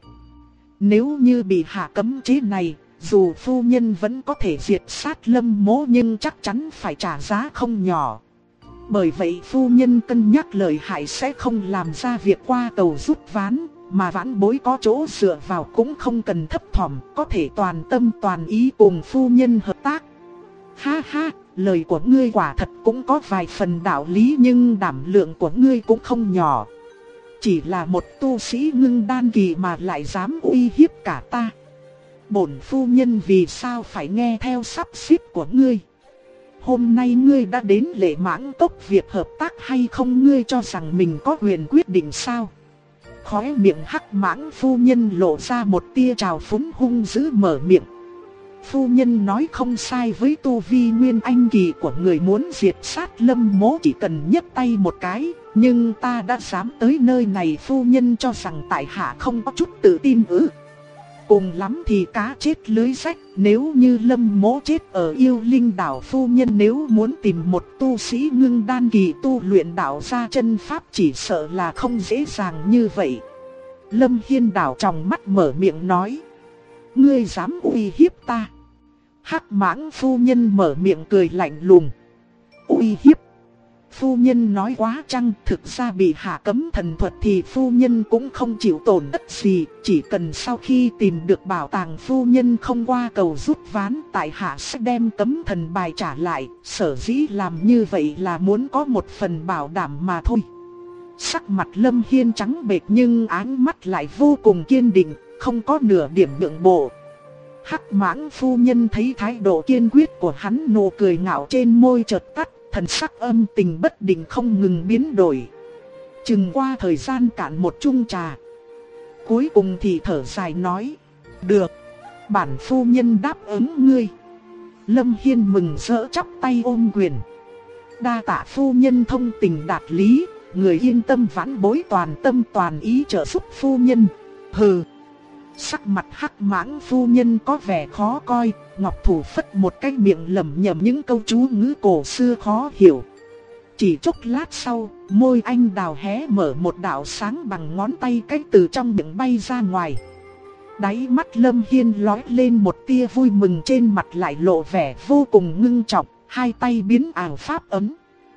Nếu như bị hạ cấm chế này, dù phu nhân vẫn có thể diệt sát Lâm mỗ nhưng chắc chắn phải trả giá không nhỏ. Bởi vậy phu nhân cân nhắc lời hại sẽ không làm ra việc qua cầu giúp Vãn, mà Vãn Bối có chỗ dựa vào cũng không cần thấp thỏm, có thể toàn tâm toàn ý cùng phu nhân hợp tác. Ha ha, lời của ngươi quả thật cũng có vài phần đạo lý, nhưng đảm lượng của ngươi cũng không nhỏ. Chỉ là một tu sĩ ngưng đan kỳ mà lại dám uy hiếp cả ta. Bổn phu nhân vì sao phải nghe theo sắp xếp của ngươi? Hôm nay ngươi đã đến Lệ Mãng Cốc, việc hợp tác hay không ngươi cho rằng mình có quyền quyết định sao? Khóe miệng Hắc Mãng phu nhân lộ ra một tia trào phúng, hung dữ mở miệng. Phu nhân nói không sai, với tu vi Nguyên Anh kỳ của người muốn diệt sát Lâm mỗ chỉ cần nhấc tay một cái, nhưng ta đã dám tới nơi này, phu nhân cho rằng tại hạ không có chút tự tin ư? Cùng lắm thì cá chết lưới rách, nếu như Lâm mỗ chết ở Yêu Linh đảo, phu nhân nếu muốn tìm một tu sĩ ngưng đan kỳ tu luyện đạo ra chân pháp chỉ sợ là không dễ dàng như vậy. Lâm Hiên đảo tròng mắt mở miệng nói. Ngươi dám uy hiếp ta? Hắc Mãng phu nhân mở miệng cười lạnh lùng. Uy hiếp? phu nhân nói quá chăng? Thực ra bị hạ cấm thần thuật thì phu nhân cũng không chịu tổn thất gì. Chỉ cần sau khi tìm được bảo tàng phu nhân không qua cầu rút ván, tại hạ sẽ đem cấm thần bài trả lại. Sở dĩ làm như vậy là muốn có một phần bảo đảm mà thôi. Sắc mặt Lâm Hiên trắng bệch nhưng ánh mắt lại vô cùng kiên định, không có nửa điểm nhượng bộ. Hắc Mãng phu nhân thấy thái độ kiên quyết của hắn, nụ cười ngạo trên môi chợt tắt, thần sắc âm tình bất định không ngừng biến đổi. Chừng qua thời gian cạn một chung trà, cuối cùng thì thở dài nói: được, bản phu nhân đáp ứng ngươi. Lâm Hiên mừng rỡ chắp tay ôm quyền. Đa tạ phu nhân thông tình đạt lý, người yên tâm vãn bối toàn tâm toàn ý trợ giúp phu nhân. Hừ. Sắc mặt Hắc Mãng phu nhân có vẻ khó coi, ngọc thủ phất một cái miệng lẩm nhẩm những câu chú ngữ cổ xưa khó hiểu. Chỉ chốc lát sau, môi anh đào hé mở một đạo sáng bằng ngón tay cách từ trong miệng bay ra ngoài. Đáy mắt Lâm Hiên lóe lên một tia vui mừng, trên mặt lại lộ vẻ vô cùng ngưng trọng, hai tay biến ảo pháp ấm.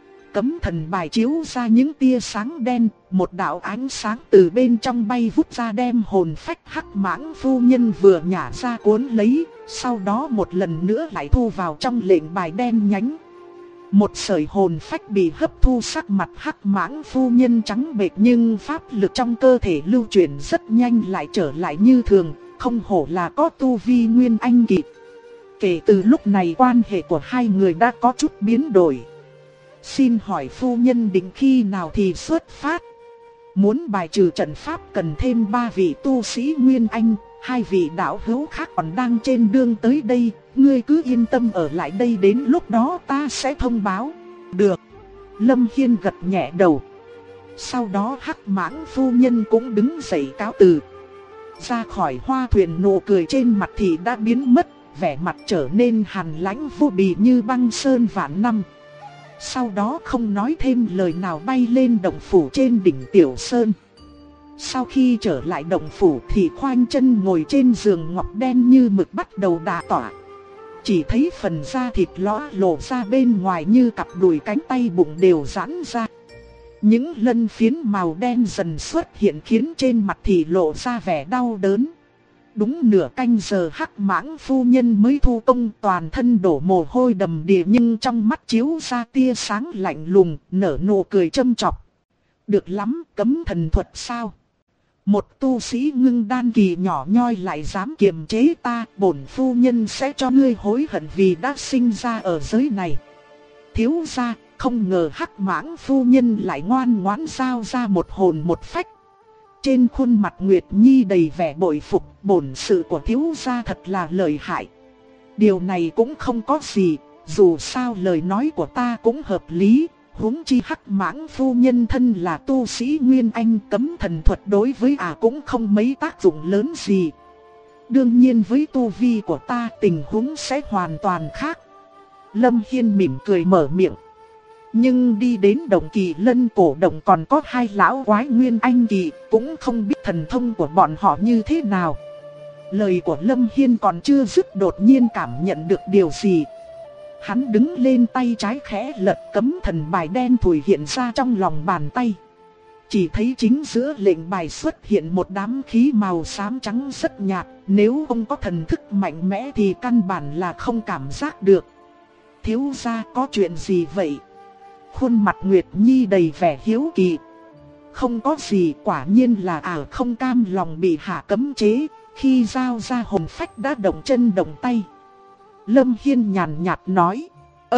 Cấm thần bài chiếu ra những tia sáng đen, một đạo ánh sáng từ bên trong bay vút ra đem hồn phách Hắc Mãng phu nhân vừa nhả ra cuốn lấy, sau đó một lần nữa lại thu vào trong lệnh bài đen nhánh. Một sợi hồn phách bị hấp thu, sắc mặt Hắc Mãng phu nhân trắng bệch nhưng pháp lực trong cơ thể lưu chuyển rất nhanh lại trở lại như thường, không hổ là có tu vi nguyên anh kỳ. Kể từ lúc này quan hệ của hai người đã có chút biến đổi. Xin hỏi phu nhân định khi nào thì xuất phát? Muốn bài trừ trận pháp cần thêm 3 vị tu sĩ Nguyên Anh, 2 vị đạo hữu khác còn đang trên đường tới đây. Ngươi cứ yên tâm ở lại đây, đến lúc đó ta sẽ thông báo. Được. Lâm Hiên gật nhẹ đầu. Sau đó Hắc Mãng phu nhân cũng đứng dậy cáo từ. Ra khỏi hoa thuyền, nụ cười trên mặt thì đã biến mất, vẻ mặt trở nên hàn lãnh vô bì như băng sơn vạn năm. Sau đó không nói thêm lời nào bay lên động phủ trên đỉnh Tiểu Sơn. Sau khi trở lại động phủ thì khoanh chân ngồi trên giường ngọc đen như mực bắt đầu đả tọa. Chỉ thấy phần da thịt lõa lộ ra bên ngoài như cặp đùi, cánh tay bụng đều giãn ra. Những lân phiến màu đen dần xuất hiện khiến trên mặt thì lộ ra vẻ đau đớn. Đúng nửa canh giờ Hắc Mãng phu nhân mới thu công, toàn thân đổ mồ hôi đầm đìa nhưng trong mắt chiếu ra tia sáng lạnh lùng, nở nụ cười châm chọc. Được lắm, cấm thần thuật sao? Một tu sĩ ngưng đan kỳ nhỏ nhoi lại dám kiềm chế ta, bổn phu nhân sẽ cho ngươi hối hận vì đã sinh ra ở giới này. Thiếu gia, không ngờ Hắc Mãng phu nhân lại ngoan ngoãn giao ra một hồn một phách. Trên khuôn mặt Nguyệt Nhi đầy vẻ bội phục, bổn sự của thiếu gia thật là lợi hại. Điều này cũng không có gì, dù sao lời nói của ta cũng hợp lý, huống chi Hắc Mãng phu nhân thân là tu sĩ Nguyên Anh, cấm thần thuật đối với cũng không mấy tác dụng lớn gì. Đương nhiên với tu vi của ta tình huống sẽ hoàn toàn khác. Lâm Hiên mỉm cười mở miệng. Nhưng đi đến Động Kỳ Lân cổ động còn có 2 lão quái Nguyên Anh kỳ, cũng không biết thần thông của bọn họ như thế nào. Lời của Lâm Hiên còn chưa dứt, đột nhiên cảm nhận được điều gì. Hắn đứng lên, tay trái khẽ lật, cấm thần bài đen thủi hiện ra trong lòng bàn tay. Chỉ thấy chính giữa lệnh bài xuất hiện một đám khí màu xám trắng rất nhạt, nếu không có thần thức mạnh mẽ thì căn bản là không cảm giác được. Thiếu gia có chuyện gì vậy? Khuôn mặt Nguyệt Nhi đầy vẻ hiếu kỳ. Không có gì, quả nhiên là không cam lòng bị hạ cấm chế, khi giao ra hồn phách đã động chân động tay. Lâm Hiên nhàn nhạt nói,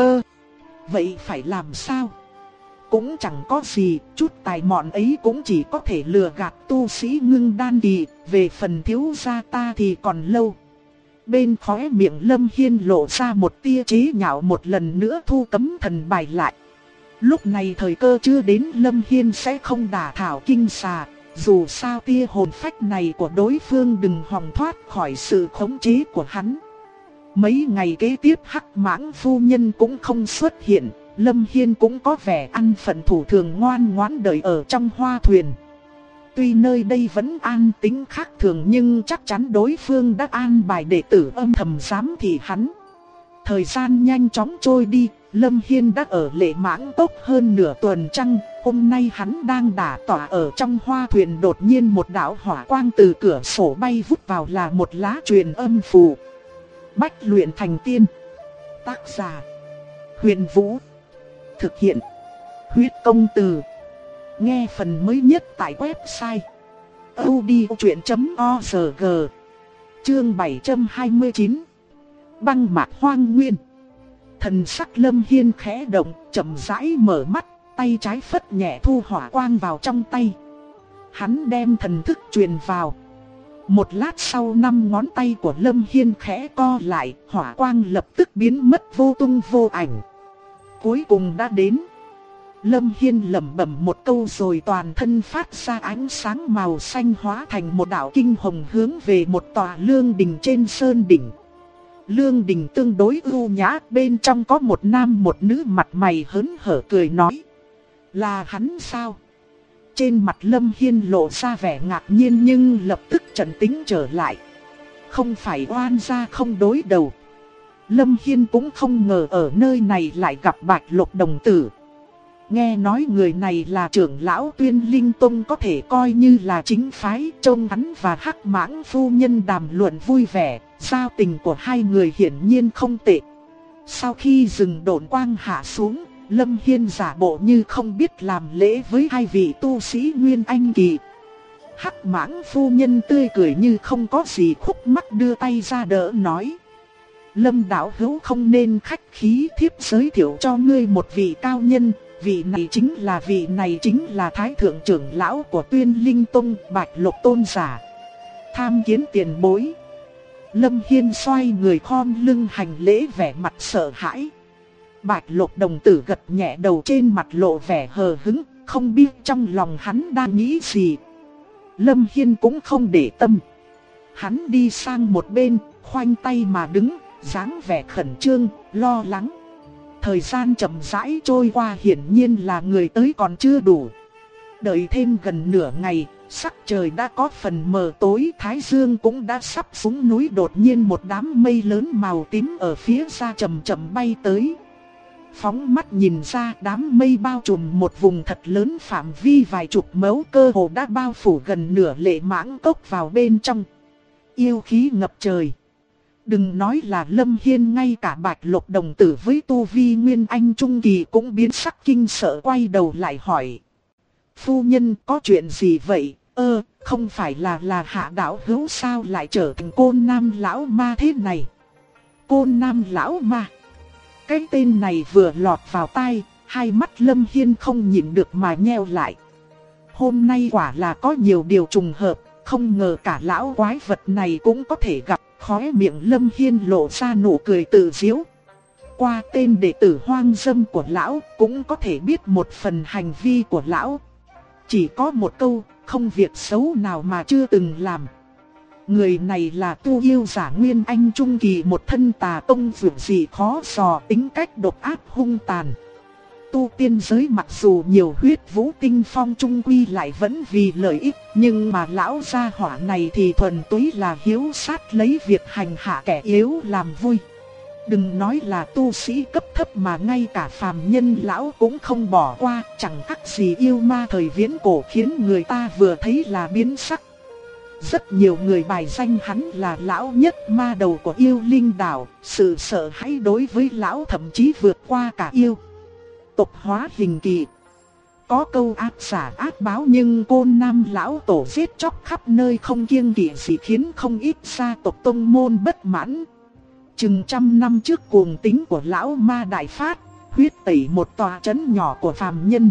vậy phải làm sao? Cũng chẳng có gì, chút tài mọn ấy cũng chỉ có thể lừa gạt tu sĩ ngưng đan kỳ, về phần thiếu gia ta thì còn lâu. Bên khóe miệng Lâm Hiên lộ ra một tia chế nhạo, một lần nữa thu cấm thần bài lại. Lúc này thời cơ chưa đến, Lâm Hiên sẽ không đả thảo kinh xà, dù sao tia hồn phách này của đối phương đừng hòng thoát khỏi sự khống chế của hắn. Mấy ngày kế tiếp Hắc Mãng phu nhân cũng không xuất hiện, Lâm Hiên cũng có vẻ ăn phận thủ thường ngoan ngoãn đợi ở trong hoa thuyền. Tuy nơi đây vẫn an tĩnh khác thường nhưng chắc chắn đối phương đã an bài đệ tử âm thầm giám thị hắn. Thời gian nhanh chóng trôi đi, Lâm Hiên đã ở Lệ Mãng Cốc hơn nửa tuần trăng, hôm nay hắn đang đả tọa ở trong hoa thuyền, đột nhiên một đạo hỏa quang từ cửa sổ bay vút vào, là một lá truyền âm phù. Bách luyện thành tiên. Tác giả: Huyền Vũ. Thực hiện: Huyết Công Từ. Nghe phần mới nhất tại website audiochuyện.org. Chương 729. Băng mạc hoang nguyên. Thần sắc Lâm Hiên khẽ động, chậm rãi mở mắt, tay trái phất nhẹ thu hỏa quang vào trong tay. Hắn đem thần thức truyền vào. Một lát sau, 5 ngón tay của Lâm Hiên khẽ co lại, hỏa quang lập tức biến mất vô tung vô ảnh. Cuối cùng đã đến. Lâm Hiên lẩm bẩm một câu rồi toàn thân phát ra ánh sáng màu xanh, hóa thành một đạo kinh hồng hướng về một tòa lương đình trên sơn đỉnh. Lương đình tương đối ưu nhã, bên trong có một nam một nữ mặt mày hớn hở cười nói: là hắn sao? Trên mặt Lâm Hiên lộ ra vẻ ngạc nhiên nhưng lập tức trấn tĩnh trở lại. Không phải oan gia không đối đầu. Lâm Hiên cũng không ngờ ở nơi này lại gặp Bạch Lộc đồng tử. Nghe nói người này là trưởng lão Tuyên Linh Tông, có thể coi như là chính phái. Trông hắn và Hắc Mãng phu nhân đàm luận vui vẻ, giao tình của hai người hiển nhiên không tệ. Sau khi rừng độn quang hạ xuống, Lâm Hiên giả bộ như không biết làm lễ với hai vị tu sĩ Nguyên Anh Kỳ. Hắc Mãng phu nhân tươi cười như không có gì khúc mắc, đưa tay ra đỡ nói: Lâm đạo hữu không nên khách khí, thiếp giới thiệu cho ngươi một vị cao nhân. Vị này chính là Thái thượng trưởng lão của Tuyên Linh Tông, Bạch Lộc tôn giả. Tham kiến tiền bối. Lâm Hiên xoay người khom lưng hành lễ, vẻ mặt sợ hãi. Bạch Lộc đồng tử gật nhẹ đầu, trên mặt lộ vẻ hờ hững, không biết trong lòng hắn đang nghĩ gì. Lâm Hiên cũng không để tâm. Hắn đi sang một bên, khoanh tay mà đứng, dáng vẻ khẩn trương, lo lắng. Thời gian chậm rãi trôi qua, hiển nhiên là người tới còn chưa đủ. Đợi thêm gần nửa ngày, sắc trời đã có phần mờ tối, thái dương cũng đã sắp xuống núi. Đột nhiên một đám mây lớn màu tím ở phía xa chậm chậm bay tới. Phóng mắt nhìn ra, đám mây bao trùm một vùng thật lớn, phạm vi vài chục mẫu, cơ hồ đã bao phủ gần nửa Lệ Mãng Cốc vào bên trong. Yêu khí ngập trời. Đừng nói là Lâm Hiên, ngay cả Bạch Lộc đồng tử với tu vi Nguyên Anh Trung Kỳ cũng biến sắc kinh sợ, quay đầu lại hỏi: phu nhân có chuyện gì vậy? Không phải là Hạ đạo hữu sao lại trở thành Côn Nam lão ma thế này? Côn Nam lão ma? Cái tên này vừa lọt vào tai, hai mắt Lâm Hiên không nhịn được mà nheo lại. Hôm nay quả là có nhiều điều trùng hợp, không ngờ cả lão quái vật này cũng có thể gặp. Khóe miệng Lâm Hiên lộ ra nụ cười tự giễu. Qua tên đệ tử hoang dâm của lão, cũng có thể biết một phần hành vi của lão. Chỉ có một câu: không việc xấu nào mà chưa từng làm. Người này là tu yêu giả Nguyên Anh Trung Kỳ, một thân tà tông vượt gì khó dò, tính cách độc ác hung tàn. Tu tiên giới mặc dù nhiều huyết vũ tinh phong, trung quy lại vẫn vì lợi ích, nhưng mà lão gia hỏa này thì thuần túy là hiếu sát, lấy việc hành hạ kẻ yếu làm vui. Đừng nói là tu sĩ cấp thấp, mà ngay cả phàm nhân lão cũng không bỏ qua, chẳng khác gì yêu ma thời viễn cổ, khiến người ta vừa thấy là biến sắc. Rất nhiều người bài danh hắn là lão nhất ma đầu của yêu linh đảo, sự sợ hãi đối với lão thậm chí vượt qua cả yêu tộc hóa hình kỳ. Có câu ác giả ác báo, nhưng Côn Nam lão tổ giết chóc khắp nơi không kiêng kỵ gì, khiến không ít gia tộc tông môn bất mãn. Chừng 100 năm trước, cuồng tính của lão ma đại phát, huyết tẩy một tòa trấn nhỏ của phàm nhân.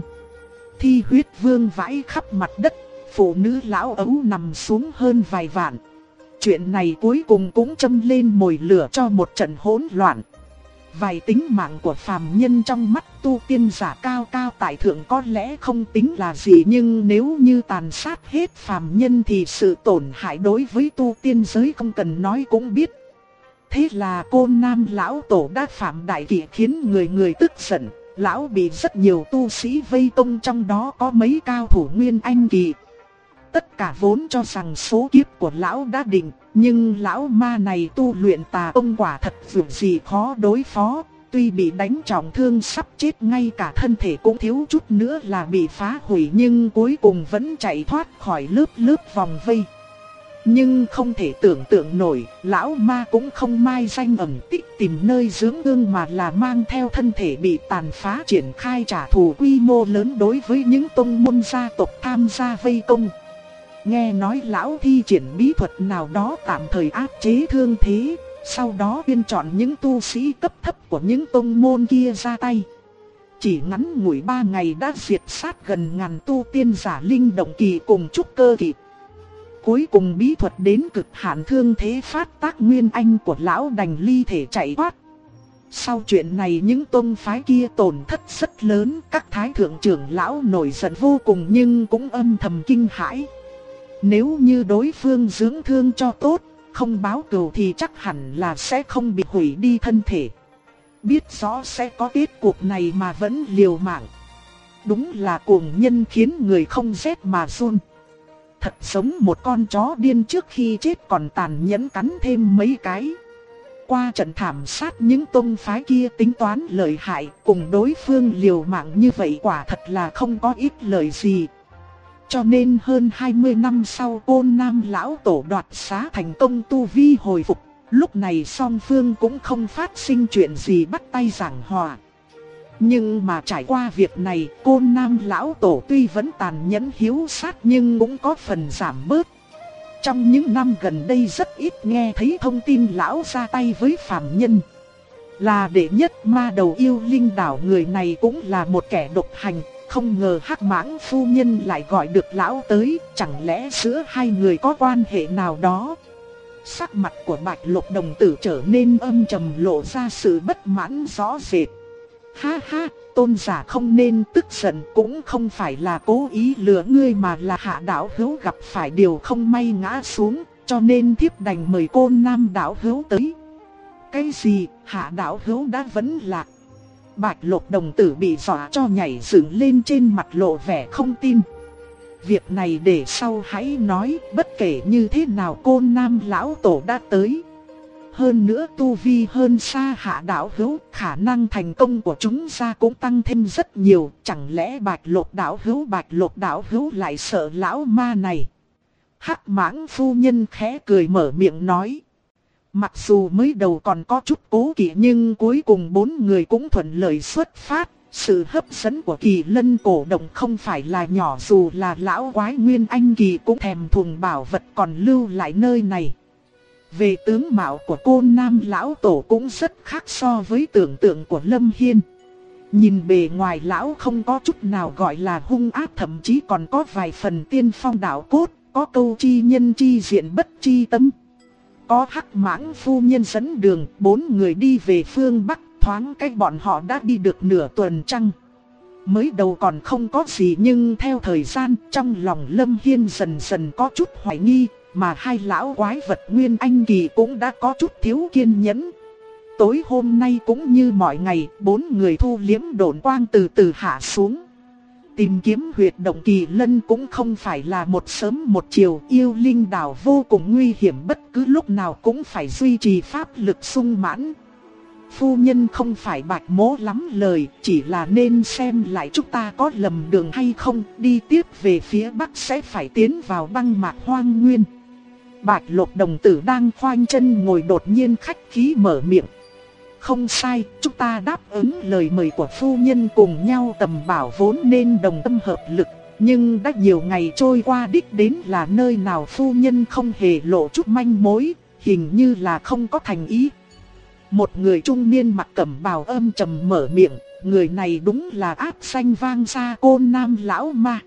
Thi huyết vương vãi khắp mặt đất, phụ nữ lão ấu nằm xuống hơn vài vạn. Chuyện này cuối cùng cũng châm lên mồi lửa cho một trận hỗn loạn. Vài tính mạng của phàm nhân trong mắt tu tiên giả cao cao tại thượng có lẽ không tính là gì, nhưng nếu như tàn sát hết phàm nhân thì sự tổn hại đối với tu tiên giới không cần nói cũng biết. Thế là Côn Nam lão tổ đã phạm đại kỵ, khiến người người tức giận. Lão bị rất nhiều tu sĩ vây công, trong đó có mấy cao thủ Nguyên Anh Kỳ. Tất cả vốn cho rằng số kiếp của lão đã định, nhưng lão ma này tu luyện tà tông quả thật vượt gì khó đối phó. tuy bị đánh trọng thương sắp chết, ngay cả thân thể cũng thiếu chút nữa là bị phá hủy, nhưng cuối cùng vẫn chạy thoát khỏi lớp lớp vòng vây. Nhưng không thể tưởng tượng nổi, lão ma cũng không mai danh ẩn tích tìm nơi dưỡng thương, mà là mang theo thân thể bị tàn phá triển khai trả thù quy mô lớn đối với những tông môn gia tộc tham gia vây công. Nghe nói lão thi triển bí thuật nào đó tạm thời áp chế thương thế, sau đó tuyển chọn những tu sĩ cấp thấp của những tông môn kia ra tay. Chỉ ngắn ngủi 3 ngày đã diệt sát gần ngàn tu tiên giả linh động kỳ cùng trúc cơ kỳ. Cuối cùng bí thuật đến cực hạn, thương thế phát tác nguyên anh của lão đành ly thể chạy thoát. Sau chuyện này những tông phái kia tổn thất rất lớn, các thái thượng trưởng lão nổi giận vô cùng nhưng cũng âm thầm kinh hãi. Nếu như đối phương dưỡng thương cho tốt, không báo cừu thì chắc hẳn là sẽ không bị hủy đi thân thể. Biết rõ sẽ có kết cục này mà vẫn liều mạng. Đúng là cuồng nhân khiến người không rét mà run. Thật giống một con chó điên trước khi chết còn tàn nhẫn cắn thêm mấy cái. Qua trận thảm sát những tông phái kia tính toán lợi hại, cùng đối phương liều mạng như vậy quả thật là không có ích lợi gì. Cho nên hơn 20 năm sau Côn Nam lão tổ đoạt xá thành công, tu vi hồi phục. Lúc này song phương cũng không phát sinh chuyện gì bắt tay giảng hòa. Nhưng mà trải qua việc này, Côn Nam lão tổ tuy vẫn tàn nhẫn hiếu sát nhưng cũng có phần giảm bớt. Trong những năm gần đây rất ít nghe thấy thông tin lão ra tay với phàm nhân. Là đệ nhất ma đầu yêu linh đảo, người này cũng là một kẻ độc hành. Không ngờ Hắc Mãng phu nhân lại gọi được lão tới, chẳng lẽ giữa hai người có quan hệ nào đó? Sắc mặt của Bạch Lục đồng tử trở nên âm trầm, lộ ra sự bất mãn rõ rệt. Ha ha, tôn giả không nên tức giận, cũng không phải là cố ý lừa ngươi mà là Hạ đạo hữu gặp phải điều không may ngã xuống, cho nên thiếp đành mời Côn Nam đạo hữu tới. Cái gì, Hạ đạo hữu đã vẫn lạc? Bạch Lục đồng tử bị dọa cho nhảy dựng lên, trên mặt lộ vẻ không tin. Việc này để sau hãy nói, bất kể như thế nào Côn Nam lão tổ đã tới. Hơn nữa tu vi hơn xa Hạ đạo hữu, khả năng thành công của chúng ta cũng tăng thêm rất nhiều. Chẳng lẽ Bạch Lục đạo hữu lại sợ lão ma này? Hắc Mãng phu nhân khẽ cười mở miệng nói. Mặc dù mới đầu còn có chút cố kỵ nhưng cuối cùng 4 người cũng thuận lợi xuất phát. Sự hấp dẫn của Kỳ Lân cổ động không phải là nhỏ, dù là lão quái Nguyên Anh kỳ cũng thèm thuồng bảo vật còn lưu lại nơi này. Về tướng mạo của Côn Nam lão tổ cũng rất khác so với tưởng tượng của Lâm Hiên. Nhìn bề ngoài lão không có chút nào gọi là hung ác, thậm chí còn có vài phần tiên phong đạo cốt, có câu chi nhân chi diện bất chi tâm. Có Hắc Mãng phu nhân dẫn đường, 4 người đi về phương Bắc, thoáng cách bọn họ đã đi được nửa tuần trăng. Mới đầu còn không có gì nhưng theo thời gian, trong lòng Lâm Hiên dần dần có chút hoài nghi, mà hai lão quái vật Nguyên Anh kỳ cũng đã có chút thiếu kiên nhẫn. Tối hôm nay cũng như mọi ngày, 4 người thu liếm độn quang từ từ hạ xuống. Tìm kiếm huyệt động Kỳ Lân cũng không phải là một sớm một chiều, yêu linh đảo vô cùng nguy hiểm, bất cứ lúc nào cũng phải duy trì pháp lực sung mãn. Phu nhân không phải Bạch Mỗ lắm lời, chỉ là nên xem lại chúng ta có lầm đường hay không, đi tiếp về phía Bắc sẽ phải tiến vào băng mạc hoang nguyên. Bạch Lục đồng tử đang khoanh chân ngồi đột nhiên khách khí mở miệng. Không sai, chúng ta đáp ứng lời mời của phu nhân, cùng nhau tầm bảo vốn nên đồng tâm hợp lực. Nhưng đã nhiều ngày trôi qua, đích đến là nơi nào phu nhân không hề lộ chút manh mối, hình như là không có thành ý. Một người trung niên mặc cẩm bào âm trầm mở miệng, người này đúng là ác danh vang xa Côn Nam lão ma.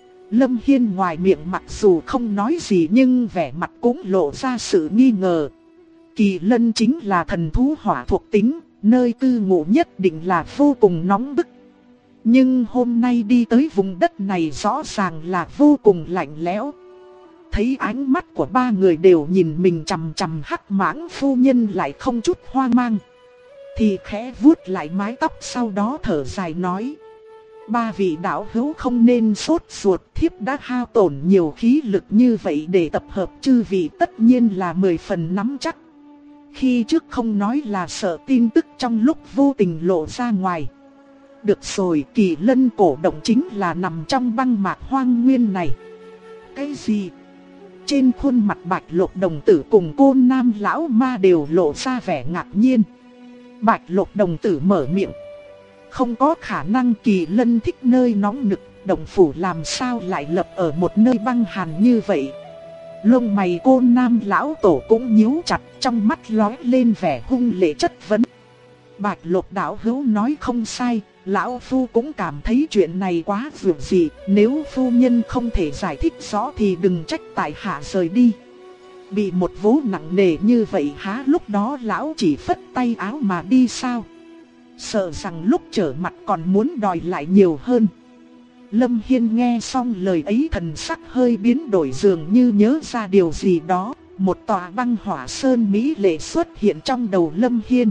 Lâm Hiên ngoài miệng mặc dù không nói gì nhưng vẻ mặt cũng lộ ra sự nghi ngờ. Kỳ Lân chính là thần thú hỏa thuộc tính, nơi cư ngụ nhất định là vô cùng nóng bức. Nhưng hôm nay đi tới vùng đất này rõ ràng là vô cùng lạnh lẽo. Thấy ánh mắt của 3 người đều nhìn mình chằm chằm, Hắc Mãng phu nhân lại không chút hoang mang, thì khẽ vuốt lại mái tóc, sau đó thở dài nói. 3 vị đạo hữu không nên sốt ruột, thiếp đã hao tổn nhiều khí lực như vậy để tập hợp chư vị, tất nhiên là 10 phần nắm chắc. khi trước không nói là sợ tin tức trong lúc vô tình lộ ra ngoài. Được rồi, Kỳ Lân cổ động chính là nằm trong băng mạc hoang nguyên này. Cái gì? Trên khuôn mặt Bạch Lộc đồng tử cùng Côn Nam lão ma đều lộ ra vẻ ngạc nhiên. Bạch Lộc đồng tử mở miệng. Không có khả năng, Kỳ Lân thích nơi nóng nực, động phủ làm sao lại lập ở một nơi băng hàn như vậy. Lông mày Côn Nam lão tổ cũng nhíu chặt, trong mắt lóe lên vẻ hung lệ chất vấn. Bạch Lộc đạo hữu nói không sai, lão phu cũng cảm thấy chuyện này quá dường dị, nếu phu nhân không thể giải thích rõ thì đừng trách tại hạ rời đi. Bị một vố nặng nề như vậy há lúc đó lão chỉ phất tay áo mà đi sao? Sợ rằng lúc trở mặt còn muốn đòi lại nhiều hơn. Lâm Hiên nghe xong lời ấy thần sắc hơi biến đổi, dường như nhớ ra điều gì đó. Một tòa băng hỏa sơn mỹ lệ xuất hiện trong đầu Lâm Hiên.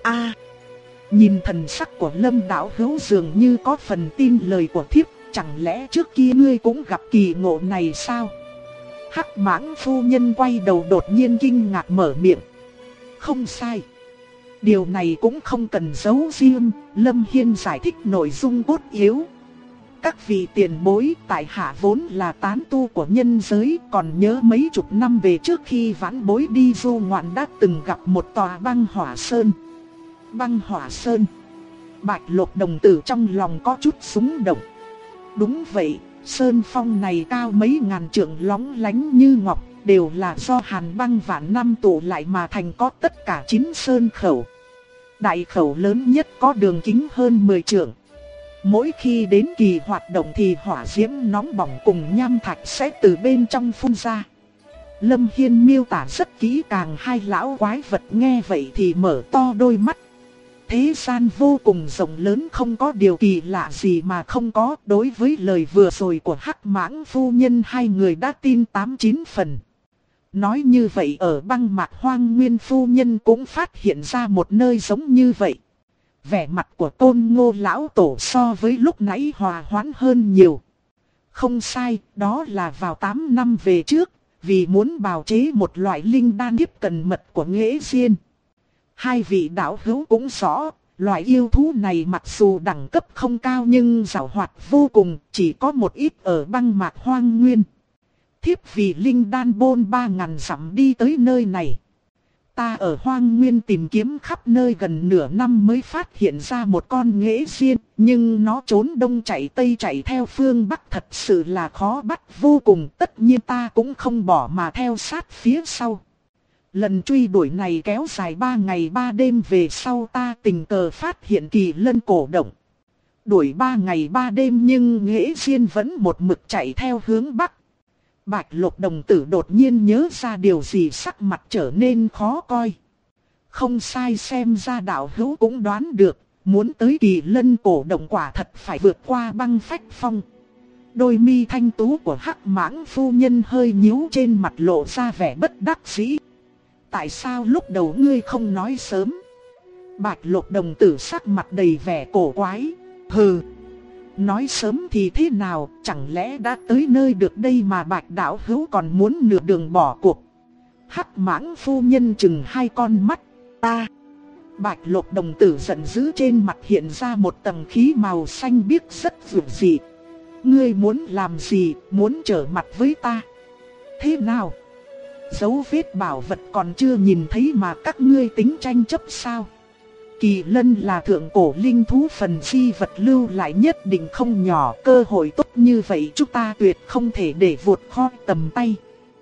Nhìn thần sắc của Lâm đạo hữu dường như có phần tin lời của thiếp. Chẳng lẽ trước kia ngươi cũng gặp kỳ ngộ này sao? Hắc Mãng phu nhân quay đầu đột nhiên kinh ngạc mở miệng. Không sai. Điều này cũng không cần giấu riêng, Lâm Hiên giải thích nội dung cốt yếu. Các vị tiền bối, tại hạ vốn là tán tu của nhân giới, còn nhớ mấy chục năm về trước khi vãn bối đi du ngoạn đã từng gặp một tòa băng hỏa sơn. Băng hỏa sơn. Bạch Lộc đồng tử trong lòng có chút xúc động. Đúng vậy, sơn phong này cao mấy ngàn trượng, lóng lánh như ngọc, đều là do hàn băng vạn năm tụ lại mà thành, có tất cả 9 sơn khẩu. Đại khẩu lớn nhất có đường kính hơn 10 trượng. Mỗi khi đến kỳ hoạt động thì hỏa diễm nóng bỏng cùng nham thạch sẽ từ bên trong phun ra. Lâm Hiên miêu tả rất kỹ càng, hai lão quái vật nghe vậy thì mở to đôi mắt. Thế gian vô cùng rộng lớn, không có điều kỳ lạ gì mà không có. Đối với lời vừa rồi của Hắc Mãng phu nhân, hai người đã tin 8-9 phần. Nói như vậy ở băng mạc hoang nguyên, phu nhân cũng phát hiện ra một nơi giống như vậy. Vẻ mặt của Côn Ngô lão tổ so với lúc nãy hòa hoãn hơn nhiều. Không sai, đó là vào 8 năm về trước, vì muốn bào chế một loại linh đan tiếp cận mật của Nghệ Diên. Hai vị đạo hữu cũng rõ, loại yêu thú này mặc dù đẳng cấp không cao nhưng giàu hoạt vô cùng, chỉ có một ít ở băng mạc hoang nguyên. Thiếp vì linh đan bôn 3000 dặm đi tới nơi này. Ta ở hoang nguyên tìm kiếm khắp nơi gần nửa năm mới phát hiện ra một con Nghệ Diên, nhưng nó trốn đông chạy tây chạy theo phương bắc, thật sự là khó bắt vô cùng. Tất nhiên ta cũng không bỏ mà theo sát phía sau. Lần truy đuổi này kéo dài 3 ngày 3 đêm về sau, ta tình cờ phát hiện Kỳ Lân cổ động. Đuổi 3 ngày 3 đêm nhưng Nghệ Diên vẫn một mực chạy theo hướng bắc. Bạch Lộc đồng tử đột nhiên nhớ ra điều gì, sắc mặt trở nên khó coi. Không sai, xem ra đạo hữu cũng đoán được, muốn tới Kỳ Lân cổ động quả thật phải vượt qua băng phách phong. Đôi mi thanh tú của Hắc Mãng phu nhân hơi nhíu, trên mặt lộ ra vẻ bất đắc dĩ. Tại sao lúc đầu ngươi không nói sớm? Bạch Lộc đồng tử sắc mặt đầy vẻ cổ quái. Hừ, nói sớm thì thế nào, chẳng lẽ đã tới nơi được đây mà Bạch đạo hữu còn muốn nửa đường bỏ cuộc? Hắc Mãng phu nhân chừng hai con mắt. Ta. Bạch Lộc đồng tử giận dữ, trên mặt hiện ra một tầng khí màu xanh biếc rất dữ dị. Ngươi muốn làm gì, muốn trở mặt với ta? Thế nào? Dấu vết bảo vật còn chưa nhìn thấy mà các ngươi tính tranh chấp sao? Kỳ Lân là thượng cổ linh thú, phần di vật lưu lại nhất định không nhỏ, cơ hội tốt như vậy chúng ta tuyệt không thể để vụt khỏi tầm tay.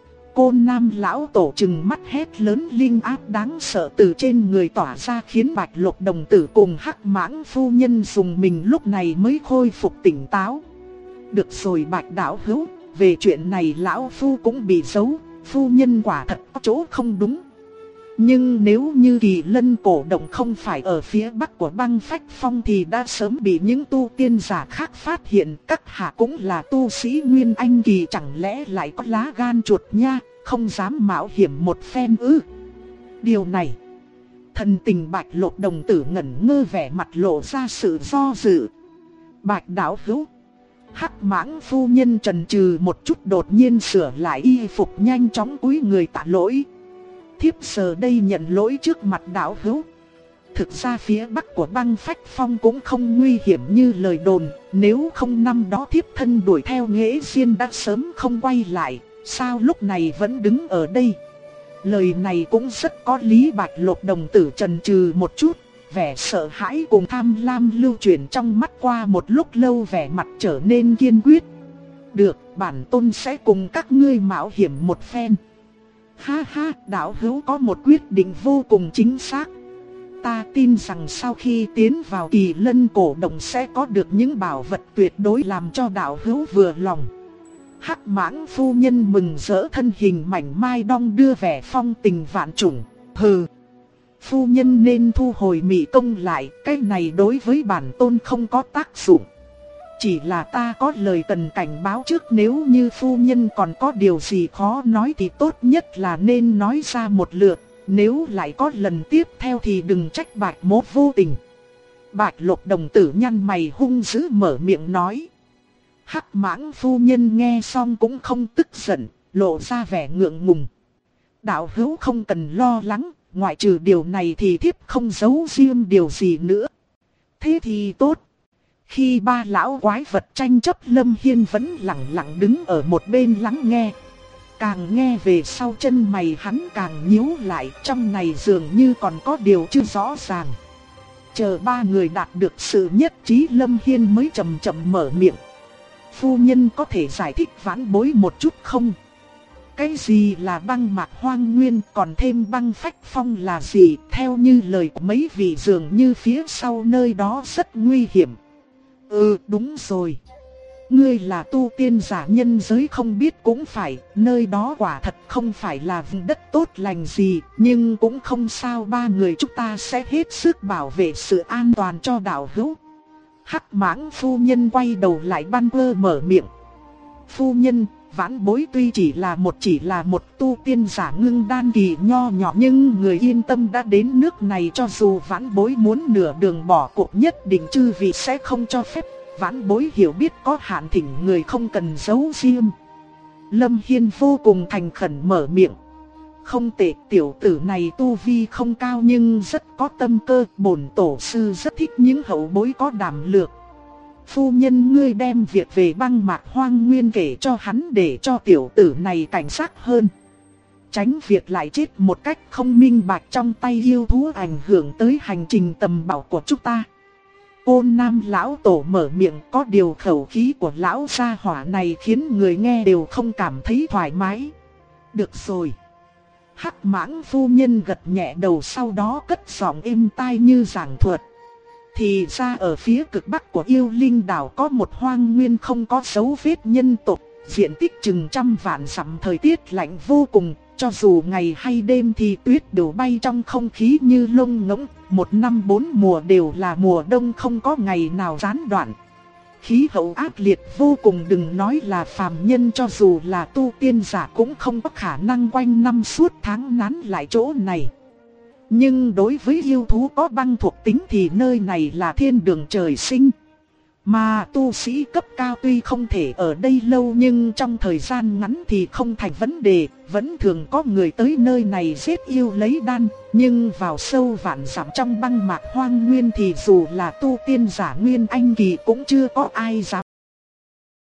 Côn Nam lão tổ trừng mắt hét lớn, linh áp đáng sợ từ trên người tỏa ra khiến Bạch Lộc đồng tử cùng Hắc Mãng phu nhân dùng mình, lúc này mới khôi phục tỉnh táo. Được rồi Bạch đạo hữu, về chuyện này lão phu cũng bị giấu, phu nhân quả thật có chỗ không đúng. Nhưng nếu như Kỳ Lân cổ động không phải ở phía bắc của băng phách phong thì đã sớm bị những tu tiên giả khác phát hiện. Các hạ cũng là tu sĩ Nguyên Anh kỳ, chẳng lẽ lại có lá gan chuột nha, không dám mạo hiểm một phen ư? Điều này, thần tình Bạch Lộc đồng tử ngẩn ngơ, vẻ mặt lộ ra sự do dự. Bạch đạo hữu. Hắc Mãng phu nhân chần chừ một chút, đột nhiên sửa lại y phục, nhanh chóng cúi người tạ lỗi. thiếp giờ đây nhận lỗi trước mặt đạo hữu. Thực ra phía bắc của băng phách phong cũng không nguy hiểm như lời đồn, nếu không năm đó thiếp thân đuổi theo Nghệ Diên đã sớm không quay lại, sao lúc này vẫn đứng ở đây. Lời này cũng rất có lý. Bạch Lộc đồng tử chần chừ một chút, vẻ sợ hãi cùng tham lam lưu chuyển trong mắt, qua một lúc lâu vẻ mặt trở nên kiên quyết. Được, bản tôn sẽ cùng các ngươi mạo hiểm một phen. Ha ha, đạo hữu có một quyết định vô cùng chính xác. Ta tin rằng sau khi tiến vào Kỳ Lân cổ động sẽ có được những bảo vật tuyệt đối làm cho đạo hữu vừa lòng. Hắc Mãng phu nhân mừng rỡ, thân hình mảnh mai đong đưa vẻ phong tình vạn trùng. Hừ, phu nhân nên thu hồi mị công lại, cái này đối với bản tôn không có tác dụng. Chỉ là ta có lời cần cảnh báo trước, nếu như phu nhân còn có điều gì khó nói thì tốt nhất là nên nói ra một lượt. Nếu lại có lần tiếp theo thì đừng trách Bạch Mỗ vô tình. Bạch Lộc đồng tử nhăn mày hung dữ mở miệng nói. Hắc Mãng phu nhân nghe xong cũng không tức giận, lộ ra vẻ ngượng ngùng. Đạo hữu không cần lo lắng, ngoại trừ điều này thì thiếp không giấu riêng điều gì nữa. Thế thì tốt. Khi ba lão quái vật tranh chấp, Lâm Hiên vẫn lặng lặng đứng ở một bên lắng nghe. Càng nghe về sau chân mày hắn càng nhíu lại, trong này dường như còn có điều chưa rõ ràng. Chờ ba người đạt được sự nhất trí, Lâm Hiên mới chậm chậm mở miệng. Phu nhân có thể giải thích vãn bối một chút không? Cái gì là băng mạc hoang nguyên, còn thêm băng phách phong là gì? Theo như lời của mấy vị dường như phía sau nơi đó rất nguy hiểm. Đúng rồi. Ngươi là tu tiên giả nhân giới không biết cũng phải, nơi đó quả thật không phải là vùng đất tốt lành gì, nhưng cũng không sao, ba người chúng ta sẽ hết sức bảo vệ sự an toàn cho đạo hữu. Hắc Mãng phu nhân quay đầu lại băn quơ mở miệng. Phu nhân, vãn bối tuy chỉ là một tu tiên giả ngưng đan kỳ nho nhỏ, nhưng người yên tâm, đã đến nước này cho dù vãn bối muốn nửa đường bỏ cuộc nhất định chư vị sẽ không cho phép. Vãn bối hiểu biết có hạn, thỉnh người không cần giấu riêng. Lâm Hiên vô cùng thành khẩn mở miệng. Không tệ, tiểu tử này tu vi không cao nhưng rất có tâm cơ, bổn tổ sư rất thích những hậu bối có đảm lược. Phu nhân ngươi đem việc về băng mạc hoang nguyên kể cho hắn để cho tiểu tử này cảnh giác hơn. Tránh việc lại chết một cách không minh bạch trong tay yêu thú, ảnh hưởng tới hành trình tầm bảo của chúng ta. Côn Nam lão tổ mở miệng, có điều khẩu khí của lão gia hỏa này khiến người nghe đều không cảm thấy thoải mái. Được rồi. Hắc Mãng phu nhân gật nhẹ đầu, sau đó cất giọng êm tai như giảng thuật. Thì ra ở phía cực bắc của Yêu Linh đảo có một hoang nguyên không có dấu vết nhân tộc, diện tích chừng 100 vạn dặm, thời tiết lạnh vô cùng, cho dù ngày hay đêm thì tuyết đều bay trong không khí như lông ngỗng, một năm 4 mùa đều là mùa đông, không có ngày nào gián đoạn. Khí hậu ác liệt vô cùng, đừng nói là phàm nhân, cho dù là tu tiên giả cũng không có khả năng quanh năm suốt tháng nán lại chỗ này. Nhưng đối với yêu thú có băng thuộc tính thì nơi này là thiên đường trời sinh. Mà tu sĩ cấp cao tuy không thể ở đây lâu nhưng trong thời gian ngắn thì không thành vấn đề, vẫn thường có người tới nơi này giết yêu lấy đan. Nhưng vào sâu vạn dặm trong băng mạc hoang nguyên thì dù là tu tiên giả nguyên anh kỳ cũng chưa có ai dám